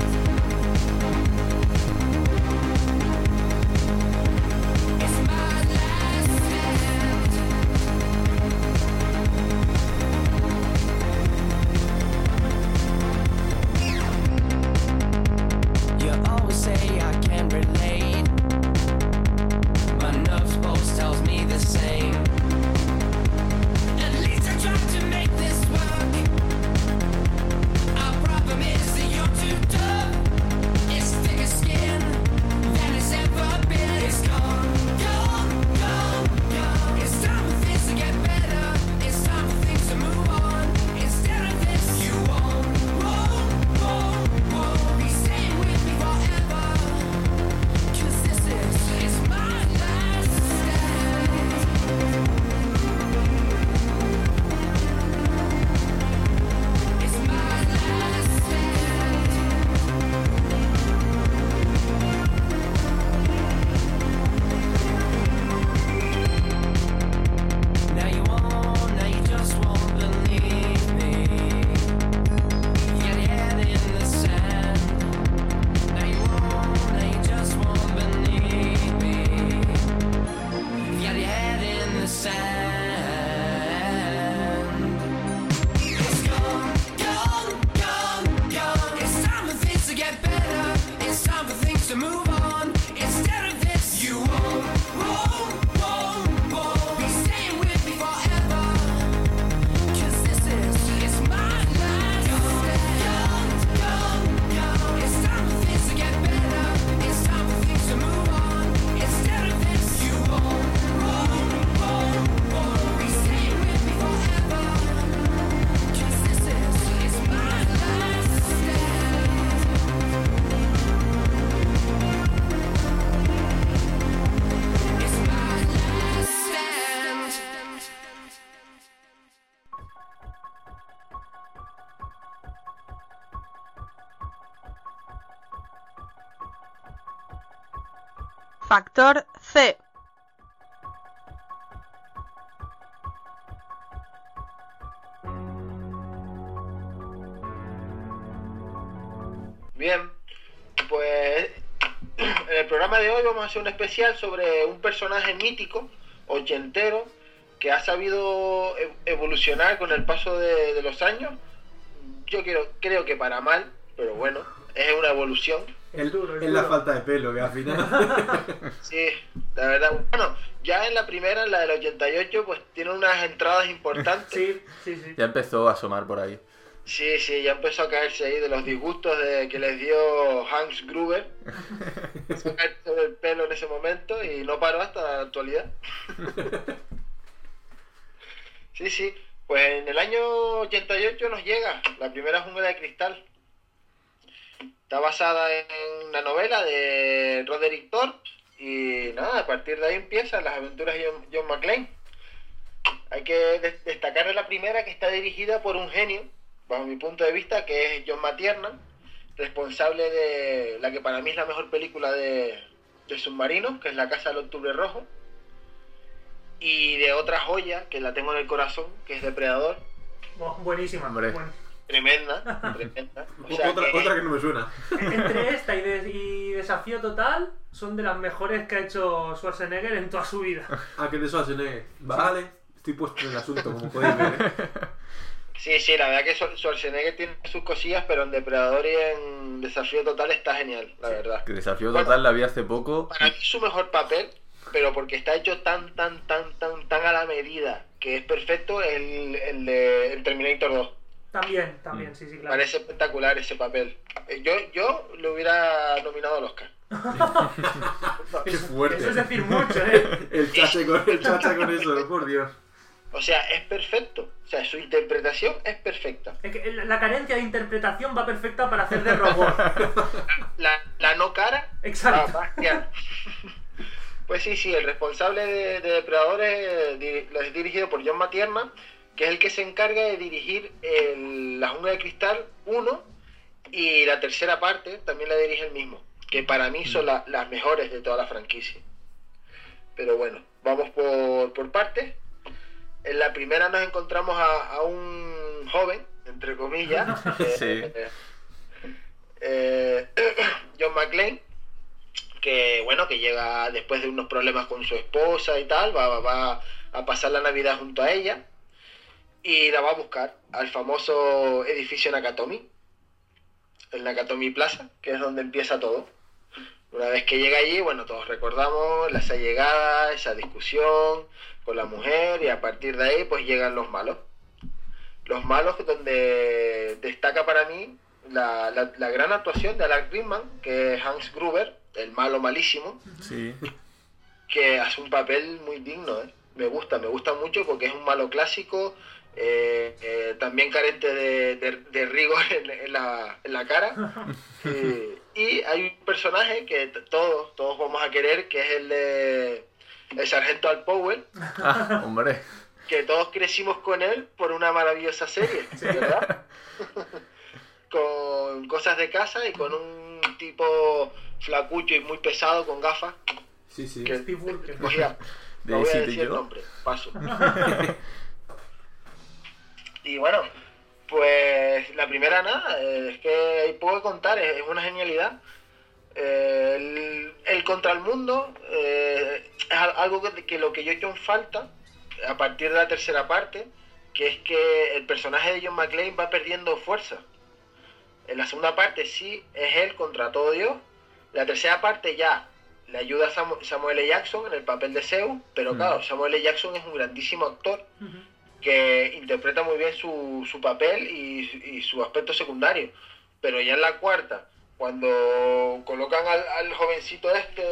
It's my last stand. You always say I can relate. My nerves pulse tells me the same. At least I tried to make this work. Our problem is that you're too tough. It's thicker skin than it's ever been. It's gone, gone, gone, gone. It's time for things to get better. It's time for things to move on. Instead of this, you won't be staying with me forever. 'Cause this is my last stand. It's my last stand. Now you just won't believe me. You got your head in the sand. Now you just won't believe me. You got your head in the sand. It's gone, gone, gone, gone. It's time for things to get better. It's time for things to move on. Instead of this, you won't be staying with me forever. 'Cause this is my last stand. It's time for things to get better. It's time for things to move on. Instead of this, you won't be staying with me forever. 'Cause this is my last stand. It's my last stand. Factor C. Bien, pues en el programa de hoy vamos a hacer un especial sobre un personaje mítico, ochentero, que ha sabido evolucionar con el paso de los años. Yo creo que para mal, pero bueno, es una evolución. Es la falta de pelo, que al final. Sí, la verdad. Bueno, ya en la primera, en la del 88, pues tiene unas entradas importantes. Sí. Ya empezó a asomar por ahí. Sí, ya empezó a caerse ahí de los disgustos que les dio Hans Gruber. Empezó a caerse sobre el pelo en ese momento y no paró hasta la actualidad. Sí, pues en el año 88 nos llega la primera Jungla de Cristal. Está basada en una novela de Roderick Thorp y nada, a partir de ahí empiezan las aventuras de John McClane. Hay que destacar la primera, que está dirigida por un genio, bajo mi punto de vista, que es John McTiernan, responsable de la que para mí es la mejor película de submarinos, que es La Casa del Octubre Rojo, y de otra joya, que la tengo en el corazón, que es Depredador. Buenísima. Hombre. Tremenda. O sea, otra que no me suena. Entre esta y Desafío Total son de las mejores que ha hecho Schwarzenegger en toda su vida. Ah, que de Schwarzenegger. Vale, estoy puesto en el asunto, como podéis ver. Sí, la verdad que Schwarzenegger tiene sus cosillas, pero en Depredador y en Desafío Total está genial, la verdad. Que Desafío Total la vi hace poco. Para mí es su mejor papel, pero porque está hecho tan a la medida, que es perfecto, el de el Terminator 2. También, sí, claro. Parece espectacular ese papel. Yo le hubiera nominado al Oscar. Qué fuerte. Eso es decir mucho, ¿eh? El chache con eso, por Dios. O sea, es perfecto. O sea, su interpretación es perfecta. Es que la carencia de interpretación va perfecta para hacer de robot. La no cara. Exacto. Bastián. Pues sí, el responsable de Depredador es dirigido por John McTiernan, que es el que se encarga de dirigir La Jungla de Cristal 1, y la tercera parte también la dirige él mismo, que para mí son las mejores de toda la franquicia. Pero bueno, vamos por partes. En la primera nos encontramos a un joven, entre comillas, Sí. John McClane, que llega después de unos problemas con su esposa y tal, va a pasar la Navidad junto a ella, y la va a buscar al famoso edificio Nakatomi, el Nakatomi Plaza, que es donde empieza todo. Una vez que llega allí, todos recordamos esa llegada, esa discusión con la mujer, y a partir de ahí pues llegan los malos. Los malos, donde destaca para mí la gran actuación de Alan Rickman, que es Hans Gruber, el malo malísimo, Sí. que hace un papel muy digno, ¿eh? Me gusta mucho, porque es un malo clásico, también carente de rigor en la cara, y hay un personaje que todos vamos a querer, que es el sargento Al Powell, Ah, hombre. que todos crecimos con él por una maravillosa serie, ¿verdad? Con Cosas de Casa, y con un tipo flacucho y muy pesado con gafas, Sí. que Steve Burke. cogía, De no voy a City decir el Joe. nombre, paso. Y bueno, pues la primera nada, es que hay poco que contar, es una genialidad. El contra el mundo es algo que lo que yo he hecho en falta a partir de la tercera parte, que es que el personaje de John McClane va perdiendo fuerza. En la segunda parte sí es él contra todo Dios. La tercera parte ya le ayuda a Samuel L. Jackson en el papel de Zeus, pero claro, Samuel L. Jackson es un grandísimo actor que interpreta muy bien su papel y su aspecto secundario. Pero ya en la cuarta, cuando colocan al jovencito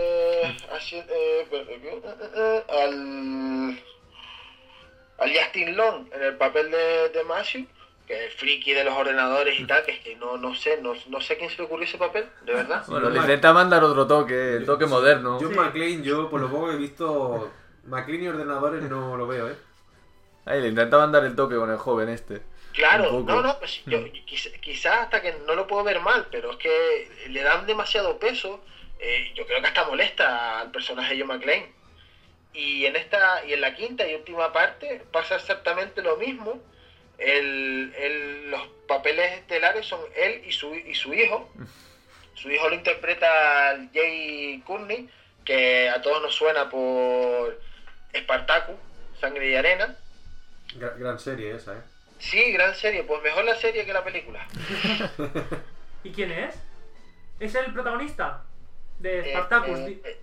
al Justin Long en el papel de Matthew, que es friki de los ordenadores y tal, que es que no sé quién se le ocurrió ese papel, de verdad. Bueno, le intentaban dar otro toque, el toque moderno. John McClane, yo por lo poco que he visto, McClane y ordenadores no lo veo, ¿eh? Ahí le intentaban dar el toque con el joven este. Claro, Un poco. pues yo quizás hasta que no lo puedo ver mal, pero es que le dan demasiado peso. Yo creo que hasta molesta al personaje de John McClane. Y en la quinta y última parte pasa exactamente lo mismo. Los papeles estelares son él y su hijo. Su hijo lo interpreta Jay Courtney, que a todos nos suena por Spartacus, Sangre y Arena. Gran serie esa, ¿eh? Sí, gran serie, pues mejor la serie que la película. ¿Y quién es? ¿Es el protagonista de Spartacus?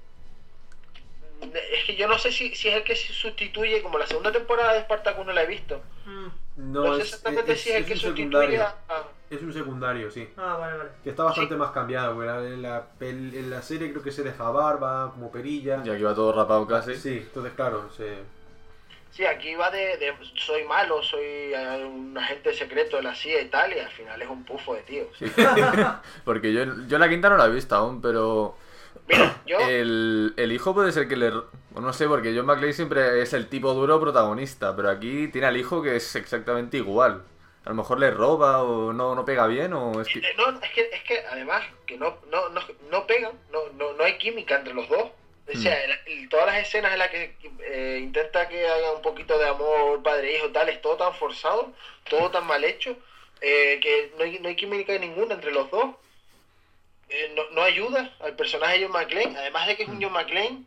Es que yo no sé si es el que se sustituye, como la segunda temporada de Spartacus no la he visto. No sé exactamente si es el que un sustituye secundario. a... Es un secundario, sí. Ah, vale. Que está bastante más cambiado, porque en la serie creo que se deja barba, como perilla. Y aquí va todo rapado casi. Sí, entonces claro, Sí, aquí va de soy malo, soy un agente secreto de la CIA y tal, y al final es un pufo de tío. Sí. Porque yo la quinta no la he visto aún, pero Mira, yo... El hijo puede ser que le... No sé, porque John McClane siempre es el tipo duro protagonista, pero aquí tiene al hijo que es exactamente igual. A lo mejor le roba o no pega bien o es que... No, es que además que no pegan, no hay química entre los dos. O sea, todas las escenas en las que intenta que haya un poquito de amor padre-hijo tal, es todo tan forzado, todo tan mal hecho, que no hay química ninguna entre los dos. No ayuda al personaje de John McClane, además de que es un John McClane,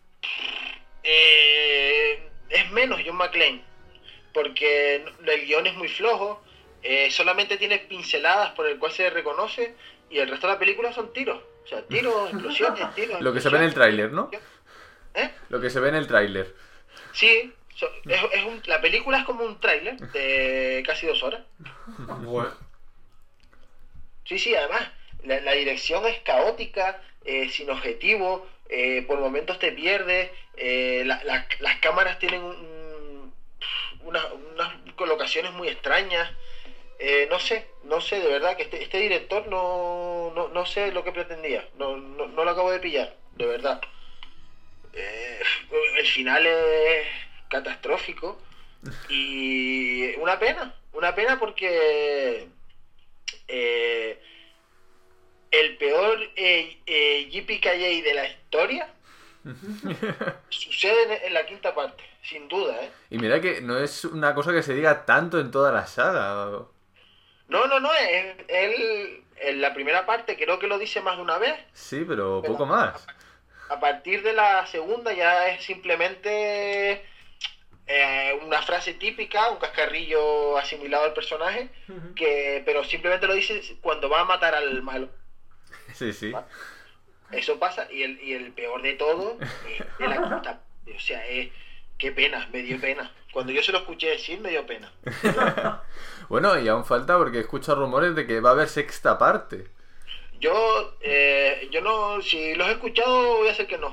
es menos John McClane, porque el guión es muy flojo, solamente tiene pinceladas por el cual se reconoce, y el resto de la película son tiros. O sea, tiros, explosiones, tiros. Lo que se ve en el tráiler, ¿no? ¿Eh? Lo que se ve en el tráiler. Sí, la película es como un tráiler de casi 2 horas. Bueno. Sí, además, la dirección es caótica, sin objetivo, por momentos te pierdes, las cámaras tienen unas colocaciones muy extrañas. No sé, de verdad que este director no sé lo que pretendía, no lo acabo de pillar, de verdad. El final es catastrófico y una pena porque el peor JPKJ de la historia sucede en la quinta parte, sin duda, ¿eh? Y mira que no es una cosa que se diga tanto en toda la saga. No, él en la primera parte creo que lo dice más de una vez. Sí, pero poco más. A partir de la segunda ya es simplemente una frase típica, un cascarrillo asimilado al personaje, pero simplemente lo dice cuando va a matar al malo. Sí. ¿Va? Eso pasa, y el peor de todo es de la quinta. O sea, qué pena, me dio pena. Cuando yo se lo escuché decir, me dio pena. Bueno, y aún falta porque he escuchado rumores de que va a haber sexta parte. Yo no, si los he escuchado, voy a hacer que no.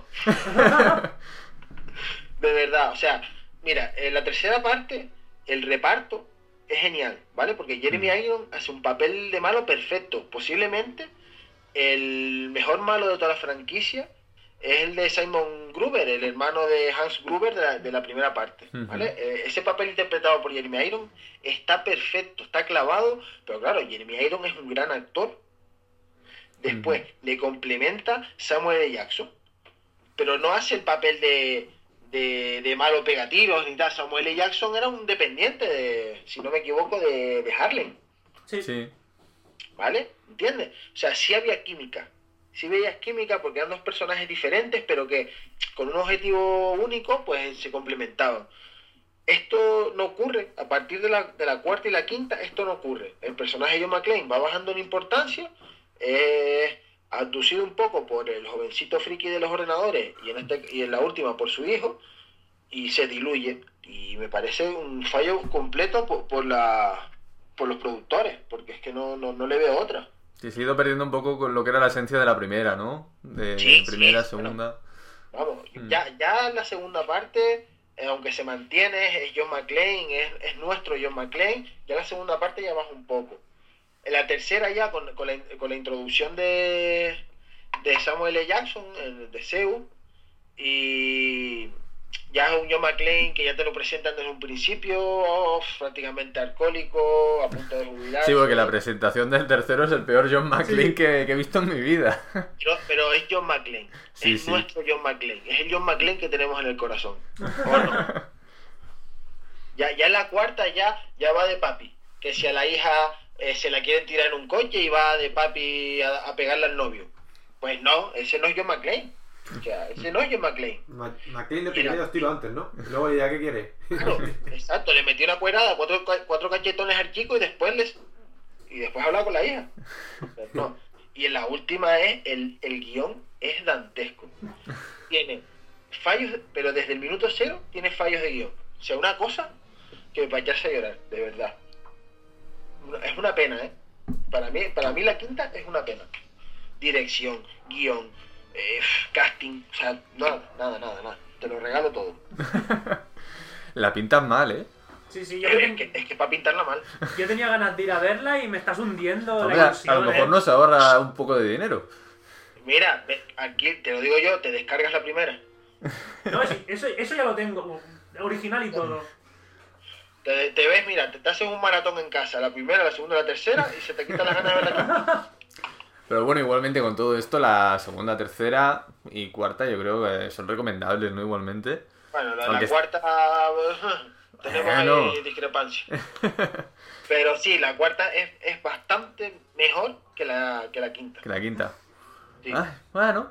De verdad, o sea, mira, en la tercera parte, el reparto es genial, ¿vale? Porque Jeremy Irons hace un papel de malo perfecto. Posiblemente el mejor malo de toda la franquicia es el de Simon Gruber, el hermano de Hans Gruber de la primera parte, ¿vale? Ese papel interpretado por Jeremy Irons está perfecto, está clavado, pero claro, Jeremy Irons es un gran actor. Después le complementa Samuel L. Jackson, pero no hace el papel de malo pegativo ni tal. Samuel L. Jackson era un dependiente, si no me equivoco, de Harlem. Sí. ¿Vale? ¿Entiendes? O sea, sí había química. Sí veías química porque eran dos personajes diferentes, pero que con un objetivo único, pues se complementaban. Esto no ocurre. A partir de la cuarta y la quinta, esto no ocurre. El personaje de John McClane va bajando en importancia, es abducido un poco por el jovencito friki de los ordenadores y en la última por su hijo, y se diluye. Y me parece un fallo completo por los productores, porque es que no le veo otra. Sí, se ha ido perdiendo un poco con lo que era la esencia de la primera, ¿no? De primera, segunda. Bueno, ya en la segunda parte, aunque se mantiene, es John McClane, es nuestro John McClane, ya la segunda parte ya baja un poco. En la tercera ya, con la introducción de Samuel L. Jackson, de Zeus, y ya es un John McClane que ya te lo presentan desde un principio, prácticamente alcohólico, a punto de jubilarse. Sí, porque la presentación del tercero es el peor John McClane que he visto en mi vida. Pero es John McClane, es nuestro John McClane, es el John McClane que tenemos en el corazón. ¿O no? Ya en la cuarta ya va de papi, que si a la hija se la quieren tirar en un coche y va de papi a pegarle al novio. Pues no, ese no es John McClane. O sea, ese no es John McClane. McClane le pegaría 2 tiros antes, ¿no? Y luego ya, ¿qué quiere? Claro, exacto, le metió una cuerada, cuatro cachetones al chico y después hablaba con la hija. No. Y en la última el guión es dantesco. Tiene fallos, pero desde el minuto 0 tiene fallos de guión. O sea, una cosa que me echarse a llorar, de verdad. Es una pena, ¿eh? Para mí la quinta es una pena. Dirección, guión, casting, o sea, nada. Te lo regalo todo. La pintan mal, ¿eh? Sí, Es que para pintarla mal. Yo tenía ganas de ir a verla y me estás hundiendo Hombre, la ilusión. a lo mejor nos ahorra un poco de dinero. Mira, aquí te lo digo yo, te descargas la primera. No, sí, eso ya lo tengo, original y todo. Te ves, mira, te haces un maratón en casa, la primera, la segunda, la tercera, y se te quita las ganas de ver la quinta. Pero bueno, igualmente con todo esto, la segunda, tercera y cuarta yo creo que son recomendables, ¿no? Igualmente. Bueno, la Aunque- cuarta tenemos Bueno. ahí discrepancia. Pero sí, la cuarta es bastante mejor que la quinta. Que la quinta. Sí. Ah, bueno.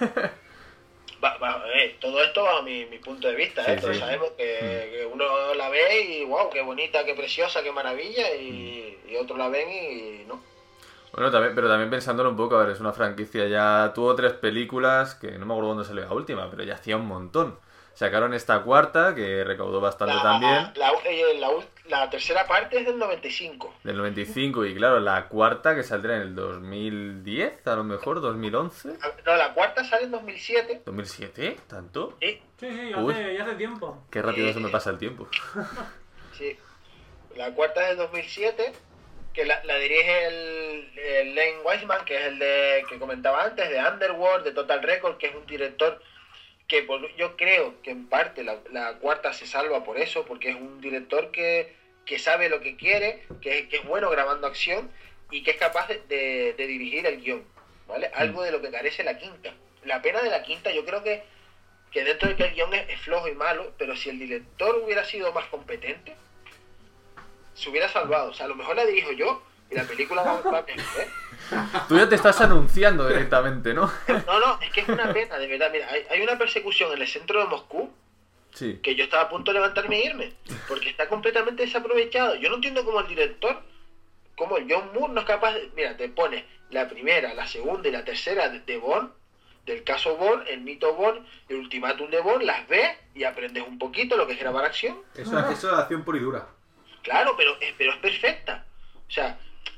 Todo esto bajo mi punto de vista, Sí, Todos sí. sabemos que uno la ve y wow, qué bonita, qué preciosa, qué maravilla, y otros la ven y no. Bueno, pero también pensándolo un poco, a ver, es una franquicia ya... Tuvo 3 películas, que no me acuerdo cuándo salió la última, pero ya hacía un montón. Sacaron esta cuarta, que recaudó bastante también, La tercera parte es del 95. del 95, y claro, la cuarta que saldrá en el 2010, a lo mejor, 2011, No, la cuarta sale en 2007. 2007, ¿tanto? Sí, Sí, Uy. ya hace tiempo. Qué rápido se me pasa el tiempo. sí. La cuarta es del 2007, que la dirige el Len Wiseman, que es el que comentaba antes, de Underworld, de Total Record, que es un director que yo creo que en parte la cuarta se salva por eso, porque es un director que sabe lo que quiere, que es bueno grabando acción y que es capaz de dirigir el guión, ¿vale? Algo de lo que carece la quinta. La pena de la quinta, yo creo que dentro de que el guión es flojo y malo, pero si el director hubiera sido más competente, se hubiera salvado. O sea, a lo mejor la dirijo yo y la película va a mejor, ¿eh? Tú ya te estás anunciando directamente, ¿no? No, es que es una pena, de verdad. Mira, hay una persecución en el centro de Moscú Sí. que yo estaba a punto de levantarme e irme, porque está completamente desaprovechado. Yo no entiendo cómo el director, cómo el John Moore no es capaz de... Mira, te pone la primera, la segunda y la tercera de Bond, del caso Bond, el mito Bond, el ultimátum de Bond, las ves y aprendes un poquito lo que es grabar acción. Eso es acción pura y dura. Claro, pero es perfecta. O sea,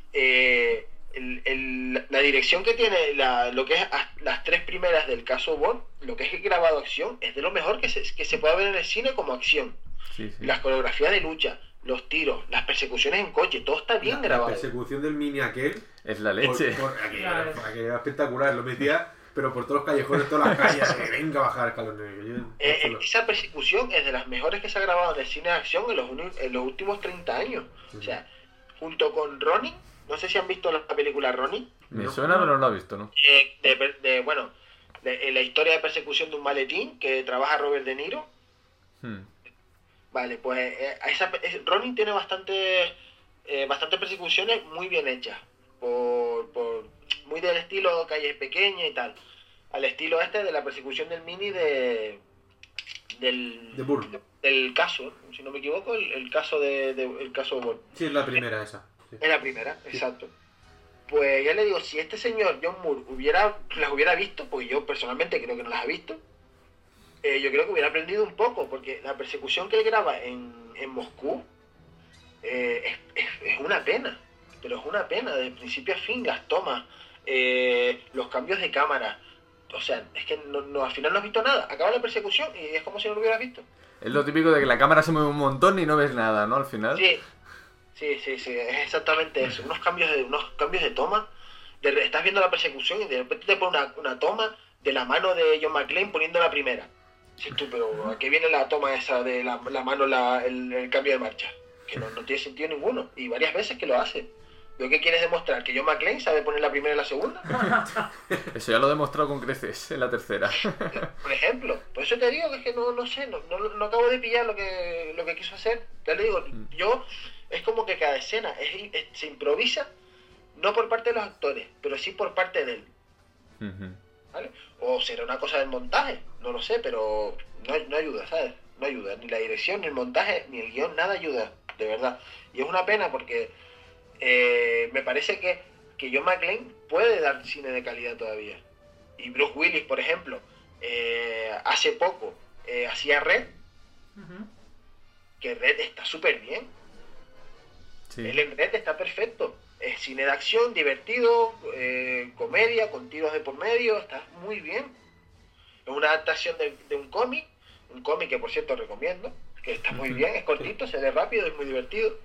la dirección que tiene lo que es las 3 primeras del caso Bond, lo que es el grabado acción, es de lo mejor que se puede ver en el cine como acción. Sí, sí. Las coreografías de lucha, los tiros, las persecuciones en coche, todo está bien La grabado. persecución del mini aquel. Es la leche. Aquello era espectacular, lo metía, pero por todos los callejones, todas las calles, que venga a bajar escalones. Esa persecución es de las mejores que se ha grabado en el cine de acción en los últimos 30 años. O sea, junto con Ronin, no sé si han visto la película Ronin, Me suena, pero no lo he visto, ¿no? la historia de persecución de un maletín que trabaja Robert De Niro. Vale, pues Ronin tiene bastantes persecuciones muy bien hechas, muy del estilo calle pequeña y tal, al estilo de la persecución del mini De Bourne. del caso, si no me equivoco, el caso el caso Bourne. Sí, es la primera esa. Sí. Es la primera, exacto. Pues ya le digo, si este señor John Moore las hubiera visto, porque yo personalmente creo que no las ha visto, yo creo que hubiera aprendido un poco, porque la persecución que él graba en Moscú es una pena, pero es una pena, de principio a fin, las tomas, los cambios de cámara, o sea, es que al final no has visto nada, acaba la persecución y es como si no lo hubieras visto. Es lo típico de que la cámara se mueve un montón y no ves nada, ¿no? Al final. Sí, es exactamente eso, unos cambios de toma, estás viendo la persecución y de repente te pone una toma de la mano de John McClane poniendo la primera. Sí, tú, pero ¿a qué viene la toma esa de la mano, el cambio de marcha? Que no tiene sentido ninguno. Y varias veces que lo hace. ¿Lo que quieres demostrar? ¿Que John McClane sabe poner la primera y la segunda? Eso ya lo he demostrado con creces en la tercera. Por ejemplo. Por eso te digo que es que no sé, no acabo de pillar lo que quiso hacer. Ya le digo, es como que cada escena se improvisa, no por parte de los actores, pero sí por parte de él. ¿Vale? O será una cosa del montaje, no lo sé, pero no ayuda, ¿sabes? No ayuda, ni la dirección, ni el montaje, ni el guión, nada ayuda, de verdad. Y es una pena porque me parece que John McClane puede dar cine de calidad todavía. Y Bruce Willis, por ejemplo, hace poco hacía Red, que Red está súper bien. Sí. Él en Red está perfecto. Es cine de acción, divertido, comedia, con tiros de por medio, está muy bien. Es una adaptación de un cómic que por cierto recomiendo, que está muy bien, es cortito, se lee rápido, es muy divertido.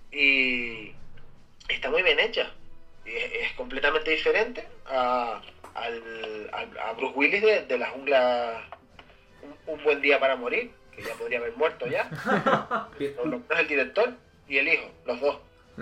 Y está muy bien hecha. Y es completamente diferente a a Bruce Willis de la jungla un buen día para morir, que ya podría haber muerto ya. Por lo menos el director y el hijo, los dos.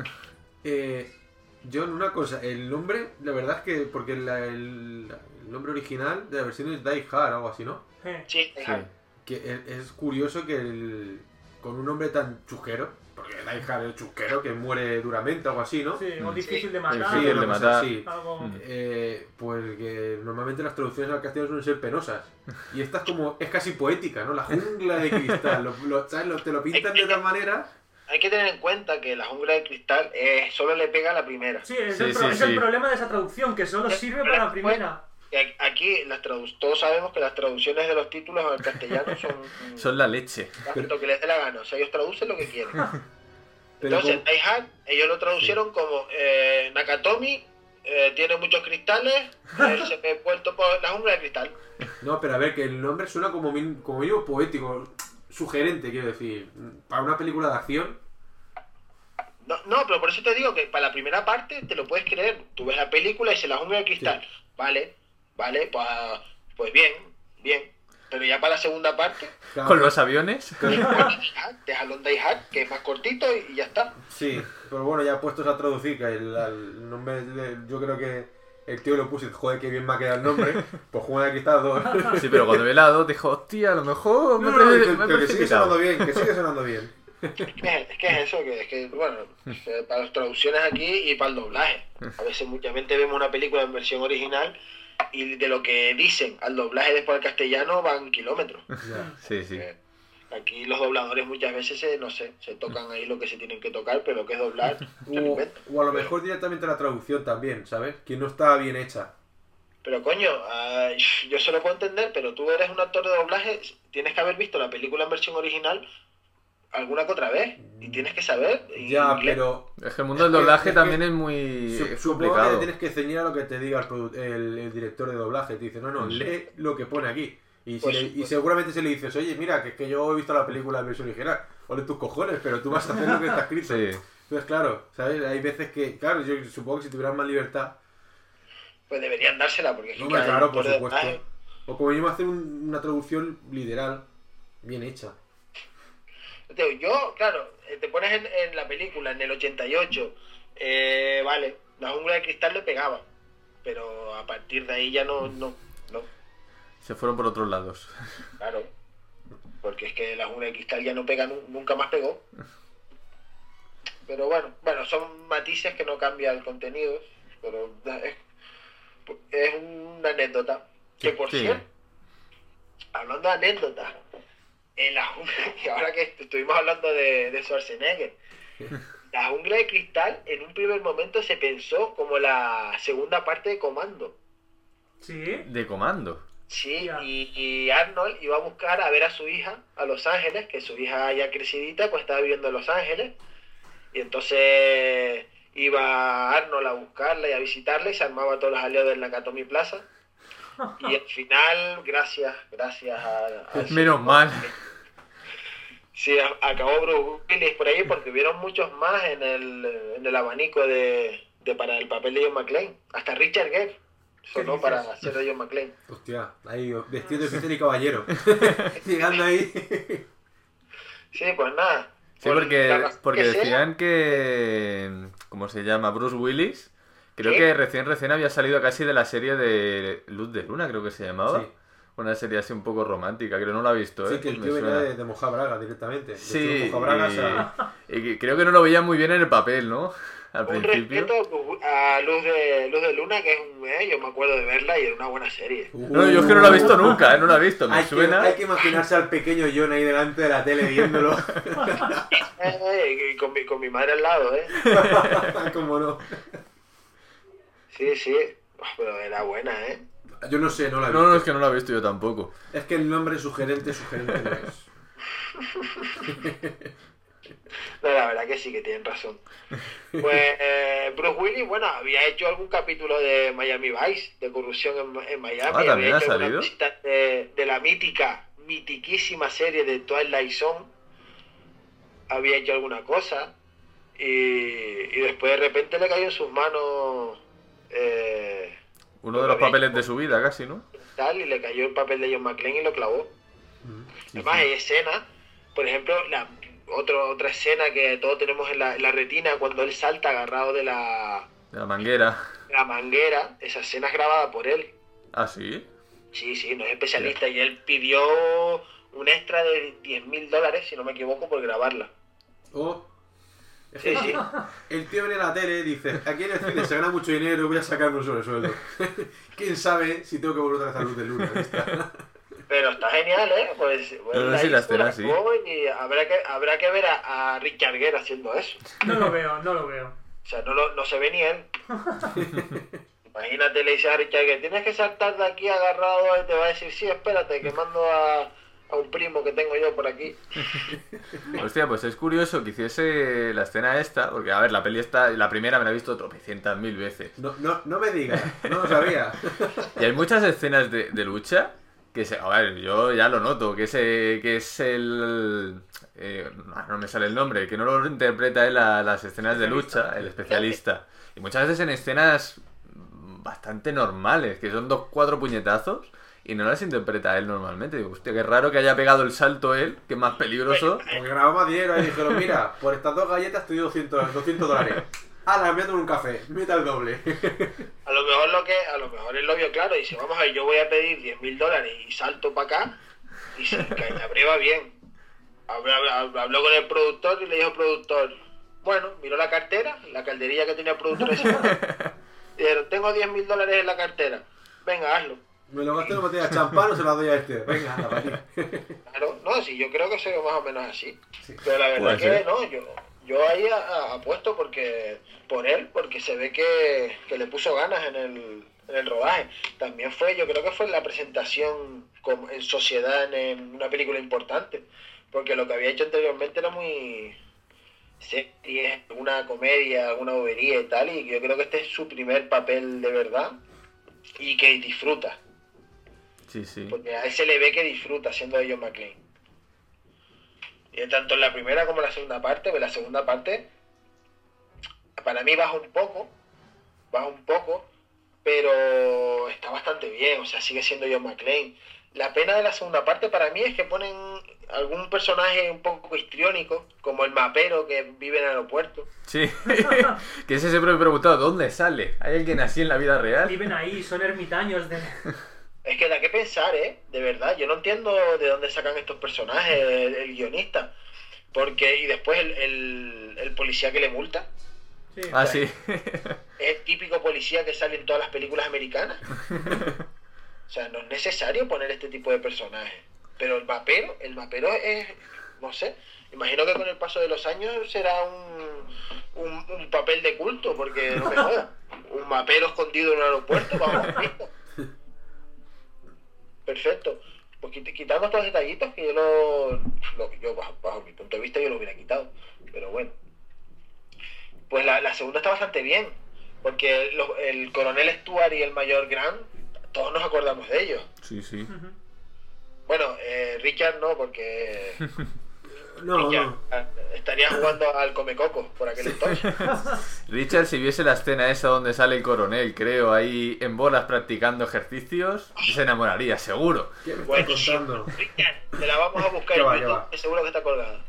John, una cosa, el nombre, la verdad es que, porque el nombre original de la versión es Die Hard o algo así, ¿no? Sí, Sí. Que es curioso que con un nombre tan chusquero, porque Die Hard es chusquero, que muere duramente o algo así, ¿no? Sí, o difícil de Sí, matar. el de una cosa matar. así. Algo... Pues que normalmente las traducciones al castellano suelen ser penosas. Y esta es casi poética, ¿no? La jungla de cristal. ¿Sabes? Te lo pintan de tal manera. hay que tener en cuenta que la jungla de cristal solo le pega a la primera. Sí, es, Sí, el, sí, es sí. el problema de esa traducción, que solo sirve para la primera. Y aquí todos sabemos que las traducciones de los títulos al castellano Son la leche. lo que les dé la gana. O sea, ellos traducen lo que quieren. Pero Entonces, Die Hard, ellos lo traducieron como Nakatomi tiene muchos cristales, se me ha vuelto por la jungla de cristal. No, pero a ver, que el nombre suena como medio poético, sugerente, quiero decir. Para una película de acción. No, pero por eso te digo que para la primera parte te lo puedes creer. Tú ves la película y dices la jungla de cristal. Sí. Vale, pues bien. Pero ya para la segunda parte, Claro, Con los aviones. déjalo en Die Hard, que es más cortito y ya está. Sí, pero bueno, ya puestos a traducir, que el nombre, yo creo que el tío lo puso y dice, joder, qué bien me ha quedado el nombre. Pues Jungla de Cristal 2. Sí, pero cuando vi la 2 dijo, hostia, a lo mejor me he que sigue precipitado. sonando bien, que sigue sonando bien. Es que es eso, bueno, para las traducciones aquí y para el doblaje. A veces muchas veces vemos una película en versión original y de lo que dicen al doblaje después al castellano van kilómetros. Ya. Sí, sí. Aquí los dobladores muchas veces se tocan ahí lo que se tienen que tocar, pero lo que es doblar se lo inventan. O a lo mejor directamente la traducción también, ¿sabes? Que no está bien hecha. Pero coño, yo se lo puedo entender, pero tú eres un actor de doblaje, tienes que haber visto la película en versión original alguna que otra vez y tienes que saber Ya, inglés. pero Es que el mundo del doblaje también es muy supongo que complicado. tienes que ceñir a lo que te diga el director de doblaje. Te dice, no, lee lo que pone aquí. Y, y seguramente se le dices, oye, mira, que es que yo he visto la película en versión original. Ole tus cojones, pero tú vas a hacer lo que está escrito. Sí. Entonces, claro, ¿sabes? Hay veces que, claro, yo supongo que si tuvieran más libertad, Pues deberían dársela, porque es hombre, que claro, por actor de supuesto. doblaje- O como mínimo hacer una traducción literal, bien hecha. Yo, claro, te pones en la película, en el 88, vale, la jungla de cristal le pegaba, pero a partir de ahí ya no, Se fueron por otros lados. claro, porque es que la jungla de cristal ya no pega, nunca más pegó. Pero bueno, son matices que no cambia el contenido, pero es una anécdota. Que por Sí. cierto, hablando de anécdotas, en la jungla, y ahora que estuvimos hablando de Schwarzenegger, la jungla de cristal en un primer momento se pensó como la segunda parte de Comando. Sí. De comando. Sí, Ya. y Arnold iba a buscar a ver a su hija a Los Ángeles, que su hija ya crecidita, pues estaba viviendo en Los Ángeles, y entonces iba Arnold a buscarla y a visitarla y se armaba a todos los aliados en la Nakatomi Plaza. Y al final, gracias al Menos mal. Sí, acabó Bruce Willis por ahí porque hubieron muchos más en el abanico para el papel de John McClane. Hasta Richard Gere sonó dices? para hacer de John McClane. Hostia, ahí vestido de oficial y caballero. Llegando ahí. Sí, pues nada. Sí, Por la razón porque que sea, decían que... ¿Cómo se llama? Bruce Willis. Creo ¿Sí? que recién había salido casi de la serie de Luz de Luna, creo que se llamaba. Sí. Una serie así un poco romántica, creo que no la he visto, ¿eh? Sí, que el Me tío venía suena. de Moja Braga directamente. Sí, Moja Braga, y que creo que no lo veía muy bien en el papel, ¿no? Al un principio. respeto a Luz de Luna, que es yo me acuerdo de verla y era una buena serie. No, yo es que no lo he visto nunca, ¿eh? No lo he visto, me hay suena. hay que imaginarse al pequeño John ahí delante de la tele viéndolo. Y con mi madre al lado, Cómo no. Sí, pero era buena, Yo no sé, no la he visto. No, es que no lo he visto yo tampoco. Es que el nombre sugerente no es. No, la verdad que sí, que tienen razón. Pues Bruce Willis, bueno, había hecho algún capítulo de Miami Vice, de corrupción en Miami. Ah, ¿también había ha hecho alguna salido? cosita de la mitiquísima serie de Twilight Zone. Había hecho alguna cosa. Y después de repente le cayó en sus manos Uno de los papeles de su vida, casi, ¿no? Tal, y le cayó el papel de John McClane y lo clavó. Además, hay escenas, por ejemplo, otra escena que todos tenemos en la retina, cuando él salta agarrado de la De la manguera. manguera, esa escena es grabada por él. ¿Ah, sí? Sí, no es especialista, y él pidió un extra de $10.000, si no me equivoco, por grabarla. Oh. Sí. El tío viene a la tele y dice, aquí en el cine se gana mucho dinero, voy a sacarme un sobresueldo. ¿Quién sabe si tengo que volver otra vez a Luz del Lunes? Pero está genial, ¿eh? Pues No, sí, la escena, sí. Y habrá que ver a Richard Gere haciendo eso. No lo veo. O sea, no se ve ni él. Imagínate, le dice a Richard Gere, tienes que saltar de aquí agarrado, y te va a decir, sí, espérate, que mando a un primo que tengo yo por aquí. Hostia, pues es curioso que hiciese la escena esta, porque a ver, la peli la primera me la he visto tropecientas mil veces. No me digas, no lo sabía. Y hay muchas escenas de lucha que a ver, yo ya lo noto, que es el... no me sale el nombre, que no lo interpreta él a las escenas de lucha, el especialista. Y muchas veces en escenas bastante normales, que son 4 puñetazos, y no las interpreta él normalmente. Digo, hostia, qué raro que haya pegado el salto él, que es más peligroso. Porque grababa más dinero y dijeron, mira, por estas 2 galletas te doy $200. ¡Hala, me un café! Meta el doble. A lo mejor él lo vio claro y dice, vamos a ver, yo voy a pedir $10.000 y salto para acá, y se abreva bien. Habló con el productor y le dijo al productor, bueno, miró la cartera, la calderilla que tenía el productor ese momento, y dijeron, tengo $10.000 en la cartera, venga, hazlo. Me lo gasté en una botella de champán o se la doy a este. Venga, a partir. Claro, no, sí, yo creo que soy más o menos así. Sí. Pero la verdad Puede que ser. no, yo ahí apuesto por él, porque se ve que le puso ganas en el rodaje. También yo creo que fue la presentación en sociedad en una película importante, porque lo que había hecho anteriormente era muy serie, una comedia, alguna bobería y tal, y yo creo que este es su primer papel de verdad y que disfruta. Sí, sí. Porque a él se le ve que disfruta siendo de John McClane. Y tanto en la primera como en la segunda parte, pues la segunda parte para mí baja un poco, pero está bastante bien, o sea, sigue siendo John McClane. La pena de la segunda parte para mí es que ponen algún personaje un poco histriónico, como el mapero que vive en el aeropuerto. Sí, que ese siempre me he preguntado, ¿dónde sale? ¿Hay alguien así en la vida real? Viven ahí, son ermitaños de... Es que da que pensar, de verdad, yo no entiendo de dónde sacan estos personajes, el guionista, porque, y después el policía que le multa, Sí. Ah, sí. es el típico policía que sale en todas las películas americanas. O sea, no es necesario poner este tipo de personajes. Pero el mapero es, no sé, imagino que con el paso de los años será un papel de culto, porque no me jodas, un mapero escondido en un aeropuerto, vamos, listo. Perfecto. Pues quitando estos detallitos que yo bajo mi punto de vista yo lo hubiera quitado, pero bueno. Pues la segunda está bastante bien, porque el coronel Stuart y el mayor Grant, todos nos acordamos de ellos. Sí, sí. Bueno, Richard no, porque No, Richard no. estaría jugando al Comecoco por aquel entonces. Richard, si viese la escena esa donde sale el coronel, creo, ahí en bolas practicando ejercicios, se enamoraría, seguro. ¿Qué me estás Buenísimo. contando? Richard, te la vamos a buscar Ya en va, ya YouTube, va. que seguro que está colgada.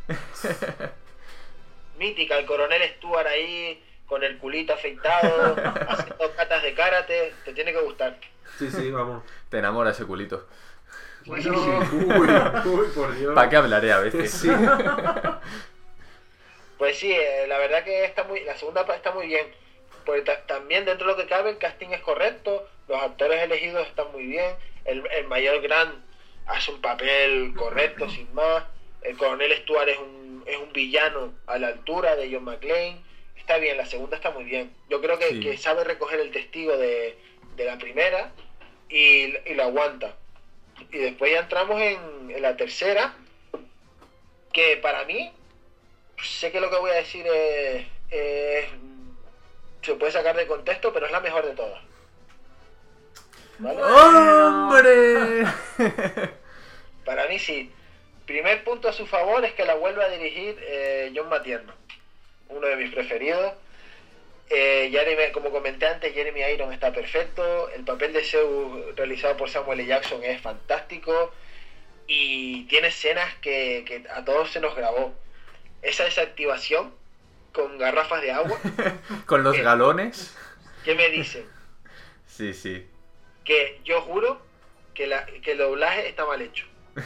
Mítica, el coronel Stuart ahí con el culito afeitado, haciendo catas de karate, te tiene que gustar. Sí, vamos. Te enamora ese culito. Uy, por Dios. ¿Para qué hablaré a veces? Sí. Pues sí, la verdad que la segunda está muy bien. Porque también dentro de lo que cabe el casting es correcto, los actores elegidos están muy bien, el mayor Grant hace un papel correcto sin más, el coronel Stuart es un villano a la altura de John McClane. Está bien, la segunda está muy bien. Yo creo que, Sí. que sabe recoger el testigo de la primera y lo aguanta. Y después ya entramos en la tercera, que para mí, sé que lo que voy a decir se puede sacar de contexto, pero es la mejor de todas. ¿Vale? ¡Hombre! Para mí sí. Primer punto a su favor es que la vuelve a dirigir John McTiernan, uno de mis preferidos. Jeremy, como comenté antes, Jeremy Irons está perfecto. El papel de Zeus realizado por Samuel L. Jackson es fantástico. Y tiene escenas que a todos se nos grabó. Esa desactivación con garrafas de agua. Con los galones. ¿Qué me dicen? Sí, sí. Que yo juro que el doblaje está mal hecho.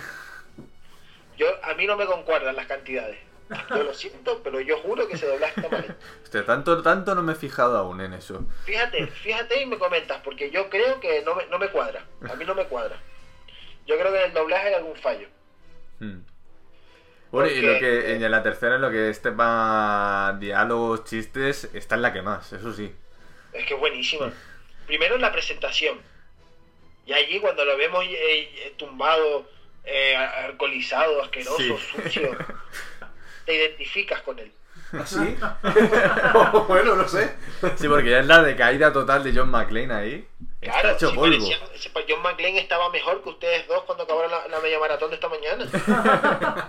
A mí no me concuerdan las cantidades. Yo lo siento, pero yo juro que ese doblaje está mal hecho. Hostia, tanto no me he fijado aún en eso. Fíjate y me comentas, porque yo creo que no me cuadra. A mí no me cuadra. Yo creo que en el doblaje hay algún fallo. Bueno, y lo que en la tercera, en lo que es tema diálogos, chistes, está en la que más, eso sí. Es que es buenísima. Primero en la presentación. Y allí cuando lo vemos tumbado, alcoholizado, asqueroso, Sí. sucio, te identificas con él. ¿Así? Bueno, no sé. Sí, porque ya es la decaída total de John McClane ahí. Claro, Está hecho si polvo. John McClane estaba mejor que ustedes dos cuando acabaron la media maratón de esta mañana.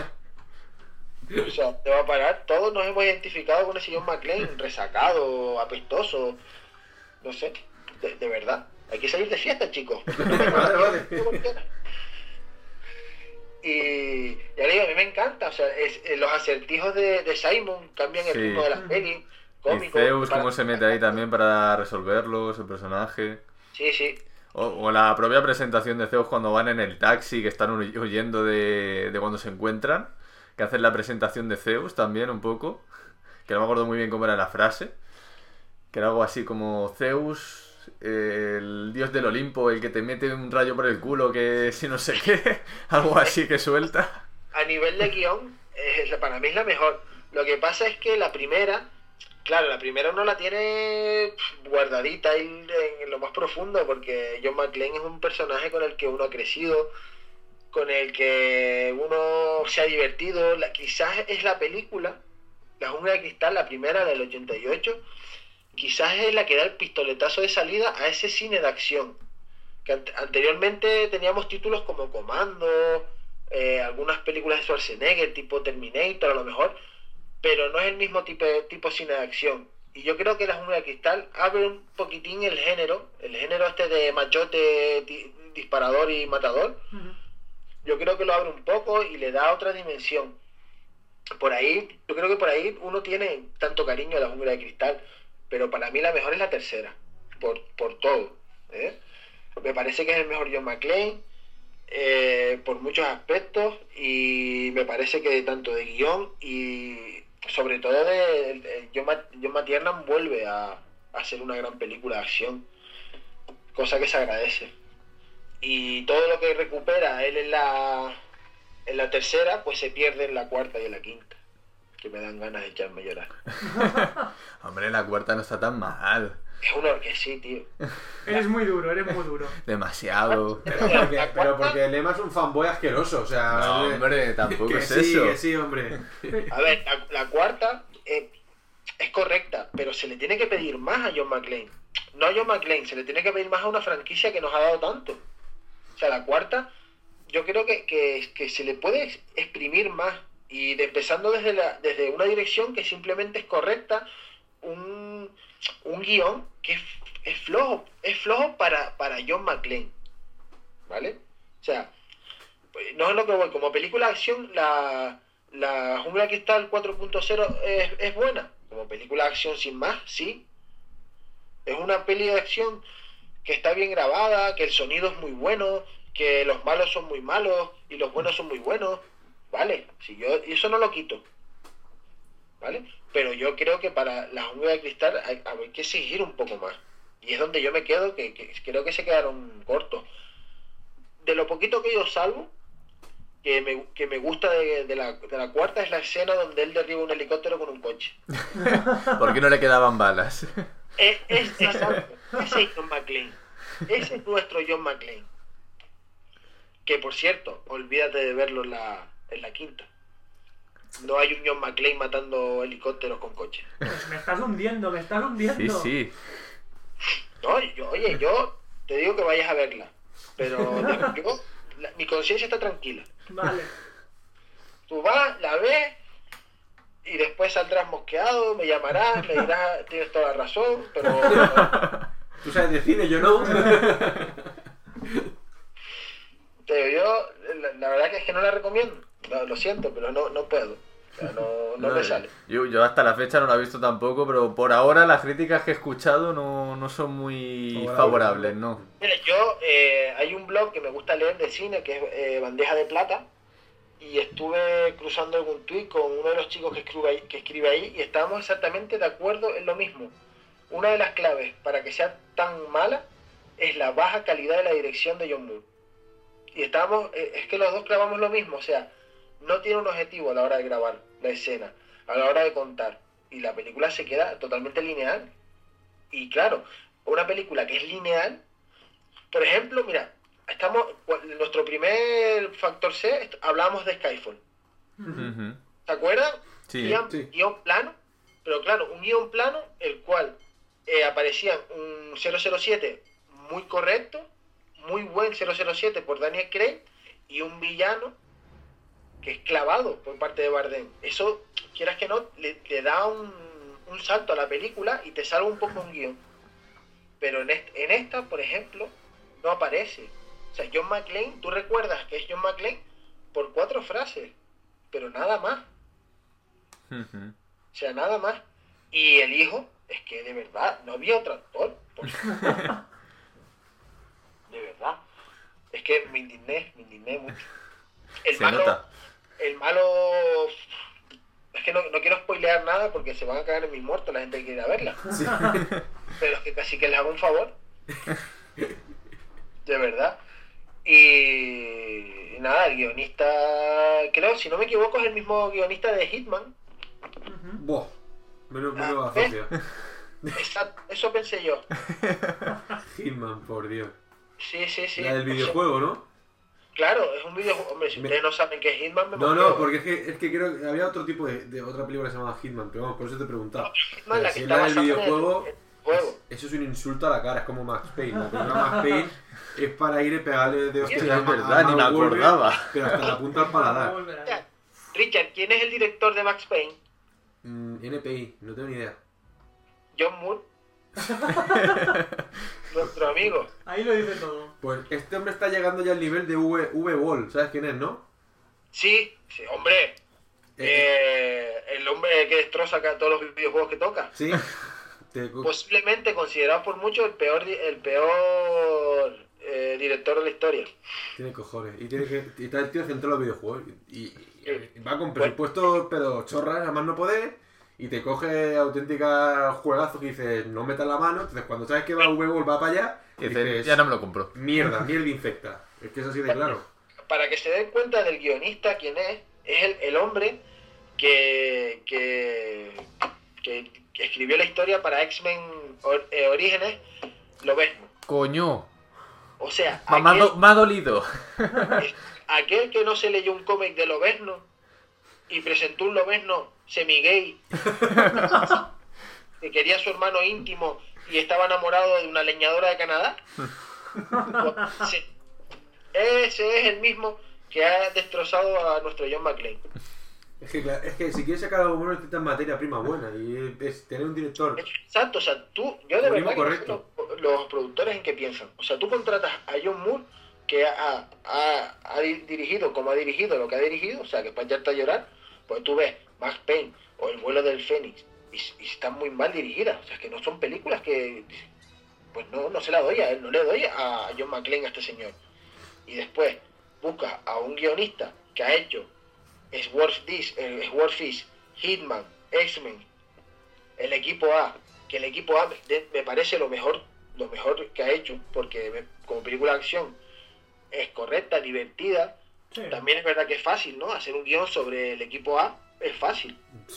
O sea, te va a parar. Todos nos hemos identificado con ese John McClane, resacado, apestoso. No sé, de verdad. Hay que salir de fiesta, chicos. Vale. Y ya le digo, a mí me encanta. O sea, los acertijos de Simon cambian el Sí. ritmo de las pelis. Y Cómico. Zeus, cómo se mete ahí también para resolverlos, el personaje. Sí. O la propia presentación de Zeus cuando van en el taxi, que están huyendo de cuando se encuentran. Que hacen la presentación de Zeus también un poco. Que no me acuerdo muy bien cómo era la frase. Que era algo así como Zeus, el dios del Olimpo, el que te mete un rayo por el culo, que si no sé qué. Algo así que suelta. A nivel de guión, para mí es la mejor. Lo que pasa es que la primera uno la tiene guardadita en lo más profundo, porque John McClane es un personaje con el que uno ha crecido, con el que uno se ha divertido. Quizás es la película, La Jungla de Cristal, la primera del 88, quizás es la que da el pistoletazo de salida a ese cine de acción. Que anteriormente teníamos títulos como Comando, algunas películas de Schwarzenegger, tipo Terminator a lo mejor, pero no es el mismo tipo cine de acción. Y yo creo que La Jungla de Cristal abre un poquitín el género este de machote, disparador y matador. Yo creo que lo abre un poco y le da otra dimensión. Yo creo que por ahí uno tiene tanto cariño a La Jungla de Cristal, pero para mí la mejor es la tercera, por todo, ¿eh? Me parece que es el mejor John McClane, por muchos aspectos, y me parece que tanto de guión y sobre todo John McTiernan vuelve a hacer una gran película de acción, cosa que se agradece. Y todo lo que recupera él en la tercera, pues se pierde en la cuarta y en la quinta, que me dan ganas de echarme a llorar. Hombre, la cuarta no está tan mal. Es un que sí, tío. Eres muy duro. Demasiado. Pero porque Lema es un fanboy asqueroso, o sea... No, hombre, tampoco que es sí, eso. Que sí, hombre. A ver, la cuarta es correcta, pero se le tiene que pedir más a John McClane. No a John McClane, se le tiene que pedir más a una franquicia que nos ha dado tanto. O sea, la cuarta, yo creo que se le puede exprimir más. Y empezando desde una dirección que simplemente es correcta, un guión que es flojo para John McClane, ¿vale? O sea, no es lo que voy. Como película de acción, la Jungla de Cristal 4.0 es buena. Como película de acción sin más, sí. Es una peli de acción que está bien grabada, que el sonido es muy bueno, que los malos son muy malos y los buenos son muy buenos. Vale, y eso no lo quito, ¿vale? Pero yo creo que para La Jungla de Cristal hay que seguir un poco más. Y es donde yo me quedo, que creo que se quedaron cortos. De lo poquito que yo salvo, que me gusta de la cuarta, es la escena donde él derriba un helicóptero con un coche. ¿Por qué no le quedaban balas? Exacto. Ese es John McClane. Ese es nuestro John McClane. Que por cierto, olvídate de verlo en la quinta. No hay un John McClane matando helicópteros con coches. Pues me estás hundiendo. Sí, sí. No, yo te digo que vayas a verla. Pero mi conciencia está tranquila. Vale. Tú vas, la ves y después saldrás mosqueado, me llamarás, me dirás, tienes toda la razón, pero... Tú sabes de cine, yo no. Te digo, yo la verdad que es que no la recomiendo. Lo siento, pero no puedo. O sea, no me sale. Yo hasta la fecha no la he visto tampoco, pero por ahora las críticas que he escuchado no son muy favorables, ¿no? Mira, yo hay un blog que me gusta leer de cine que es Bandeja de Plata, y estuve cruzando algún tuit con uno de los chicos que escribe ahí y estábamos exactamente de acuerdo en lo mismo. Una de las claves para que sea tan mala es la baja calidad de la dirección de John Moore. Y es que los dos clavamos lo mismo, o sea, no tiene un objetivo a la hora de grabar la escena, a la hora de contar, y la película se queda totalmente lineal. Y claro, una película que es lineal, por ejemplo, mira, nuestro primer factor C, hablábamos de Skyfall. Ujú. ¿Se acuerdan? Sí. Guión plano, pero claro, un guión plano, el cual aparecía un 007 muy correcto, muy buen 007 por Daniel Craig, y un villano que es clavado por parte de Bardem. Eso, quieras que no, le da un salto a la película y te salva un poco un guión. Pero en esta, por ejemplo, no aparece. O sea, John McClane, tú recuerdas que es John McClane por 4 frases, pero nada más. Ujú. O sea, nada más. Y el hijo, es que de verdad, no había otro actor. De verdad. Es que me indigné mucho. Se nota. El malo... Es que no quiero spoilear nada porque se van a cagar en mis muertos la gente que quiera verla. Sí. Pero es que casi que les hago un favor. De verdad. Y nada, el guionista, creo, si no me equivoco, es el mismo guionista de Hitman. Buah. Menudo ¿Ves? asocia. Exacto, eso pensé yo. Hitman, por Dios. Sí. La del videojuego, ¿no? Claro, es un videojuego. Hombre, si ustedes no saben qué es Hitman, me No, mosqueo. porque es que creo que había otro tipo de otra película que se llamaba Hitman, pero vamos, por eso te he preguntado. Hitman, la que Si es está la del basada en el videojuego, juego. eso es un insulto a la cara, es como Max Payne. La película Max Payne es para ir y pegarle de hostias Es a verdad, ni me Mark Wahlberg, acordaba. pero hasta la punta al paladar. Richard, ¿quién es el director de Max Payne? NPI, no tengo ni idea. John Moore. Nuestro amigo. Ahí lo dice todo. Pues este hombre está llegando ya al nivel de V-Wall, ¿sabes quién es, no? Sí, hombre. El hombre que destroza todos los videojuegos que toca. Sí. Posiblemente considerado por muchos el peor director de la historia. Tiene cojones. Y está el tío centrado en los videojuegos. Y va con presupuesto, pero chorras, además no poder. Y te coge auténtica juegazos que dices, no metas la mano. Entonces, cuando sabes que va un huevo, va para allá. Y dices, ya no me lo compro. mierda infecta. Es que es así de claro. Para que se den cuenta del guionista, quién es el hombre que escribió la historia para X-Men Orígenes, Lobezno. Coño. O sea, Me ha dolido. aquel que no se leyó un cómic de Lobezno y presentó un Lobezno semi-gay que quería a su hermano íntimo y estaba enamorado de una leñadora de Canadá. Sí. Ese es el mismo que ha destrozado a nuestro John McClane. Es que si quieres sacar algo bueno necesitas materia prima buena. Y es tener un director. Exacto, o sea, yo de Lo mismo verdad que no sé correcto. los productores en qué piensan. O sea, tú contratas a John Moore, que ha dirigido como ha dirigido lo que ha dirigido, o sea, que para echarte a llorar, pues tú ves Max Payne o El vuelo del Fénix y están muy mal dirigidas. O sea, que no son películas que... Pues no se la doy a él, no le doy a John McClane, a este señor. Y después busca a un guionista que ha hecho Swordfish, Hitman, X-Men, el equipo A, que el equipo A me parece lo mejor que ha hecho, porque como película de acción es correcta, divertida. Sí. También es verdad que es fácil, ¿no? Hacer un guión sobre el equipo A es fácil.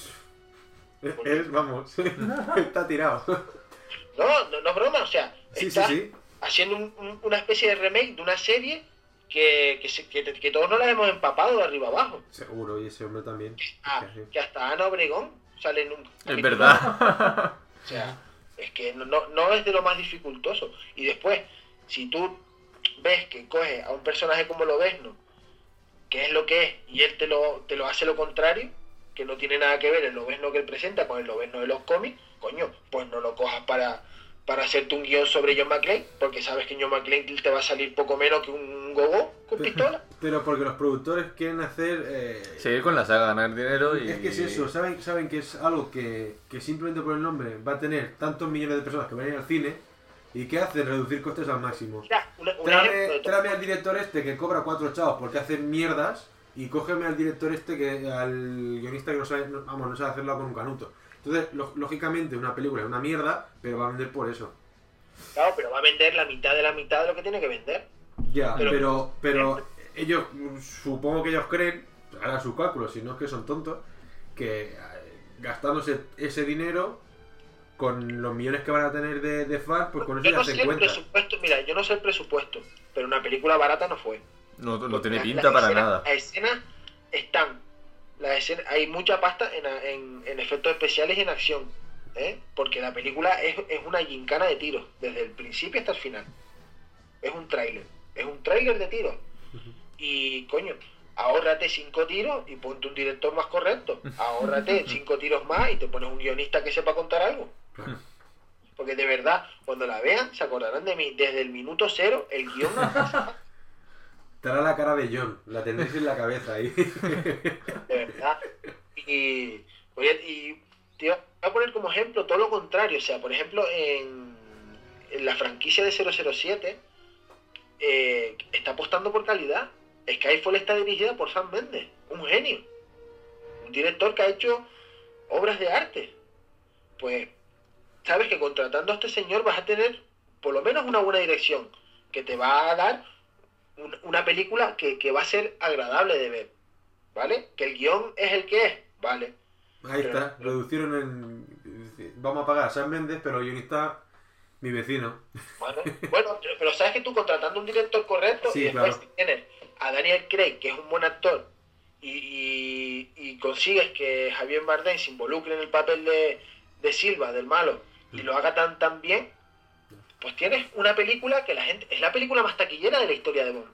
Vamos, está tirado. No es broma, o sea, Sí, está sí. haciendo una especie de remake de una serie que todos nos la hemos empapado de arriba abajo. Seguro, y ese hombre también. Que hasta Ana Obregón sale en un... Es verdad. O sea, es que no es de lo más dificultoso. Y después, si tú ves que coges a un personaje como Lobezno, que es lo que es, y él te lo hace lo contrario, que no tiene nada que ver el Lobezno que él presenta con el Lobezno de los cómics, coño, pues no lo cojas para hacerte un guión sobre John McClane, porque sabes que John McClane te va a salir poco menos que un gogo con pistola. Pero porque los productores quieren hacer... Seguir con la saga, ganar dinero y... Es que es eso, saben que es algo que simplemente por el nombre va a tener tantos millones de personas que van a ir al cine. ¿Y qué hacen? Reducir costes al máximo. Mira, un ejemplo, Tráeme al director este que cobra 4 chavos porque hace mierdas, y cógeme al director este al guionista que no sabe hacerlo con un canuto. Entonces, lógicamente una película es una mierda, pero va a vender por eso. claro, pero va a vender la mitad de lo que tiene que vender. Ya, Pero- pero ellos, supongo que ellos creen, harán sus cálculos, si no es que son tontos, que gastándose ese dinero con los millones que van a tener de fans, pues con eso Yo ya no se sé el cuenta. presupuesto, mira, yo no sé el presupuesto, pero una película barata no fue. No tiene Las pinta para escenas- nada. Las escenas están. Hay mucha pasta en efectos especiales y en acción. Porque la película es una gincana de tiros, desde el principio hasta el final. Es un tráiler. Es un tráiler de tiros. Y, coño, ahórrate 5 tiros y ponte un director más correcto. Ahórrate 5 tiros más y te pones un guionista que sepa contar algo. Claro. Porque de verdad, cuando la vean, se acordarán de mí. Desde el minuto 0, el guión no pasa. Te hará la cara de John, la tendréis en la cabeza ahí. De verdad. Oye, y te voy a poner como ejemplo todo lo contrario. O sea, por ejemplo, en la franquicia de 007 está apostando por calidad. Skyfall está dirigida por Sam Mendes, un genio. Un director que ha hecho obras de arte. Pues, sabes que contratando a este señor vas a tener por lo menos una buena dirección, que te va a dar una película que va a ser agradable de ver, ¿vale? Que el guión es el que es, ¿vale? Ahí está, reducieron en... Vamos a pagar a Sam Mendes, pero el guionista, mi vecino. Bueno, pero sabes que tú contratando un director correcto Sí, y después claro. tienes a Daniel Craig, que es un buen actor, y consigues que Javier Bardem se involucre en el papel de Silva, del malo, y lo haga tan bien, pues tienes una película que la gente... Es la película más taquillera de la historia de Bond.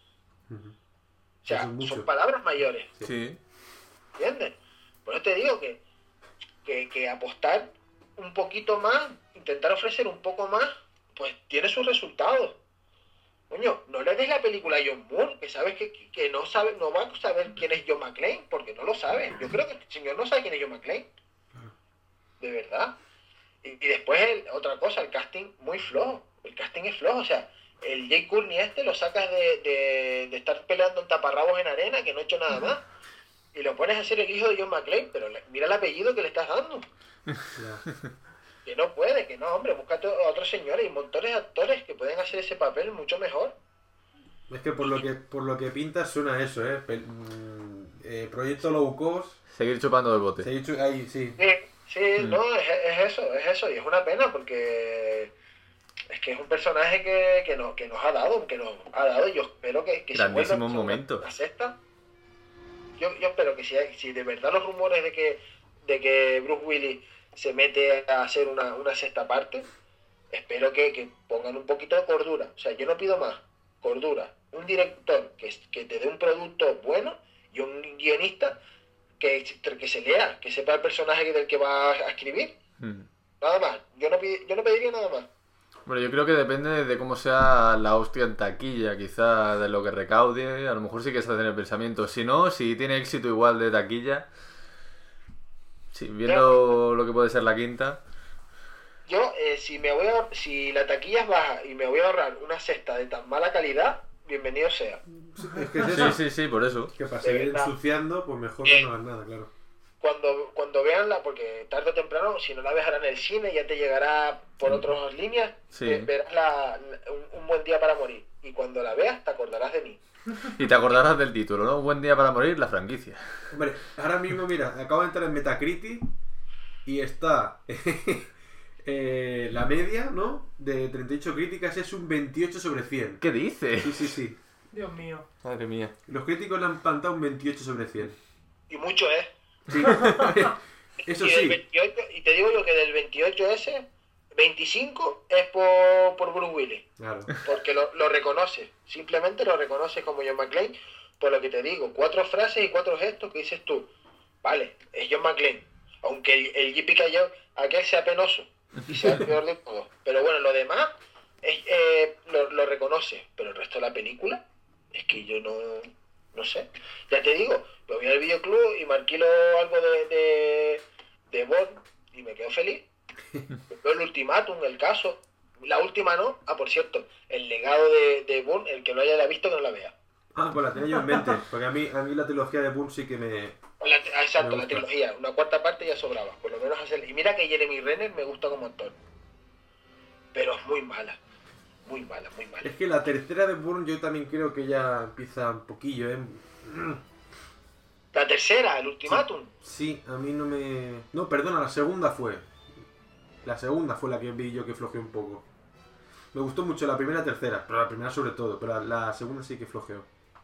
O sea, Eso es mucho. son palabras mayores. Sí. ¿Entiendes? Por eso te digo que apostar un poquito más, intentar ofrecer un poco más, pues tiene sus resultados. Coño, no le des la película a John Moore, que sabes que no va a saber quién es John McClane, porque no lo sabe. Yo creo que el señor no sabe quién es John McClane. De verdad. Y después, otra cosa, el casting muy flojo. El casting es flojo, o sea, el Jay Courtney lo sacas de estar peleando en taparrabos en arena, que no ha hecho nada más, y lo pones a ser el hijo de John McClane, pero mira el apellido que le estás dando. Ya. Que no puede, que no, hombre, búscate a otros señores y montones de actores que pueden hacer ese papel mucho mejor. Es que por lo que pinta suena eso, proyecto low cost. Seguir chupando del bote. Se ha dicho ahí, sí. Sí, no, es eso, y es una pena porque es que es un personaje que nos ha dado, y yo espero que se vuelva Grandísimos momentos. la sexta. Yo espero que si de verdad los rumores de que Bruce Willis se mete a hacer una sexta parte, espero que pongan un poquito de cordura. O sea, yo no pido más, cordura. Un director que te dé un producto bueno y un guionista que se lea, que sepa el personaje del que va a escribir. Nada más. Yo no pediría nada más. Bueno, yo creo que depende de cómo sea la hostia en taquilla, quizá de lo que recaude. A lo mejor sí que se hace en el pensamiento. Si no, si tiene éxito igual de taquilla, sí, viendo lo que puede ser la quinta. Yo, si la taquilla es baja y me voy a ahorrar una sexta de tan mala calidad, bienvenido sea. Es que es eso. Sí, por eso. Que para De seguir verdad. ensuciando, pues mejor que no hagas nada, claro. Cuando veanla, porque tarde o temprano, si no la ves ahora en el cine, ya te llegará por otras líneas, Sí. verás un buen día para morir. Y cuando la veas, te acordarás de mí. Y te acordarás del título, ¿no? Un buen día para morir, la franquicia. Hombre, ahora mismo, mira, acabo de entrar en Metacritic y está la media, ¿no? De 38 críticas es un 28 sobre 100. ¿Qué dices? Sí. Dios mío. Madre mía. Los críticos le han plantado un 28 sobre 100. Y mucho es. Sí. Eso y, del sí. 28, y te digo yo que del 28S, 25 es por Bruce Willis. Claro. Porque lo reconoce. Simplemente lo reconoce como John McClane. Por lo que te digo, 4 frases y 4 gestos que dices tú. vale, es John McClane. Aunque el JP aquel sea penoso y sea el peor de todos. Pero bueno, lo demás lo reconoce. Pero el resto de la película, es que yo no sé. Ya te digo, me voy al videoclub y me alquilo algo de Bond y me quedo feliz. Veo el ultimátum, el caso. La última no. Ah, por cierto, el legado de Bond, el que no haya visto, que no la vea. Ah, pues la tenía yo en mente. Porque a mí la trilogía de Bourne sí que me... Exacto, me la gusta. trilogía. Una cuarta parte ya sobraba. Por lo menos hacer... Y mira que Jeremy Renner me gusta como actor. Pero es muy mala. Muy mala, muy mala. Es que la tercera de Bourne yo también creo que ya empieza un poquillo, ¿eh? La tercera, el ultimátum. Sí, a mí no me... No, perdona, la segunda fue. La segunda fue la que vi yo que flojeó un poco. Me gustó mucho la primera y la tercera, pero la primera sobre todo, pero la segunda sí que flojeó.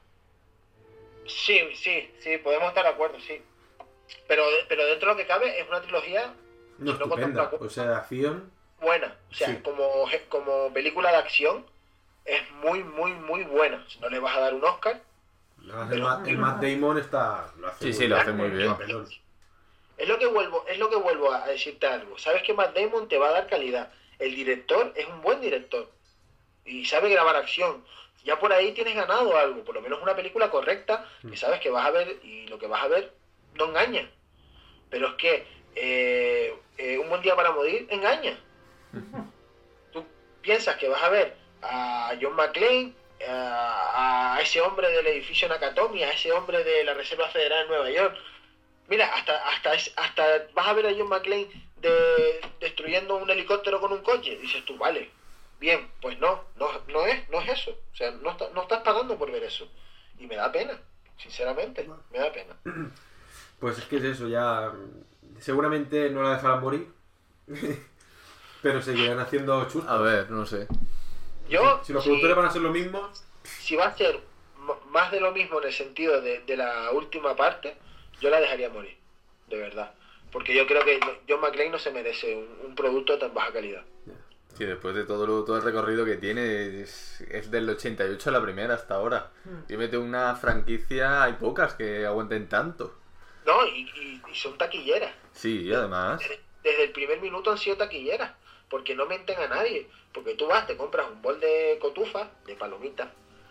Sí, podemos estar de acuerdo, sí. Pero dentro de lo que cabe es una trilogía No, si no estupenda, contempla- o sea, de acción... buena. O sea, Sí. como película de acción es muy, muy, muy buena. Si no le vas a dar un Oscar, Además, el Matt Damon está... Lo hace Sí, muy sí, lo bien, hace muy bien. papelón. es lo que vuelvo a decirte algo. Sabes que Matt Damon te va a dar calidad. El director es un buen director y sabe grabar acción. Ya por ahí tienes ganado algo, por lo menos una película correcta que sabes que vas a ver y lo que vas a ver no engaña. Pero es que Un buen día para morir engaña. Tú piensas que vas a ver a John McClane, a ese hombre del edificio Nakatomi, a ese hombre de la Reserva Federal en Nueva York. Mira, hasta vas a ver a John McClane destruyendo un helicóptero con un coche. Dices tú, vale, bien, pues no es eso. O sea, no estás pagando por ver eso. Y me da pena, sinceramente, me da pena. Pues es que es eso, ya... Seguramente no la dejarán morir. Pero seguirán haciendo chustos. A ver, no sé. Yo, Si los productores van a hacer lo mismo... si va a ser más de lo mismo en el sentido de la última parte, yo la dejaría morir, de verdad. Porque yo creo que John McClane no se merece un producto de tan baja calidad. Sí, después de todo el recorrido que tiene, es del 88 la primera hasta ahora. Y mete una franquicia, hay pocas que aguanten tanto. No, y son taquilleras. Sí, y además... Desde el primer minuto han sido taquilleras, porque no menten a nadie. Porque tú vas, te compras un bol de cotufa, de palomitas,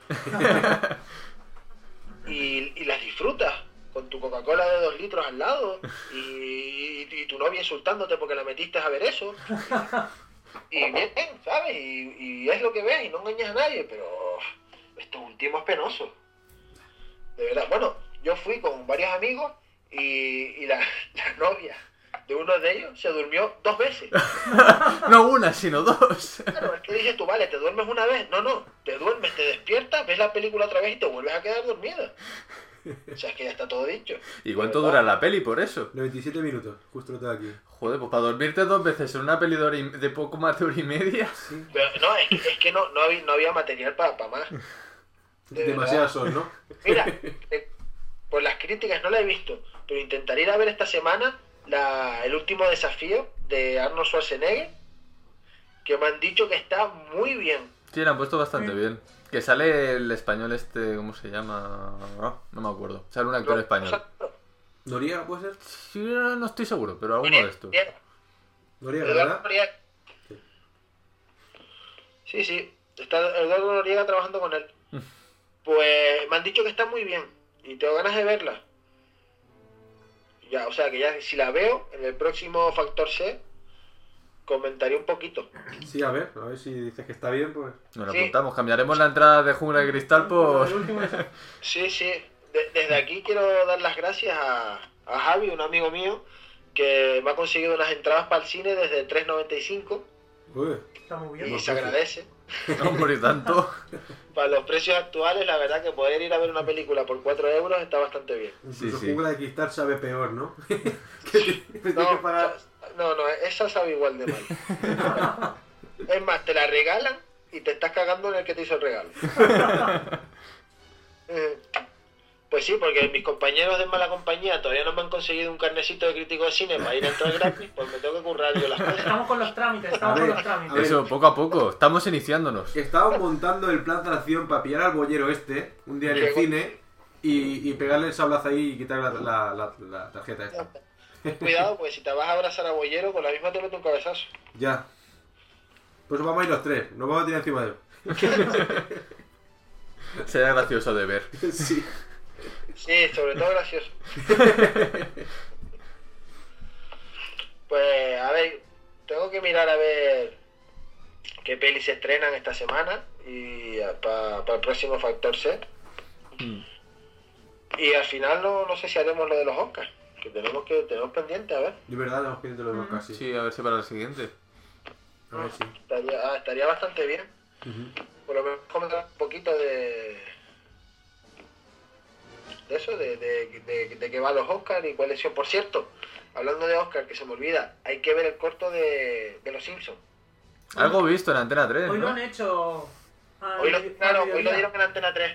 y las disfrutas con tu Coca-Cola de 2 litros al lado, y tu novia insultándote porque la metiste a ver eso. Y bien, ¿sabes? Y es lo que ves, y no engañas a nadie, pero esto último es penoso. De verdad, bueno, yo fui con varios amigos y la novia de uno de ellos se durmió 2 veces. No una, sino 2. Claro, es que dices tú, vale, ¿te duermes una vez? No, te duermes, te despiertas, ves la película otra vez y te vuelves a quedar dormida. O sea, es que ya está todo dicho. ¿Y cuánto dura la peli por eso? 97 minutos, justo lo tengo aquí. Joder, pues para dormirte 2 veces en una peli de poco más de 1 h y media. Pero no, es que no había material para más. De Demasiadas verdad. son, ¿no? Mira, por las críticas no la he visto, pero intentaré ir a ver esta semana el último desafío de Arnold Schwarzenegger, que me han dicho que está muy bien. Sí, la han puesto bastante bien. Que sale el español este, ¿cómo se llama? No me acuerdo. Sale un actor español. ¿Noriega puede ser? Sí, no estoy seguro, pero alguno de estos. Noriega, Eduardo ¿verdad? Noriega. Sí, está Eduardo Noriega trabajando con él. Pues me han dicho que está muy bien y tengo ganas de verla. Ya, o sea que ya si la veo en el próximo Factor C comentaré un poquito. Sí, a ver si dices que está bien, pues... Nos lo Sí. apuntamos. Cambiaremos la entrada de Jungla de Cristal por... El último es- Sí. Desde aquí quiero dar las gracias a Javi, un amigo mío, que me ha conseguido unas entradas para el cine desde 3,95 Uy, Está muy y bien. se agradece. No por tanto. Para los precios actuales, la verdad que poder ir a ver una película por 4 euros está bastante bien. incluso Sí. Jungla de Cristal sabe peor, ¿no? que tienes que pagar... No, esa sabe igual de mal. Es más, te la regalan y te estás cagando en el que te hizo el regalo. Pues sí, porque mis compañeros de mala compañía todavía no me han conseguido un carnecito de crítico de cine para ir a entrar gratis, pues me tengo que currar yo las cosas. Estamos con los trámites, A ver, trámites. a ver. Eso, poco a poco. Estamos iniciándonos. Estábamos montando el plan de acción para pillar al bollero este, un día en el Llegó. cine, y pegarle el sablazo ahí y quitarle la tarjeta esta. Cuidado, porque si te vas a abrazar a Bollero, con la misma te mete un cabezazo. Ya. Pues vamos a ir los tres, nos vamos a tirar encima de él. Sería gracioso de ver. Sí. Sí, sobre todo gracioso. Pues, a ver, tengo que mirar a ver qué pelis se estrenan esta semana y para el próximo Factor C. Y al final no sé si haremos lo de los Oscars, que tenemos pendiente, a ver. De verdad, tenemos pendiente los dos casi. Sí, a ver si para el siguiente. A ver si. Estaría bastante bien. Por lo menos comentar un poquito de eso, de qué van los Oscars y cuáles son. Por cierto, hablando de Oscar, que se me olvida, hay que ver el corto de Los Simpsons. Algo visto en Antena 3, Hoy lo ¿no? han hecho. Hoy lo dieron en Antena 3.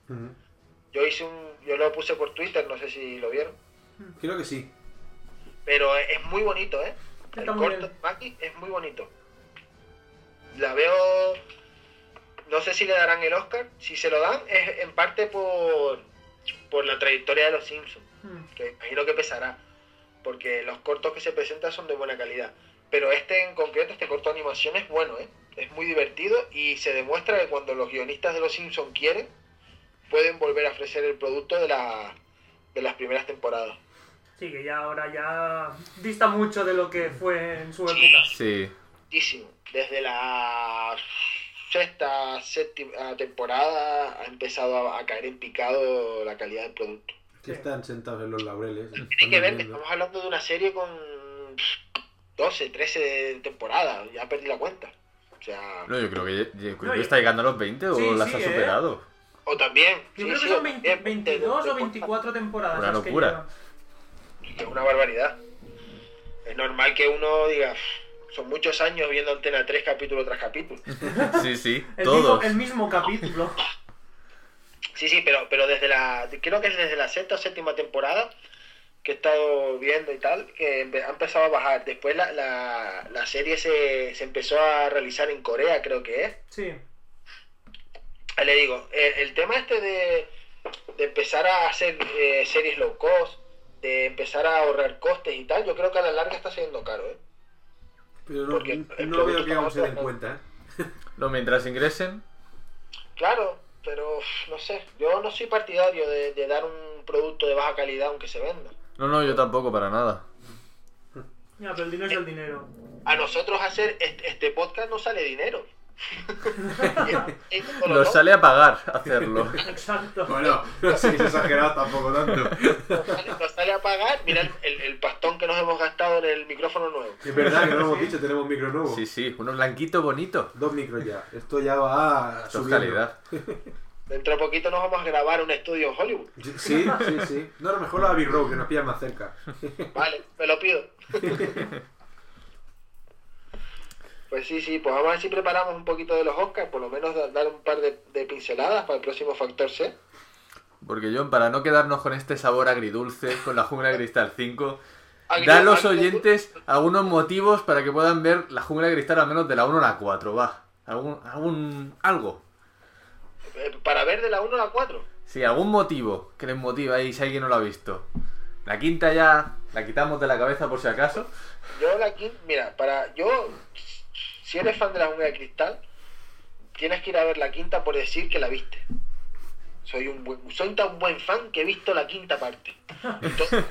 Yo lo puse por Twitter, no sé si lo vieron. Creo que sí. Pero es muy bonito, ¿eh? El Está muy corto bien. de Maki es muy bonito. La veo... No sé si le darán el Oscar. Si se lo dan, es en parte por la trayectoria de Los Simpsons. Que imagino que pesará. Porque los cortos que se presentan son de buena calidad. Pero en concreto, este corto de animación es bueno, ¿eh? Es muy divertido y se demuestra que cuando los guionistas de Los Simpsons quieren, pueden volver a ofrecer el producto de las primeras temporadas. Sí, que ya ahora ya dista mucho de lo que fue en su época. Sí. Muchísimo. Desde la séptima temporada ha empezado a caer en picado la calidad del producto. Que están sentados en los laureles. Tiene que ver que estamos hablando de una serie con 12, 13 temporadas. Ya perdí la cuenta. O sea... No, yo creo que está llegando a los 20 o Sí, las sí, ha superado. O también... Yo creo que son 22 o 24 temporadas. Una las que locura. llevan. Es una barbaridad. Es normal que uno diga... Son muchos años viendo Antena 3 capítulo tras capítulo. Sí, sí, El todos. mismo capítulo. Sí, pero creo que es desde la sexta o séptima temporada que he estado viendo y tal, que ha empezado a bajar. Después la serie se empezó a realizar en Corea, creo que es. Sí. Le digo, el tema de empezar a hacer series low cost, de empezar a ahorrar costes y tal, yo creo que a la larga está siendo caro, ¿eh? Pero Porque no veo que aún se den cuenta, ¿eh? No, mientras ingresen. Claro, pero no sé, yo no soy partidario de dar un producto de baja calidad aunque se venda. No, yo tampoco, para nada. Ya, pero el dinero es el dinero. A nosotros hacer este podcast no sale dinero. Nos sale a pagar hacerlo. Exacto. Bueno, no sé si es exagerado tampoco tanto. Nos sale a pagar. Mira el pastón que nos hemos gastado en el micrófono nuevo. Es verdad que no lo hemos dicho, tenemos un micro nuevo. Sí, uno blanquito bonito. 2 micros ya. Esto ya va Esto es subiendo. calidad. Dentro de poquito nos vamos a grabar un estudio en Hollywood. Sí. No, a lo mejor la Abbey Road, que nos pilla más cerca. Vale, me lo pido. Pues sí, pues vamos a ver si preparamos un poquito de los Oscars, por lo menos dar un par de pinceladas para el próximo Factor C. Porque John, para no quedarnos con este sabor agridulce, con la Jungla de Cristal 5, da a los oyentes algunos motivos para que puedan ver la Jungla de Cristal al menos de la 1 a la 4, va. Algo. Para ver de la 1 a la 4. Sí, algún motivo que les motive ahí si alguien no lo ha visto. La quinta ya la quitamos de la cabeza por si acaso. Si eres fan de la Jungla de Cristal, tienes que ir a ver la quinta por decir que la viste. Soy tan buen fan que he visto la quinta parte. Entonces,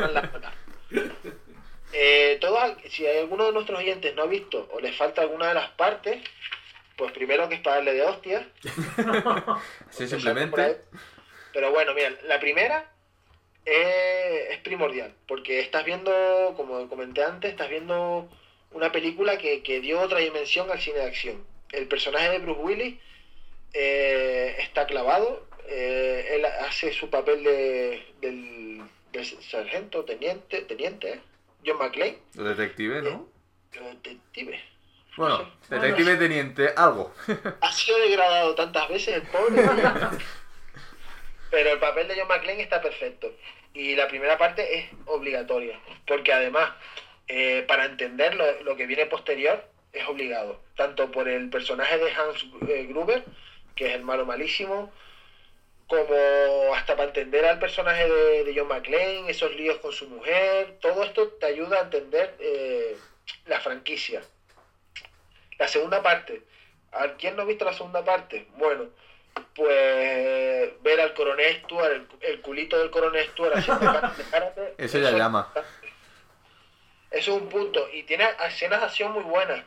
si alguno de nuestros oyentes no ha visto o le falta alguna de las partes, pues primero que es para darle de hostias. Sí, simplemente. Pero bueno, mira, la primera es primordial, porque estás viendo, como comenté antes, estás viendo una película que dio otra dimensión al cine de acción. El personaje de Bruce Willis está clavado. Él hace su papel del sargento, teniente, John McClane. Detective, ¿no? Detective. Bueno, detective teniente, algo. Ha sido degradado tantas veces el pobre. Pero el papel de John McClane está perfecto. Y la primera parte es obligatoria. Porque además, para entender lo que viene posterior, es obligado. Tanto por el personaje de Hans Gruber, que es el malo malísimo, como hasta para entender al personaje de John McClane, esos líos con su mujer, todo esto te ayuda a entender la franquicia. La segunda parte. ¿A quién no ha visto la segunda parte? Bueno, pues ver al coronel Stuart, el culito del coronel Stuart haciendo karate. Eso ya llama. Eso es un punto. Y tiene escenas de acción muy buenas.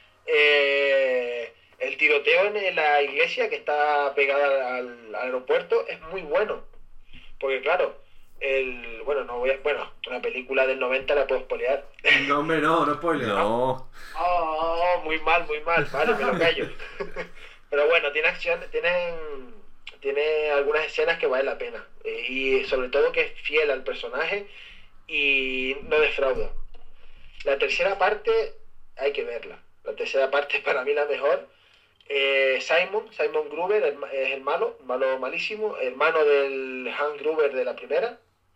El tiroteo en la iglesia que está pegada al aeropuerto es muy bueno. Porque claro, una película del 90 la puedo spoilear. No, hombre, no spoiler. No. Oh, muy mal, vale, me lo callo. Pero bueno, tiene acción, tiene algunas escenas que vale la pena. Y sobre todo que es fiel al personaje y no defrauda. La tercera parte hay que verla. La tercera parte es para mí la mejor. Simon Gruber es el malo malísimo, hermano del Hans Gruber de la primera.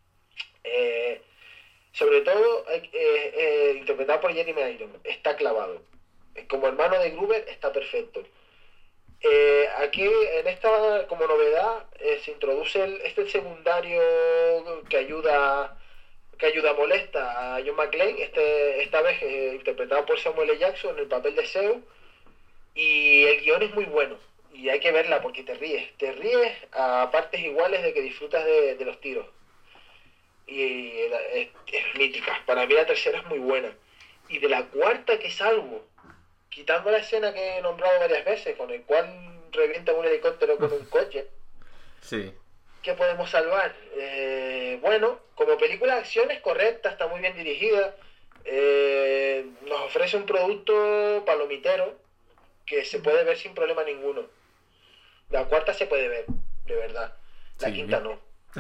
Sobre todo interpretado por Jeremy Irons, está clavado. Como hermano de Gruber está perfecto. Aquí en esta, como novedad, se introduce este secundario que ayuda molesta a John McClane, esta vez interpretado por Samuel L. Jackson en el papel de Zeus. Y el guión es muy bueno y hay que verla porque te ríes a partes iguales de que disfrutas de los tiros. Y es mítica. Para mí la tercera es muy buena. Y de la cuarta, que salvo, quitando la escena que he nombrado varias veces, con el cual revienta un helicóptero con un coche, Sí. ¿qué podemos salvar? Bueno, como película de acción es correcta, está muy bien dirigida, nos ofrece un producto palomitero que se puede ver sin problema ninguno. La cuarta se puede ver, de verdad. La Sí. quinta no.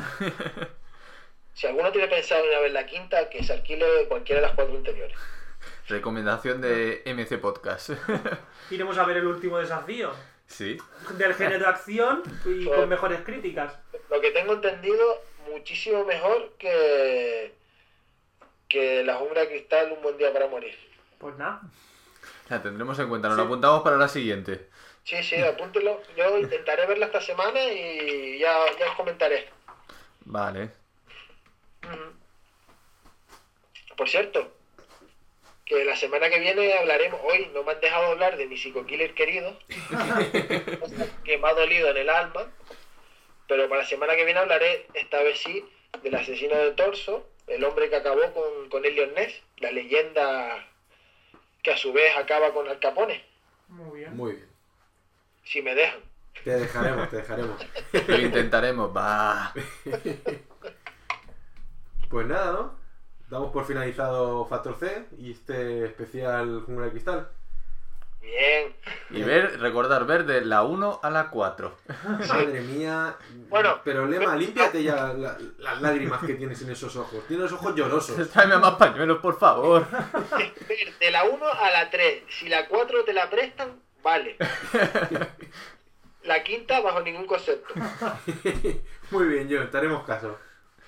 Si alguno tiene pensado en ir a ver la quinta, que se alquile cualquiera de las 4 anteriores. Recomendación de MC Podcast. Iremos a ver el último desafío Sí. del género de acción y con mejores críticas. Lo que tengo entendido, muchísimo mejor que La Jungla de Cristal, Un Buen Día para Morir. Pues nada. La tendremos en cuenta. Nos la apuntamos para la siguiente. Sí, apúntelo. Yo intentaré verla esta semana y ya os comentaré. Vale. Por cierto, que la semana que viene hablaremos, hoy no me han dejado hablar de mi psico-killer querido, que me ha dolido en el alma, pero para la semana que viene hablaré, esta vez sí, del asesino de Torso, el hombre que acabó con Elliot Ness, la leyenda que a su vez acaba con Al Capone, Muy bien. Muy bien. si me dejan. Te dejaremos. Lo intentaremos. Va. Pues nada, ¿no? Damos por finalizado Factor C y este especial Jungla de Cristal. Bien. Y recordar ver de la 1 a la 4. Madre mía. Bueno, pero Lema, límpiate ya las lágrimas que tienes en esos ojos. Tienes los ojos llorosos. Tráeme más pañuelos, por favor. De la 1 a la 3, si la 4 te la prestan, vale. La quinta bajo ningún concepto. Muy bien, John, te haremos caso.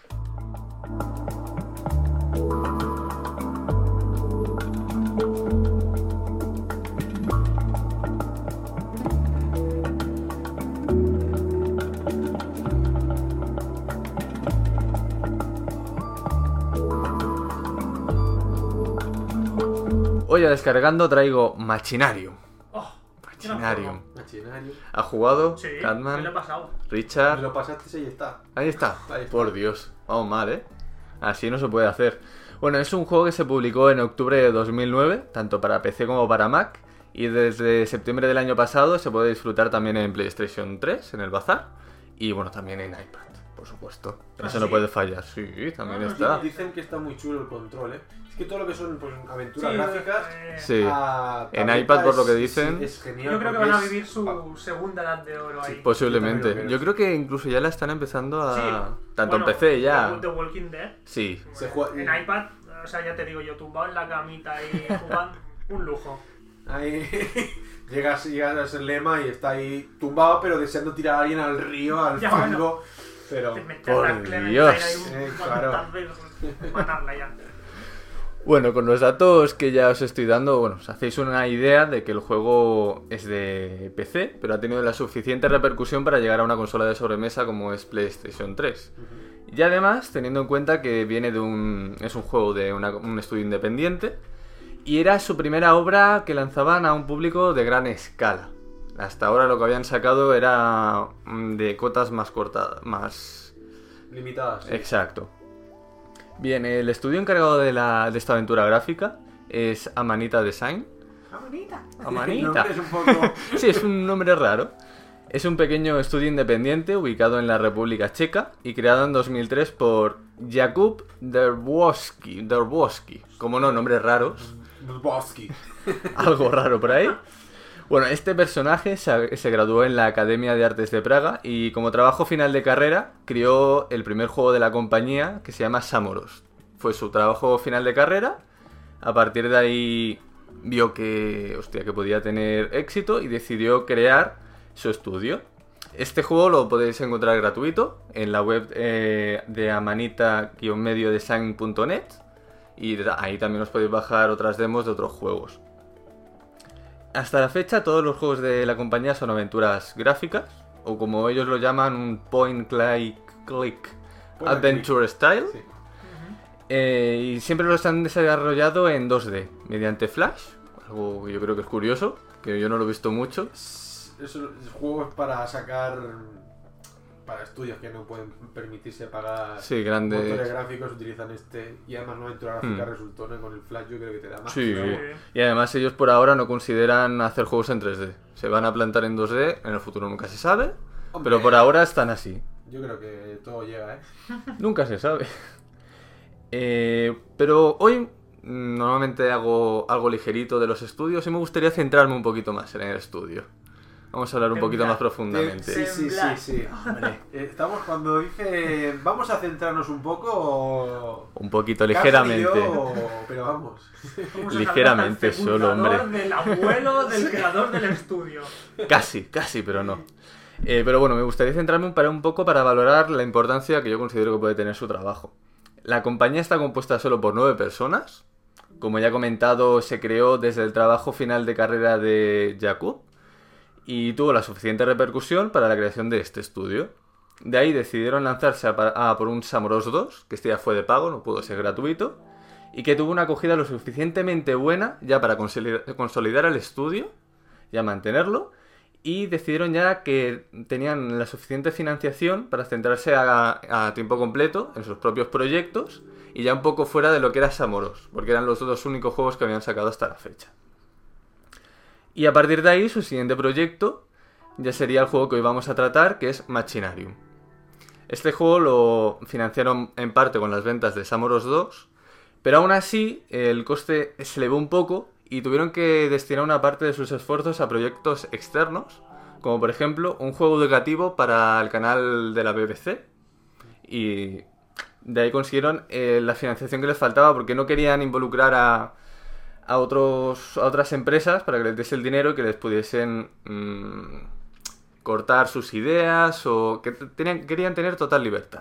Hoy a descargando traigo Machinarium. Oh, Machinarium. Machinario. ¿Ha jugado? sí, me lo he Catman, pasado. Me Richard. lo pasaste y ahí está. Ahí está. Ahí está. Por Dios. Vamos mal, ¿eh? Así no se puede hacer. Bueno, es un juego que se publicó en octubre de 2009, tanto para PC como para Mac. Y desde septiembre del año pasado se puede disfrutar también en PlayStation 3, en el Bazar. Y bueno, también en iPad, por supuesto. Eso ¿Ah, no sí? puede fallar. Sí, también Ah, está. Dicen que está muy chulo el control, ¿eh? Es que todo lo que son pues, aventuras Sí, gráficas... Sí. a En tableta iPad, por lo que es- dicen. sí, es genial Yo creo que porque van a es- vivir su segunda edad de oro ahí. Posiblemente. Yo también lo Yo creo. creo que incluso ya la están empezando a... Sí. Tanto Bueno, en PC ya. The Walking Dead. Sí. Se juega- En iPad, o sea, ya te digo yo, tumbado en la camita y jugando, un lujo. Ahí llegas a ese Lema y está ahí tumbado, pero deseando tirar a alguien al río, al Ya, fango. Pero... Te metes por la Clementine Dios. ahí un Claro. cuantas veces, matarla ya. Bueno, con los datos que ya os estoy dando, bueno, os hacéis una idea de que el juego es de PC, pero ha tenido la suficiente repercusión para llegar a una consola de sobremesa como es PlayStation 3. Y además, teniendo en cuenta que viene de es un juego de un estudio independiente, y era su primera obra que lanzaban a un público de gran escala. Hasta ahora lo que habían sacado era de cotas más cortadas, más... Limitadas. Sí. Exacto. Bien, el estudio encargado de esta aventura gráfica es Amanita Design. Amanita. Amanita. El nombre es un poco... Sí, es un nombre raro. Es un pequeño estudio independiente ubicado en la República Checa y creado en 2003 por Jakub Derwowski. Como no, nombres raros. Bosky. Algo raro por ahí. Bueno, este personaje se graduó en la Academia de Artes de Praga y como trabajo final de carrera creó el primer juego de la compañía que se llama Samoros. Fue su trabajo final de carrera. A partir de ahí vio que podía tener éxito y decidió crear su estudio. Este juego lo podéis encontrar gratuito en la web de amanita-mediodesign.net y ahí también os podéis bajar otras demos de otros juegos. Hasta la fecha todos los juegos de la compañía son aventuras gráficas, o como ellos lo llaman, un point-click adventure style. Sí. Y siempre los han desarrollado en 2D, mediante Flash, algo que yo creo que es curioso, que yo no lo he visto mucho. Esos juegos para sacar... Para estudios que no pueden permitirse pagar Grandes motores gráficos utilizan y además una aventura gráfica resultona con el Flash, yo creo que te da más. Sí, pero... y además ellos por ahora no consideran hacer juegos en 3D. Se van a plantar en 2D, en el futuro nunca se sabe, Hombre, pero por ahora están así. Yo creo que todo llega, ¿eh? Nunca se sabe. Pero hoy normalmente hago algo ligerito de los estudios y me gustaría centrarme un poquito más en el estudio. Vamos a hablar un poquito más profundamente. Sí. Hombre, estamos cuando dice vamos a centrarnos un poco... Un poquito ligeramente. Pero vamos. Ligeramente solo, hombre. Del abuelo del creador del estudio. Casi, pero no. Pero bueno, me gustaría centrarme un poco para valorar la importancia que yo considero que puede tener su trabajo. La compañía está compuesta solo por 9 personas. Como ya he comentado, se creó desde el trabajo final de carrera de Jakub y tuvo la suficiente repercusión para la creación de este estudio. De ahí decidieron lanzarse a por un Samoros 2, que este ya fue de pago, no pudo ser gratuito, y que tuvo una acogida lo suficientemente buena ya para consolidar el estudio, ya mantenerlo, y decidieron ya que tenían la suficiente financiación para centrarse a tiempo completo en sus propios proyectos y ya un poco fuera de lo que era Samoros, porque eran los dos únicos juegos que habían sacado hasta la fecha. Y a partir de ahí, su siguiente proyecto ya sería el juego que hoy vamos a tratar, que es Machinarium. Este juego lo financiaron en parte con las ventas de Samoros 2, pero aún así el coste se elevó un poco y tuvieron que destinar una parte de sus esfuerzos a proyectos externos, como por ejemplo un juego educativo para el canal de la BBC, y de ahí consiguieron la financiación que les faltaba porque no querían involucrar a otras empresas para que les diese el dinero y que les pudiesen cortar sus ideas o que querían tener total libertad.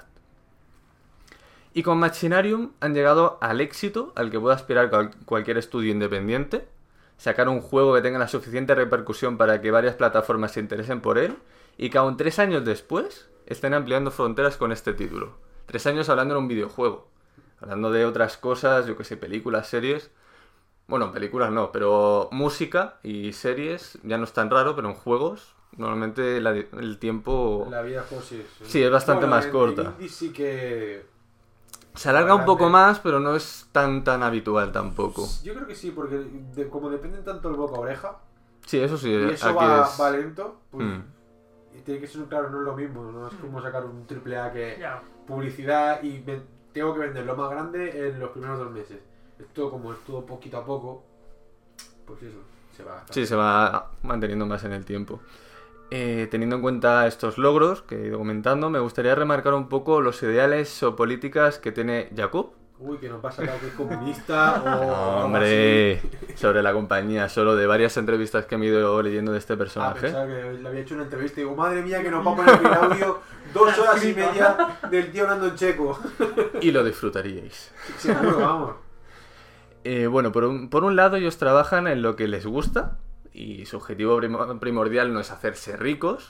Y con Machinarium han llegado al éxito al que puede aspirar cualquier estudio independiente, sacar un juego que tenga la suficiente repercusión para que varias plataformas se interesen por él y que aún 3 años después estén ampliando fronteras con este título. 3 años hablando en un videojuego, hablando de otras cosas, yo que sé, películas, series. Bueno, películas no, pero música y series ya no es tan raro, pero en juegos normalmente el tiempo... La vida juego sí, es bastante más corta. Indie sí que... Se alarga un poco más, pero no es tan habitual tampoco. Yo creo que sí, porque como dependen tanto el boca a oreja... Sí, eso sí. Y eso aquí va lento, pues... Y tiene que ser, claro, no es lo mismo, no es como sacar un AAA que... Publicidad y tengo que vender lo más grande en los primeros 2 meses. Esto, como es todo poquito a poco, pues eso, se va gastando. Sí, se va manteniendo más en el tiempo. Teniendo en cuenta estos logros que he ido comentando, me gustaría remarcar un poco los ideales o políticas que tiene Jakub. Uy, que nos va a sacar que es comunista o... No, hombre, sobre la compañía, solo de varias entrevistas que me he ido leyendo de este personaje. Pensaba que le había hecho una entrevista y digo, madre mía, que nos va a poner el audio 2 horas y media del tío hablando en checo. Y lo disfrutaríais. Seguro, vamos. Bueno, por un lado ellos trabajan en lo que les gusta y su objetivo primordial no es hacerse ricos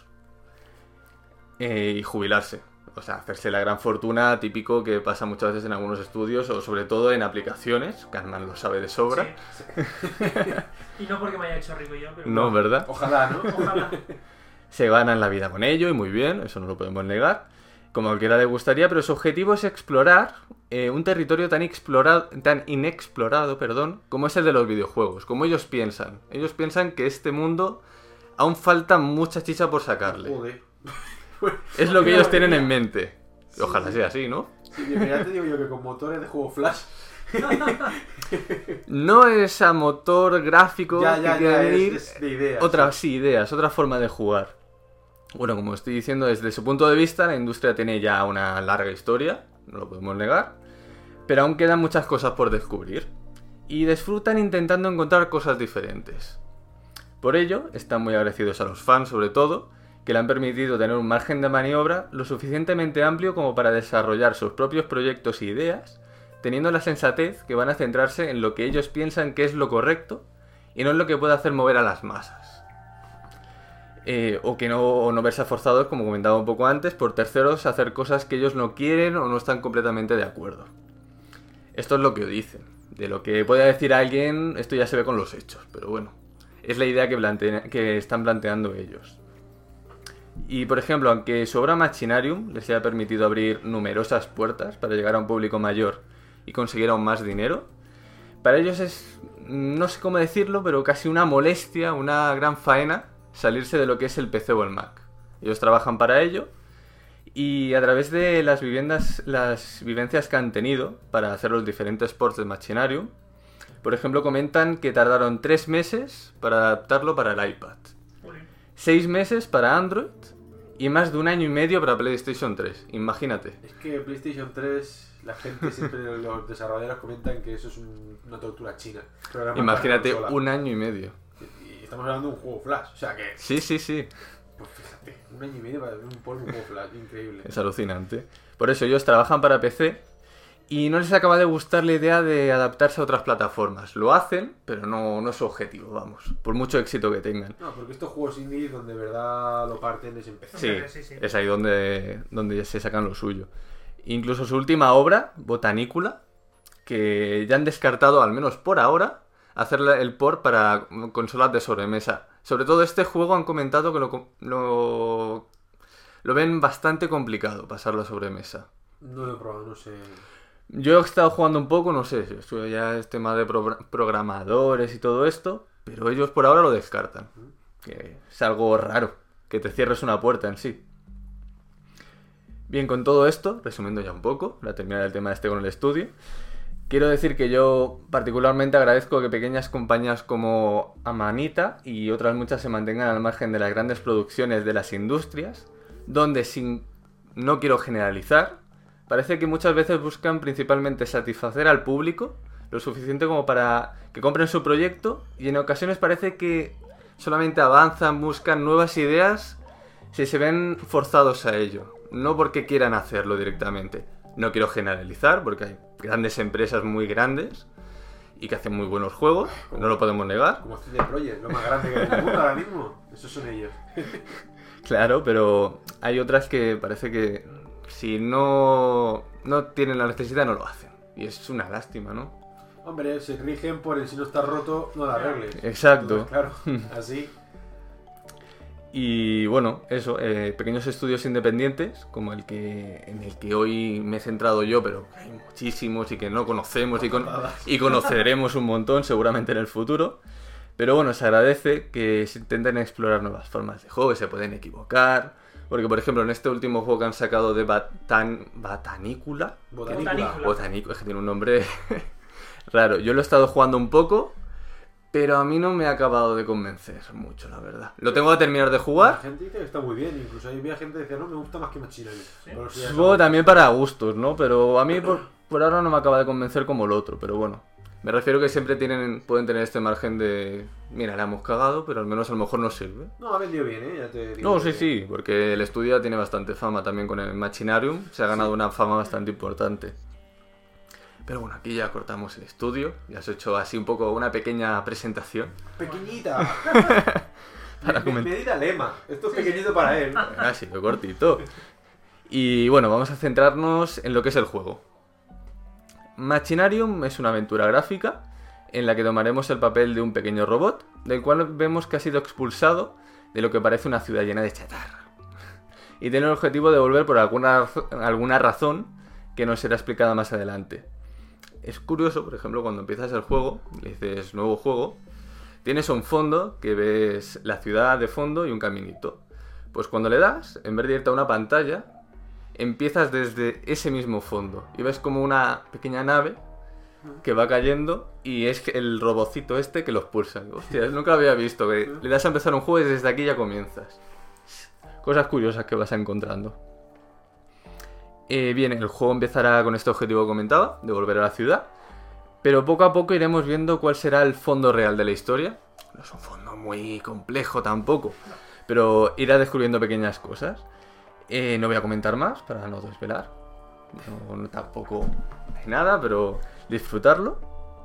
y jubilarse. O sea, hacerse la gran fortuna típico que pasa muchas veces en algunos estudios o sobre todo en aplicaciones. Cartman lo sabe de sobra. Sí. Y no porque me haya hecho rico yo, pero... No, ¿verdad? Ojalá, ¿no? Ojalá. Se ganan la vida con ello y muy bien, eso no lo podemos negar. Como a cualquiera le gustaría, pero su objetivo es explorar un territorio tan inexplorado, como es el de los videojuegos. Como ellos piensan. Ellos piensan que este mundo aún falta mucha chicha por sacarle. Joder. Es lo que ellos tienen en mente. Ojalá sea así, ¿no? Sí, ya te digo yo que con motores de juego Flash. No es a motor gráfico Ya, que quiere venir. es de ideas. Ideas, otra forma de jugar. Bueno, como estoy diciendo, desde su punto de vista, la industria tiene ya una larga historia, no lo podemos negar, pero aún quedan muchas cosas por descubrir. Y disfrutan intentando encontrar cosas diferentes. Por ello, están muy agradecidos a los fans, sobre todo, que le han permitido tener un margen de maniobra lo suficientemente amplio como para desarrollar sus propios proyectos e ideas, teniendo la sensatez que van a centrarse en lo que ellos piensan que es lo correcto y no en lo que puede hacer mover a las masas. O no verse forzados, como comentaba un poco antes, por terceros a hacer cosas que ellos no quieren o no están completamente de acuerdo. Esto es lo que dicen. De lo que pueda decir alguien, esto ya se ve con los hechos, pero bueno, es la idea que están planteando ellos. Y por ejemplo, aunque su obra Machinarium les haya permitido abrir numerosas puertas para llegar a un público mayor y conseguir aún más dinero, para ellos es, no sé cómo decirlo, pero casi una molestia, una gran faena salirse de lo que es el PC o el Mac. Ellos trabajan para ello y a través de las vivencias que han tenido para hacer los diferentes ports de Machinarium, por ejemplo, comentan que tardaron 3 meses para adaptarlo para el iPad. 6 meses para Android y más de 1 año y medio para PlayStation 3. Imagínate. Es que PlayStation 3, la gente siempre, los desarrolladores comentan que eso es una tortura china. Imagínate 1 año y medio. Y estamos hablando de un juego Flash, o sea que... Sí. Pues fíjate, 1 año y medio para un juego Flash, increíble. Es alucinante. Por eso ellos trabajan para PC y no les acaba de gustar la idea de adaptarse a otras plataformas. Lo hacen, pero no es su objetivo, vamos. Por mucho éxito que tengan. No, porque estos juegos indie donde de verdad lo parten es en PC. Sí, es ahí donde ya se sacan lo suyo. Incluso su última obra, Botanicula, que ya han descartado, al menos por ahora, hacer el port para consolas de sobremesa. Sobre todo este juego han comentado que lo ven bastante complicado pasarlo a sobremesa. No lo he probado, no sé. Yo he estado jugando un poco, no sé, esto ya es tema de programadores y todo esto, pero ellos por ahora lo descartan. Que es algo raro, que te cierres una puerta en sí. Bien, con todo esto, resumiendo ya un poco, para terminar el tema con el estudio, quiero decir que yo particularmente agradezco que pequeñas compañías como Amanita y otras muchas se mantengan al margen de las grandes producciones de las industrias, donde no quiero generalizar, parece que muchas veces buscan principalmente satisfacer al público lo suficiente como para que compren su proyecto y en ocasiones parece que solamente avanzan, buscan nuevas ideas si se ven forzados a ello, no porque quieran hacerlo directamente. No quiero generalizar porque hay grandes empresas muy grandes y que hacen muy buenos juegos, no lo podemos negar. Como CD Projekt, lo más grande que hay en el mundo ahora mismo. Esos son ellos. Claro, pero hay otras que parece que si no tienen la necesidad no lo hacen. Y es una lástima, ¿no? Hombre, se rigen por el si no está roto, no la arregles. Exacto. Entonces, claro, así. Y bueno, eso, pequeños estudios independientes, como en el que hoy me he centrado yo, pero hay muchísimos y que no conocemos y conoceremos un montón seguramente en el futuro. Pero bueno, se agradece que se intenten explorar nuevas formas de juego, que se pueden equivocar. Porque, por ejemplo, en este último juego que han sacado de Botanicula, es que tiene un nombre raro. Yo lo he estado jugando un poco, pero a mí no me ha acabado de convencer mucho, la verdad. Lo tengo que terminar de jugar. La gente dice que está muy bien, incluso había gente que decía, no, me gusta más que Machinarium. ¿Sí? Juego también para gustos, ¿no? Pero a mí por ahora no me acaba de convencer como el otro, pero bueno. Me refiero que siempre pueden tener este margen de... Mira, la hemos cagado, pero al menos a lo mejor nos sirve. No, ha vendido bien, ya te digo. No, sí, porque el estudio tiene bastante fama también con el Machinarium. Se ha ganado una fama bastante importante. Pero bueno, aquí ya cortamos el estudio. Ya has hecho así un poco una pequeña presentación. Pequeñita. Para comentar. Medida lema. Esto es pequeñito para él. Así, lo cortito. Y bueno, vamos a centrarnos en lo que es el juego. Machinarium es una aventura gráfica en la que tomaremos el papel de un pequeño robot, del cual vemos que ha sido expulsado de lo que parece una ciudad llena de chatarra. Y tiene el objetivo de volver por alguna razón que nos será explicada más adelante. Es curioso, por ejemplo, cuando empiezas el juego, le dices nuevo juego, tienes un fondo que ves la ciudad de fondo y un caminito. Pues cuando le das, en vez de irte a una pantalla, empiezas desde ese mismo fondo y ves como una pequeña nave que va cayendo y es el robocito este que los pulsa. Hostia, nunca lo había visto, que le das a empezar un juego y desde aquí ya comienzas. Cosas curiosas que vas encontrando. Bien, el juego empezará con este objetivo que comentaba, de volver a la ciudad, pero poco a poco iremos viendo cuál será el fondo real de la historia. No es un fondo muy complejo tampoco, pero irá descubriendo pequeñas cosas. No voy a comentar más para no desvelar. No, tampoco hay nada, pero disfrutarlo.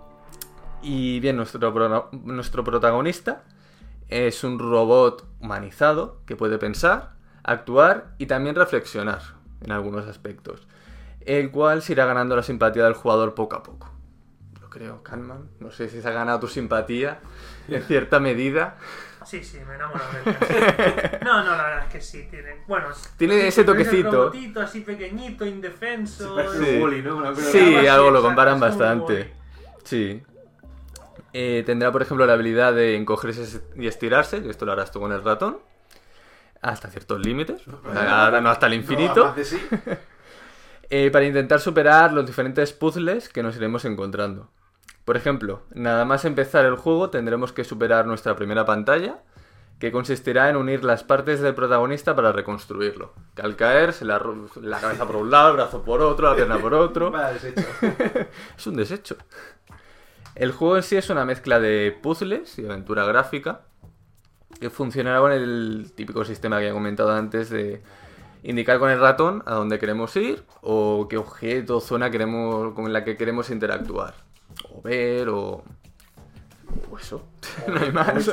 Y bien, nuestro protagonista es un robot humanizado que puede pensar, actuar y también reflexionar en algunos aspectos, el cual se irá ganando la simpatía del jugador poco a poco. Yo creo, Canman, no sé si se ha ganado tu simpatía en cierta medida. Sí, me enamoro de él. No, la verdad es que sí. Tiene ese toquecito. Un robotito así pequeñito, indefenso. Sí, Wall-E, ¿no? Sí, algo lo comparan bastante. Sí. Tendrá, por ejemplo, la habilidad de encogerse y estirarse, y esto lo harás tú con el ratón, hasta ciertos límites, ahora no hasta el infinito, No, sí. Para intentar superar los diferentes puzzles que nos iremos encontrando. Por ejemplo, nada más empezar el juego tendremos que superar nuestra primera pantalla, que consistirá en unir las partes del protagonista para reconstruirlo. Que al caer, la cabeza por un lado, el brazo por otro, la pierna por otro. Vaya desecho. Es un desecho. El juego en sí es una mezcla de puzzles y aventura gráfica, que funcionará con el típico sistema que he comentado antes de indicar con el ratón a dónde queremos ir o qué objeto o zona con la que queremos interactuar. O ver o eso. No hay más.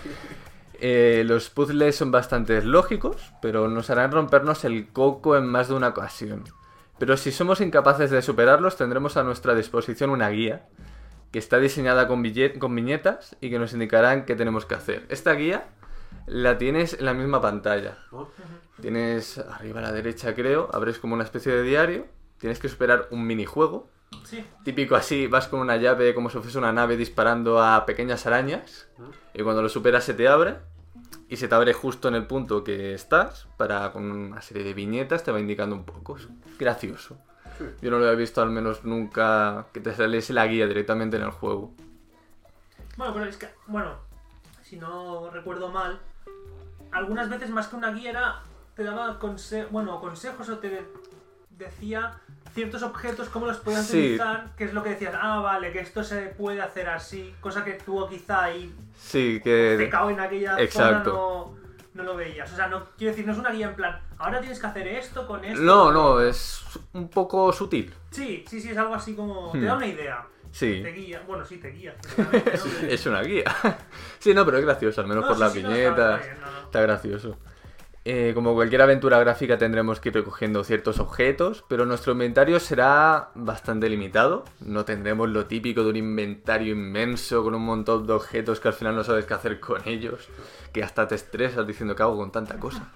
Los puzzles son bastante lógicos, pero nos harán rompernos el coco en más de una ocasión. Pero si somos incapaces de superarlos, tendremos a nuestra disposición una guía que está diseñada con viñetas y que nos indicarán qué tenemos que hacer. Esta guía la tienes en la misma pantalla. Tienes arriba a la derecha, creo, abres como una especie de diario, tienes que superar un minijuego. Sí. Típico así, vas con una llave como si fuese una nave disparando a pequeñas arañas y cuando lo superas se te abre y se te abre justo en el punto que estás con una serie de viñetas te va indicando un poco. Es gracioso. Yo no lo había visto al menos nunca que te saliese la guía directamente en el juego. Bueno, pero es que, si no recuerdo mal, algunas veces más que una guía te daba consejos o te decía ciertos objetos, cómo los podías utilizar, que es lo que decías, vale, que esto se puede hacer así, cosa que tú quizá ahí pecado en aquella zona no lo veías. O sea, no quiero decir, no es una guía en plan, ahora tienes que hacer esto con esto. No, es un poco sutil. Sí, es algo así como, te da una idea. Sí. Te guía, te guía. Es una guía. Sí, pero es gracioso, al menos por las viñetas. Está gracioso. Como cualquier aventura gráfica tendremos que ir recogiendo ciertos objetos, pero nuestro inventario será bastante limitado. No tendremos lo típico de un inventario inmenso con un montón de objetos que al final no sabes qué hacer con ellos, que hasta te estresas diciendo que hago con tanta cosa.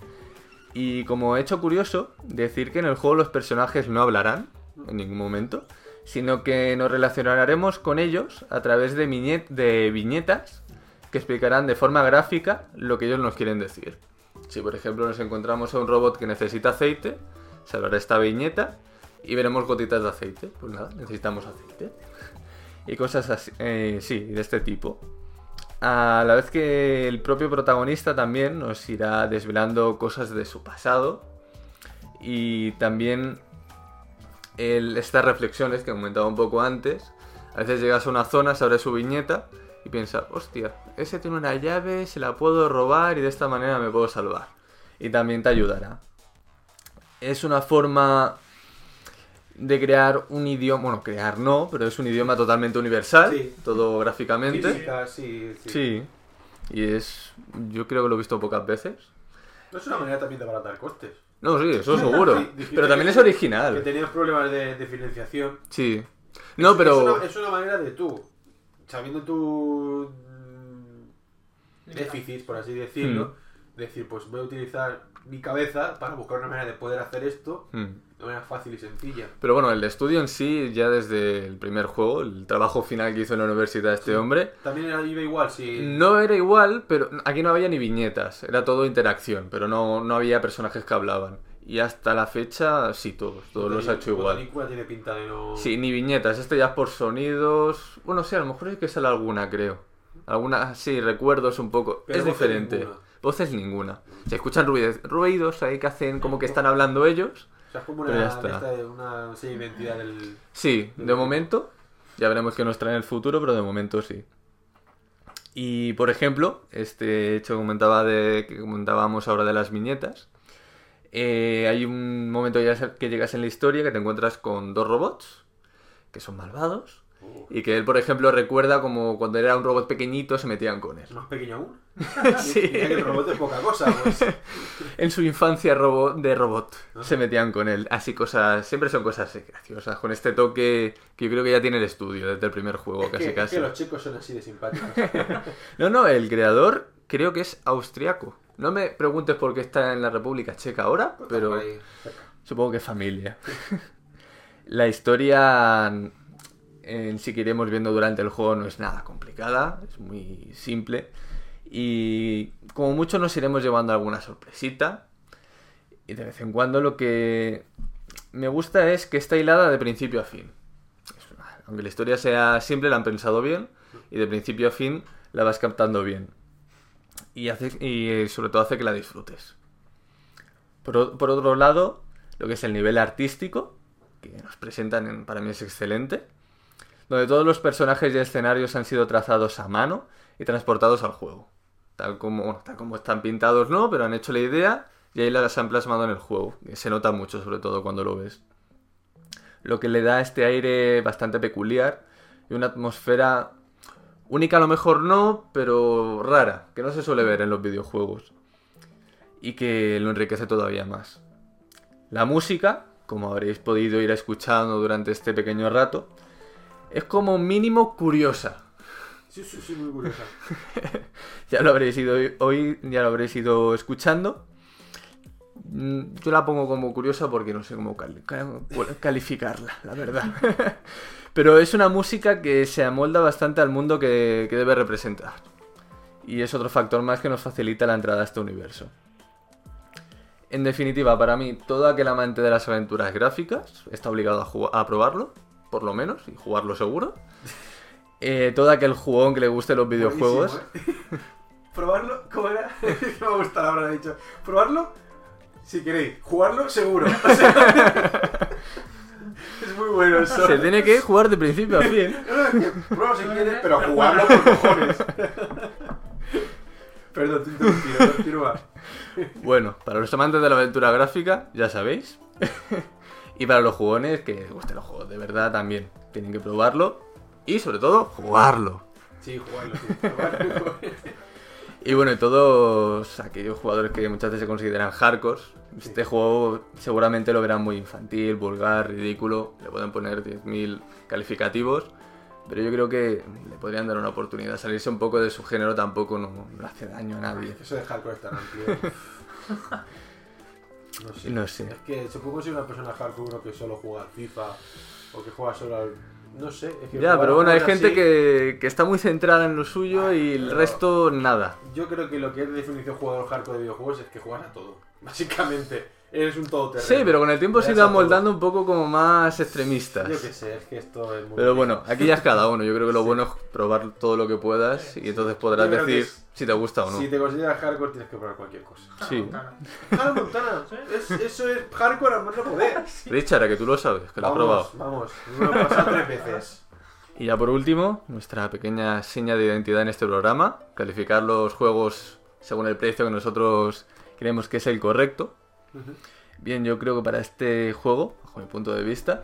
Y como hecho curioso, decir que en el juego los personajes no hablarán en ningún momento, sino que nos relacionaremos con ellos a través de viñetas que explicarán de forma gráfica lo que ellos nos quieren decir. Si por ejemplo nos encontramos a un robot que necesita aceite, se hablará esta viñeta y veremos gotitas de aceite. Pues nada, necesitamos aceite. Y cosas así, de este tipo. A la vez que el propio protagonista también nos irá desvelando cosas de su pasado. Y también estas reflexiones que comentaba un poco antes. A veces llegas a una zona, se abre su viñeta y piensas, hostia, ese tiene una llave, se la puedo robar y de esta manera me puedo salvar. Y también te ayudará. Es una forma de crear un idioma, bueno, crear no, pero es un idioma totalmente universal, Sí. todo gráficamente. Física, sí. Sí. Y es, yo creo que lo he visto pocas veces. No es una manera también de abaratar costes. No, sí, eso seguro. Sí, dijiste Pero también que- es original. Que tenías problemas de financiación. Sí. No, pero... Es una manera de tú, sabiendo tu déficit, por así decirlo, decir, pues voy a utilizar mi cabeza para buscar una manera de poder hacer esto de manera fácil y sencilla. Pero bueno, el estudio en sí, ya desde el primer juego, el trabajo final que hizo en la universidad este hombre, También iba igual, sí. no era igual, pero aquí no había ni viñetas, era todo interacción, pero no había personajes que hablaban. Y hasta la fecha, sí, todos los ha hecho igual. La película tiene pinta de no... Sí, ni viñetas, este ya es por sonidos... Bueno, sí, a lo mejor es que sale alguna, creo. Alguna, sí, recuerdos un poco. Pero es voces diferente. ninguna. Voces ninguna. Se escuchan ruidos ahí que hacen como que están hablando ellos. O sea, es como Pero ya una, está. una serie de identidad del... Sí, de momento. Ya veremos qué nos trae en el futuro, pero de momento sí. Y, por ejemplo, este hecho que comentábamos ahora de las viñetas. Hay un momento ya que llegas en la historia que te encuentras con dos robots que son malvados y que él, por ejemplo, recuerda como cuando era un robot pequeñito se metían con él. ¿Es más pequeño aún? Sí. Mira que el robot es poca cosa, pues. En su infancia de robot se metían con él. Así cosas, siempre son cosas graciosas, con este toque que yo creo que ya tiene el estudio desde el primer juego, Es casi que casi. los chicos son así de simpáticos. No, el creador creo que es austriaco. No me preguntes por qué está en la República Checa ahora, pero Por ahí, cerca. supongo que es familia. La historia en sí que iremos viendo durante el juego no es nada complicada, es muy simple. Y como mucho nos iremos llevando alguna sorpresita. Y de vez en cuando lo que me gusta es que está hilada de principio a fin. Aunque la historia sea simple, la han pensado bien. Y de principio a fin la vas captando bien. Y sobre todo hace que la disfrutes. Por otro lado, lo que es el nivel artístico, que nos presentan, para mí es excelente. Donde todos los personajes y escenarios han sido trazados a mano y transportados al juego. Tal como están pintados, no, pero han hecho la idea y ahí las han plasmado en el juego. Y se nota mucho, sobre todo cuando lo ves. Lo que le da este aire bastante peculiar y una atmósfera única a lo mejor no, pero rara, que no se suele ver en los videojuegos. Y que lo enriquece todavía más. La música, como habréis podido ir escuchando durante este pequeño rato, es como mínimo curiosa. Sí, muy curiosa. Ya lo habréis ido ya lo habréis ido escuchando. Yo la pongo como curiosa porque no sé cómo calificarla, la verdad. Pero es una música que se amolda bastante al mundo que debe representar. Y es otro factor más que nos facilita la entrada a este universo. En definitiva, para mí, todo aquel amante de las aventuras gráficas está obligado a probarlo, por lo menos, y jugarlo seguro. Todo aquel jugón que le guste los videojuegos. Buenísimo, ¿eh? Probarlo, ¿cómo era? No me gusta la palabra dicho. Probarlo, si queréis. Jugarlo, seguro. O sea, es muy bueno eso. Se tiene que jugar de principio a fin. No, es que prueba si quieres, pero jugarlo por cojones. Perdón, te interrumpí, continúa. Bueno, para los amantes de la aventura gráfica, ya sabéis. Y para los jugones que les gusten los juegos de verdad también. Tienen que probarlo y sobre todo jugarlo. Sí, jugarlo, sí. Y bueno, y todos aquellos jugadores que muchas veces se consideran hardcore, este juego seguramente lo verán muy infantil, vulgar, ridículo. Le pueden poner 10.000 calificativos. Pero yo creo que le podrían dar una oportunidad. Salirse un poco de su género tampoco no hace daño a nadie. Eso de hardcore es tan amplio. No sé. Es que supongo que soy una persona hardcore uno que solo juega al FIFA o que juega solo al... No sé. Es que Ya, jugar pero bueno, hay así- gente que está muy centrada en lo suyo y el pero- resto nada. Yo creo que lo que es de definición jugador hardcore de videojuegos es que juegas a todo. Básicamente, eres un todoterreno. Sí, pero con el tiempo se Le das irán a todo. moldando un poco como más extremistas. Yo qué sé, es que esto es muy... Pero bueno, aquí ya es cada uno. Yo creo que lo bueno es probar todo lo que puedas y entonces podrás Yo creo que decir es- si te gusta o no. Si te consideras hardcore tienes que probar cualquier cosa. Sí. Hannah Montana, eso es hardcore al más no poder. Richard, a que tú lo sabes, que lo has probado. Vamos, me lo he pasado 3 veces. Y ya por último, nuestra pequeña seña de identidad en este programa, calificar los juegos según el precio que nosotros creemos que es el correcto. Bien, yo creo que para este juego, bajo mi punto de vista,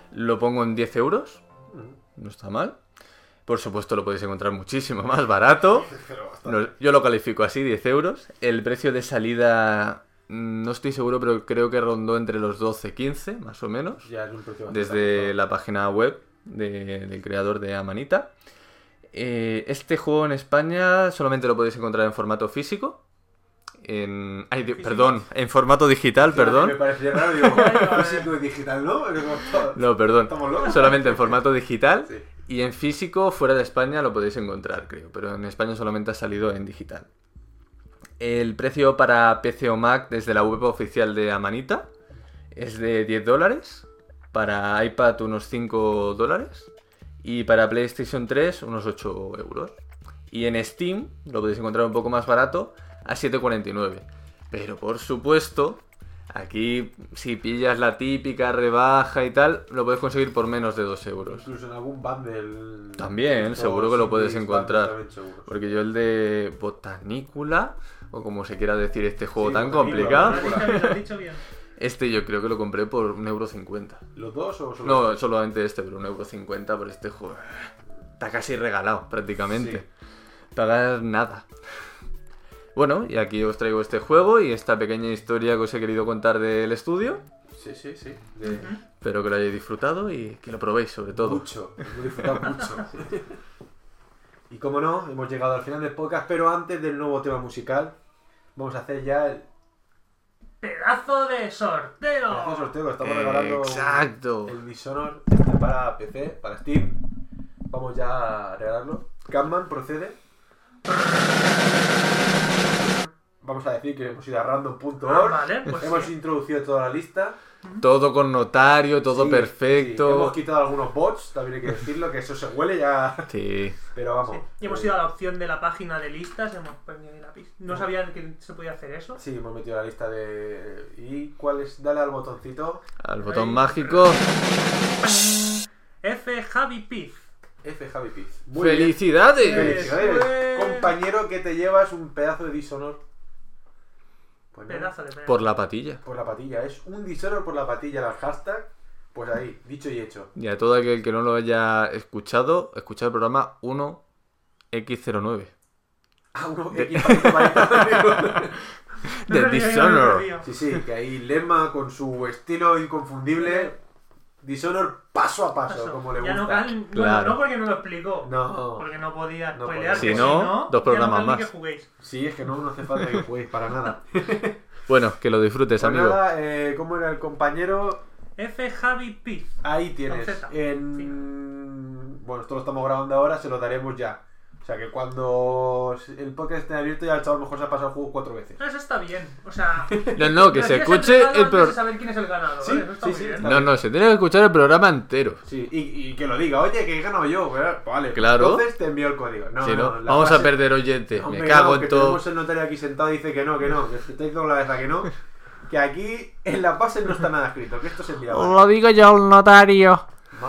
Lo pongo en 10 euros. No está mal. Por supuesto lo podéis encontrar muchísimo más barato. Yo lo califico así, 10 euros. El precio de salida no estoy seguro, pero creo que rondó entre los 12-15, más o menos. Ya es un precio bastante Desde ajustado. la página web del creador de Amanita. Este juego en España solamente lo podéis encontrar en formato físico. Perdón, en formato digital, Me perdón. parecía raro, digo, físico y digital, ¿no? No, perdón. ¿Estamos locos? Solamente en formato digital. Sí. Y en físico, fuera de España, lo podéis encontrar, creo. Pero en España solamente ha salido en digital. El precio para PC o Mac desde la web oficial de Amanita es de $10. Para iPad unos $5. Y para PlayStation 3 unos 8 euros. Y en Steam lo podéis encontrar un poco más barato a 7,49. Pero por supuesto, aquí si pillas la típica rebaja y tal, lo puedes conseguir por menos de 2 euros. Incluso en algún bundle. También, seguro que lo puedes Indies, encontrar. también seguro. Porque yo el de Botanicula, o como se quiera decir este juego Sí, tan Botanicula, complicado, Lo has dicho bien. este yo creo que lo compré por 1,50 €. ¿Los dos o solo? No, solamente este, pero 1,50 € por este juego. Está casi regalado, prácticamente. Pagas nada. Bueno, y aquí os traigo este juego y esta pequeña historia que os he querido contar del estudio. Sí. Espero que lo hayáis disfrutado y que lo probéis, sobre todo. Mucho, hemos disfrutado mucho. Y como no, hemos llegado al final del podcast, pero antes del nuevo tema musical, vamos a hacer ya el ¡Pedazo de sorteo! pedazo de sorteo que estamos regalando. Exacto. El Dishonored este para PC, para Steam. Vamos ya a regalarlo. Catman procede. Vamos a decir que hemos ido a random.org. Vale, pues hemos sí. introducido toda la lista. Todo con notario, todo Sí, perfecto. sí. Hemos quitado algunos bots, también hay que decirlo, que eso se huele ya. Sí. Pero vamos. Sí. Y hemos ido a la opción de la página de listas, hemos puesto ahí la pista. No sabían que se podía hacer eso. Sí, hemos metido la lista de. ¿Y cuál es? Dale al botoncito. Al botón Ahí. mágico. F. Javi Piz. F. Javi Piz. Muy bien. ¡Felicidades! Felicidades, Pues- compañero, que te llevas un pedazo de Dishonored. Pues no, Pedazo de pedazo. Por la patilla. por la patilla. Es un Dishonored por la patilla, el hashtag. Pues ahí, dicho y hecho. Y a todo aquel que no lo haya escuchado, escuchad el programa 1X09. Ah, uno X parito. De No me río, no me Dishonored. río. Sí, sí, que ahí Lemma con su estilo inconfundible. Dishonored paso a paso, como le Ya no gusta. cal... Claro. Bueno, no porque no lo explicó. No. Porque no podía No spoilear. podía. Si no, dos programas ya no cal ni más. que juguéis. Sí, es que no hace falta que juguéis para nada. Bueno, que lo disfrutes, Pues amigo. nada, ¿cómo era el compañero? F. Javi Piz. Ahí tienes. Con Z. Bueno, esto lo estamos grabando ahora, se lo daremos ya. O sea que cuando el podcast esté abierto ya el chaval mejor se ha pasado el juego 4 veces. Eso está bien. O sea. No, que se recibes escuche regalo el antes de programa. saber quién es el ganador. Sí, ¿vale? Eso está sí, muy sí, bien. está No, se tiene que escuchar el programa entero. Sí, y que lo diga, oye, que he ganado yo. Vale, Claro. Entonces te envío el código. No, Si no, la vamos a frase- perder oyente. Hombre, Me cago no, en que todo. tenemos el notario aquí sentado y dice que no, que te estoy diciendo la vez que no. Que aquí en las bases no está nada escrito, que esto se envía. Lo digo yo, el notario.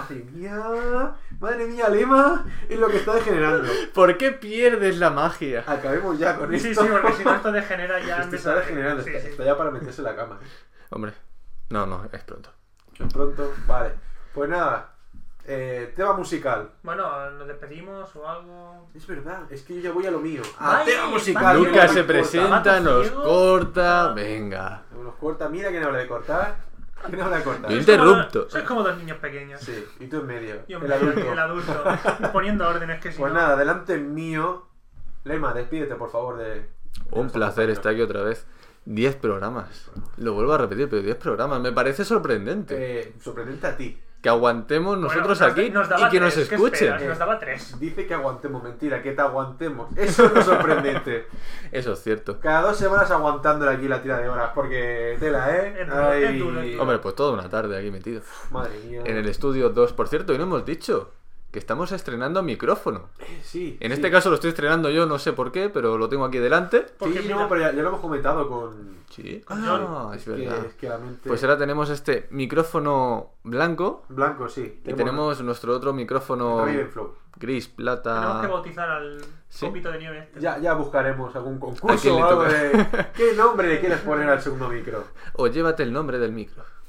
Madre mía, Lema, es lo que está degenerando. ¿Por qué pierdes la magia? Acabemos ya con esto. Sí, sí, porque si no esto degenera ya. Esto empieza está a- degenerando, sí, está, sí. está ya para meterse en la cama. Hombre, no, es pronto. Pronto, vale. Pues nada, tema musical. Bueno, nos despedimos o algo. Es verdad, es que yo ya voy a lo mío. Ay, Tema musical. vale. que Lucas no se me importa. presenta, nos ciego. corta. Venga. Nos corta, mira que no habla de cortar. ¿Quién habla de cortar? Yo interrupto. Sois como dos niños pequeños. Sí, y tú en medio. Yo el adulto. el adulto. Poniendo órdenes que si Pues no. nada, delante mío. Lema, despídete por favor de. Un placer estar aquí otra vez. 10 programas. Lo vuelvo a repetir, pero 10 programas. Me parece sorprendente. Sorprendente a ti. Que aguantemos Bueno, nosotros nos- aquí nos daba y que nos tres, ¿qué escuchen. esperas? Nos daba 3. Dice que aguantemos, mentira, que te aguantemos. Eso es lo sorprendente. Eso es cierto. Cada 2 semanas aguantándole aquí la tira de horas, porque tela, ¿eh? Es duro, es duro, es duro. Hombre, pues toda una tarde aquí metido. Madre mía. En el estudio 2, por cierto, y no hemos dicho que estamos estrenando micrófono. Sí. En sí. este caso lo estoy estrenando yo, no sé por qué, pero lo tengo aquí delante. Porque Sí, mira- no, pero ya lo hemos comentado con. Sí. Con Ah, Es es que, verdad. es que la mente. Pues ahora tenemos este micrófono blanco Blanco, sí. y tenemos nuestro otro micrófono Ravenflow. gris, Tenemos que plata. bautizar al Sí. copito de nieve este. Ya buscaremos algún ¿A concurso quién le o algo toca? de. ¿Qué nombre le quieres poner al segundo micro? O llévate el nombre del micro.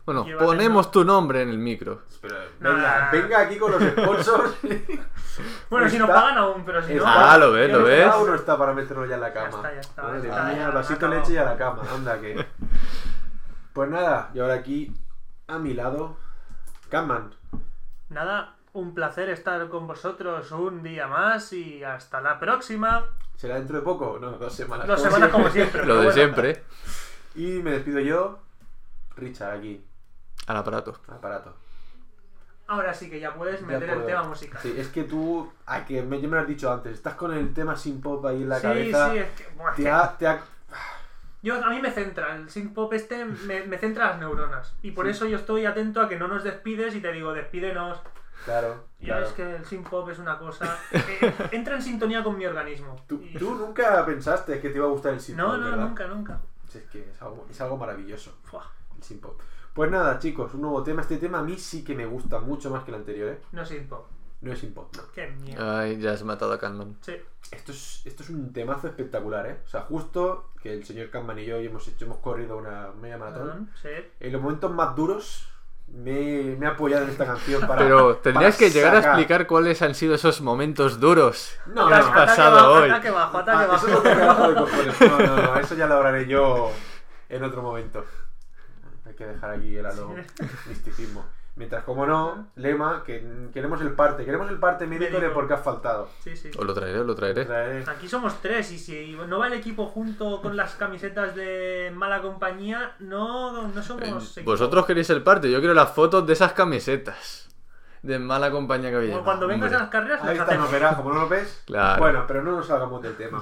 Bueno, Llévate, ponemos tu nombre en el micro. Espera, Nah. venga aquí con los sponsors. Bueno, si nos Está- pagan aún, pero si no... Ah, lo ves, lo ves. Cada uno está para meterlo ya en la cama. Ya está, Madre está, mía, ya, el vasito de acabado. leche y a la cama. Anda que. Pues nada, y ahora aquí a mi lado, Catman. Nada, un placer estar con vosotros un día más y hasta la próxima. ¿Será dentro de poco? No, 2 semanas. 2 semanas como siempre. Lo pero de bueno. siempre. Y me despido yo, Richard, aquí, Al aparato. aparato. Ahora sí que ya puedes Ya meter el puedo. tema musical. Sí, es que tú, ya me lo has dicho antes, estás con el tema sin pop ahí en la Sí, cabeza. sí, es que... buah, Te ha- a mí me centra, el synth pop me centra las neuronas. Y por eso yo estoy atento a que no nos despides y te digo, despídenos. Claro, Ya claro. es que el synth pop es una cosa... entra en sintonía con mi organismo. Tú, Y- tú nunca pensaste que te iba a gustar el synth No, pop, no, ¿verdad? nunca. Es que es algo maravilloso, Fuah, el synth pop. Pues nada, chicos, un nuevo tema. Este tema a mí sí que me gusta mucho más que el anterior, ¿eh? no synth pop. No es synth pop, no. Qué mierda. Ay, ya has matado a Catman. Sí. Esto es un temazo espectacular, ¿eh? O sea, justo que el señor Catman y yo hemos corrido una media maratón. Sí. En los momentos más duros me he apoyado en esta canción para. Pero tendrías para que llegar a sacar. explicar cuáles han sido esos momentos duros. No, ¿Qué has no, pasado bajo, hoy? Ataque bajo, Ah, ataque eso es lo bajo. que abajo de cojones. No, eso ya lo hablaré yo en otro momento. Hay que dejar aquí el halo misticismo. Mientras, como no, lema, que queremos el parte médico de Médico. por qué has faltado. Sí, sí. Os lo traeré, os lo traeré. Traeré- Aquí somos 3 y si no va el equipo junto con las camisetas de mala compañía, no somos equipo. Vosotros queréis el parte, yo quiero las fotos de esas camisetas. De mala compañía que había. Como cuando vengas a las carreras, Ahí las está, hacemos. nos verás, como no lo ves. Claro. Bueno, pero no nos salgamos del tema.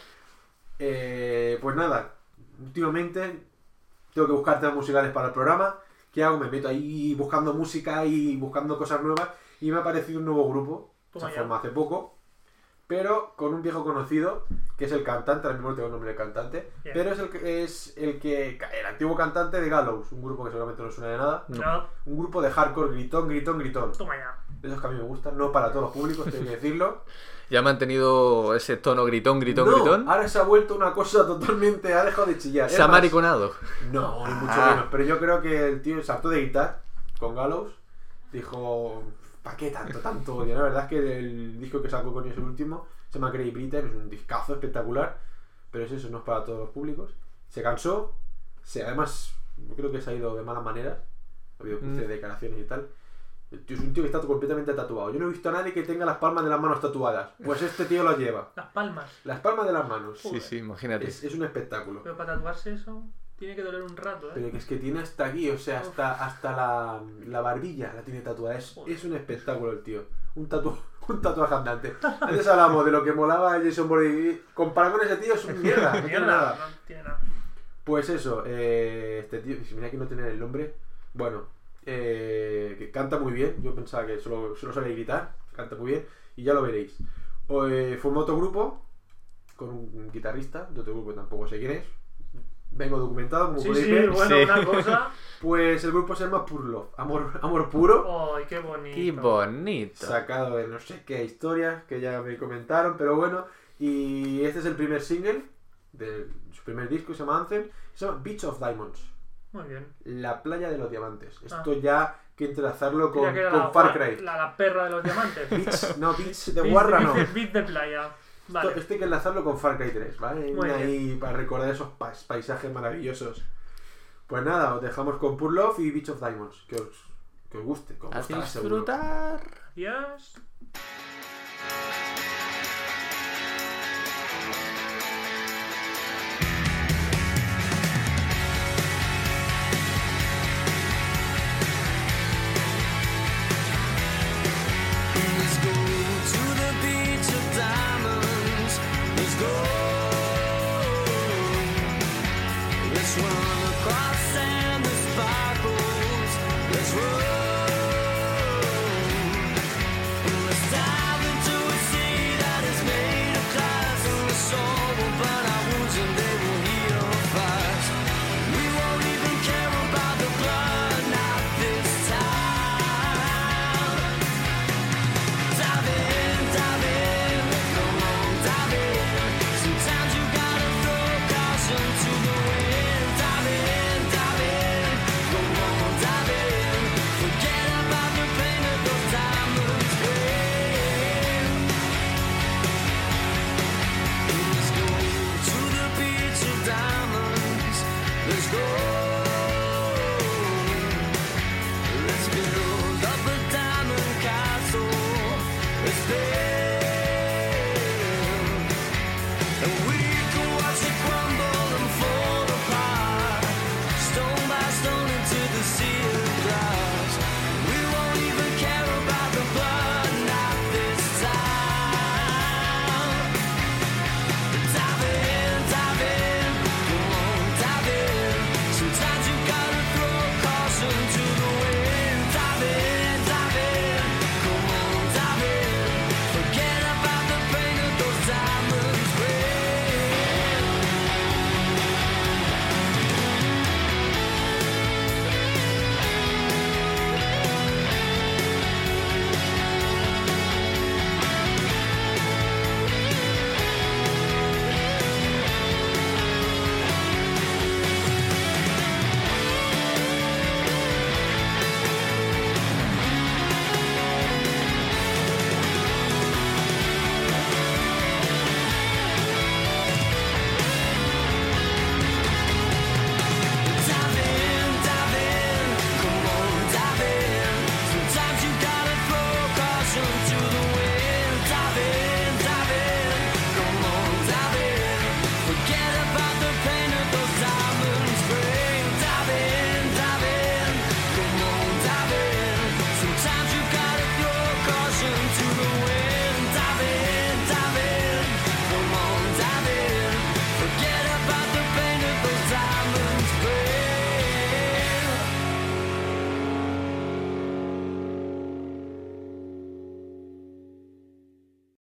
Pues nada, últimamente tengo que buscar temas musicales para el programa. ¿Qué hago? Me meto ahí buscando música y buscando cosas nuevas. Y me ha aparecido un nuevo grupo, Toma se ya. formó hace poco, pero con un viejo conocido, que es el cantante, ahora mismo no tengo el nombre del cantante, Bien. pero es el antiguo cantante de Gallows, un grupo que seguramente no suena de nada. No, Un grupo de hardcore gritón. toma ya. De esos que a mí me gustan, no para todos los públicos, tengo que decirlo. Ya ha mantenido ese tono gritón. No, ahora se ha vuelto una cosa totalmente... Ha dejado de chillar. Se Es ha más, mariconado. No, ni mucho Ah. menos. Pero yo creo que el tío se hartó de gritar con Gallows. Dijo... ¿Para qué tanto odio? La verdad es que el disco que sacó con ellos el último se llama Great Britain. Es un discazo espectacular. Pero es eso, no es para todos los públicos. Se cansó. Además, yo creo que se ha ido de malas maneras. Ha habido cruces de declaraciones y tal. El tío es un tío que está completamente tatuado. Yo no he visto a nadie que tenga las palmas de las manos tatuadas. Pues este tío lo lleva. Las palmas. Las palmas de las manos. Sí, sí, imagínate. Es un espectáculo. Pero para tatuarse eso tiene que doler un rato, ¿eh? Pero que es que tiene hasta aquí, o sea, hasta la barbilla la tiene tatuada. Es un espectáculo el tío. Un tatuaje andante. Antes hablábamos de lo que molaba a Jason Bourne. Comparado con ese tío es un mierda. No tiene nada. No tiene nada. Pues eso, este tío, si mira que no tiene el nombre. Bueno, que canta muy bien. Yo pensaba que solo sabía gritar. Canta muy bien. Y ya lo veréis. Formó otro grupo con un guitarrista de otro grupo, tampoco sé quién es. Vengo documentado, como Sí, podéis sí, ver. bueno, Sí. una cosa. Pues el grupo se llama Pure Love, amor puro, ¡Ay, qué bonito! Qué bonito. sacado de no sé qué historias que ya me comentaron, pero bueno. Y este es el primer single de su primer disco, se llama Anthem, se llama Beach of Diamonds, Muy bien. la playa de los diamantes. Ah. Esto ya hay que entrelazarlo Creía con, que era con Far Cry. la perra de los diamantes. Beach, no, Beach de Guarra no. Beat de playa. Vale. Esto hay que enlazarlo con Far Cry 3, ¿vale? Muy Ahí para recordar esos paisajes maravillosos. Pues nada, os dejamos con Pure Love y Beach of Diamonds. Que os guste, que os A gustará seguro. disfrutar. Adiós.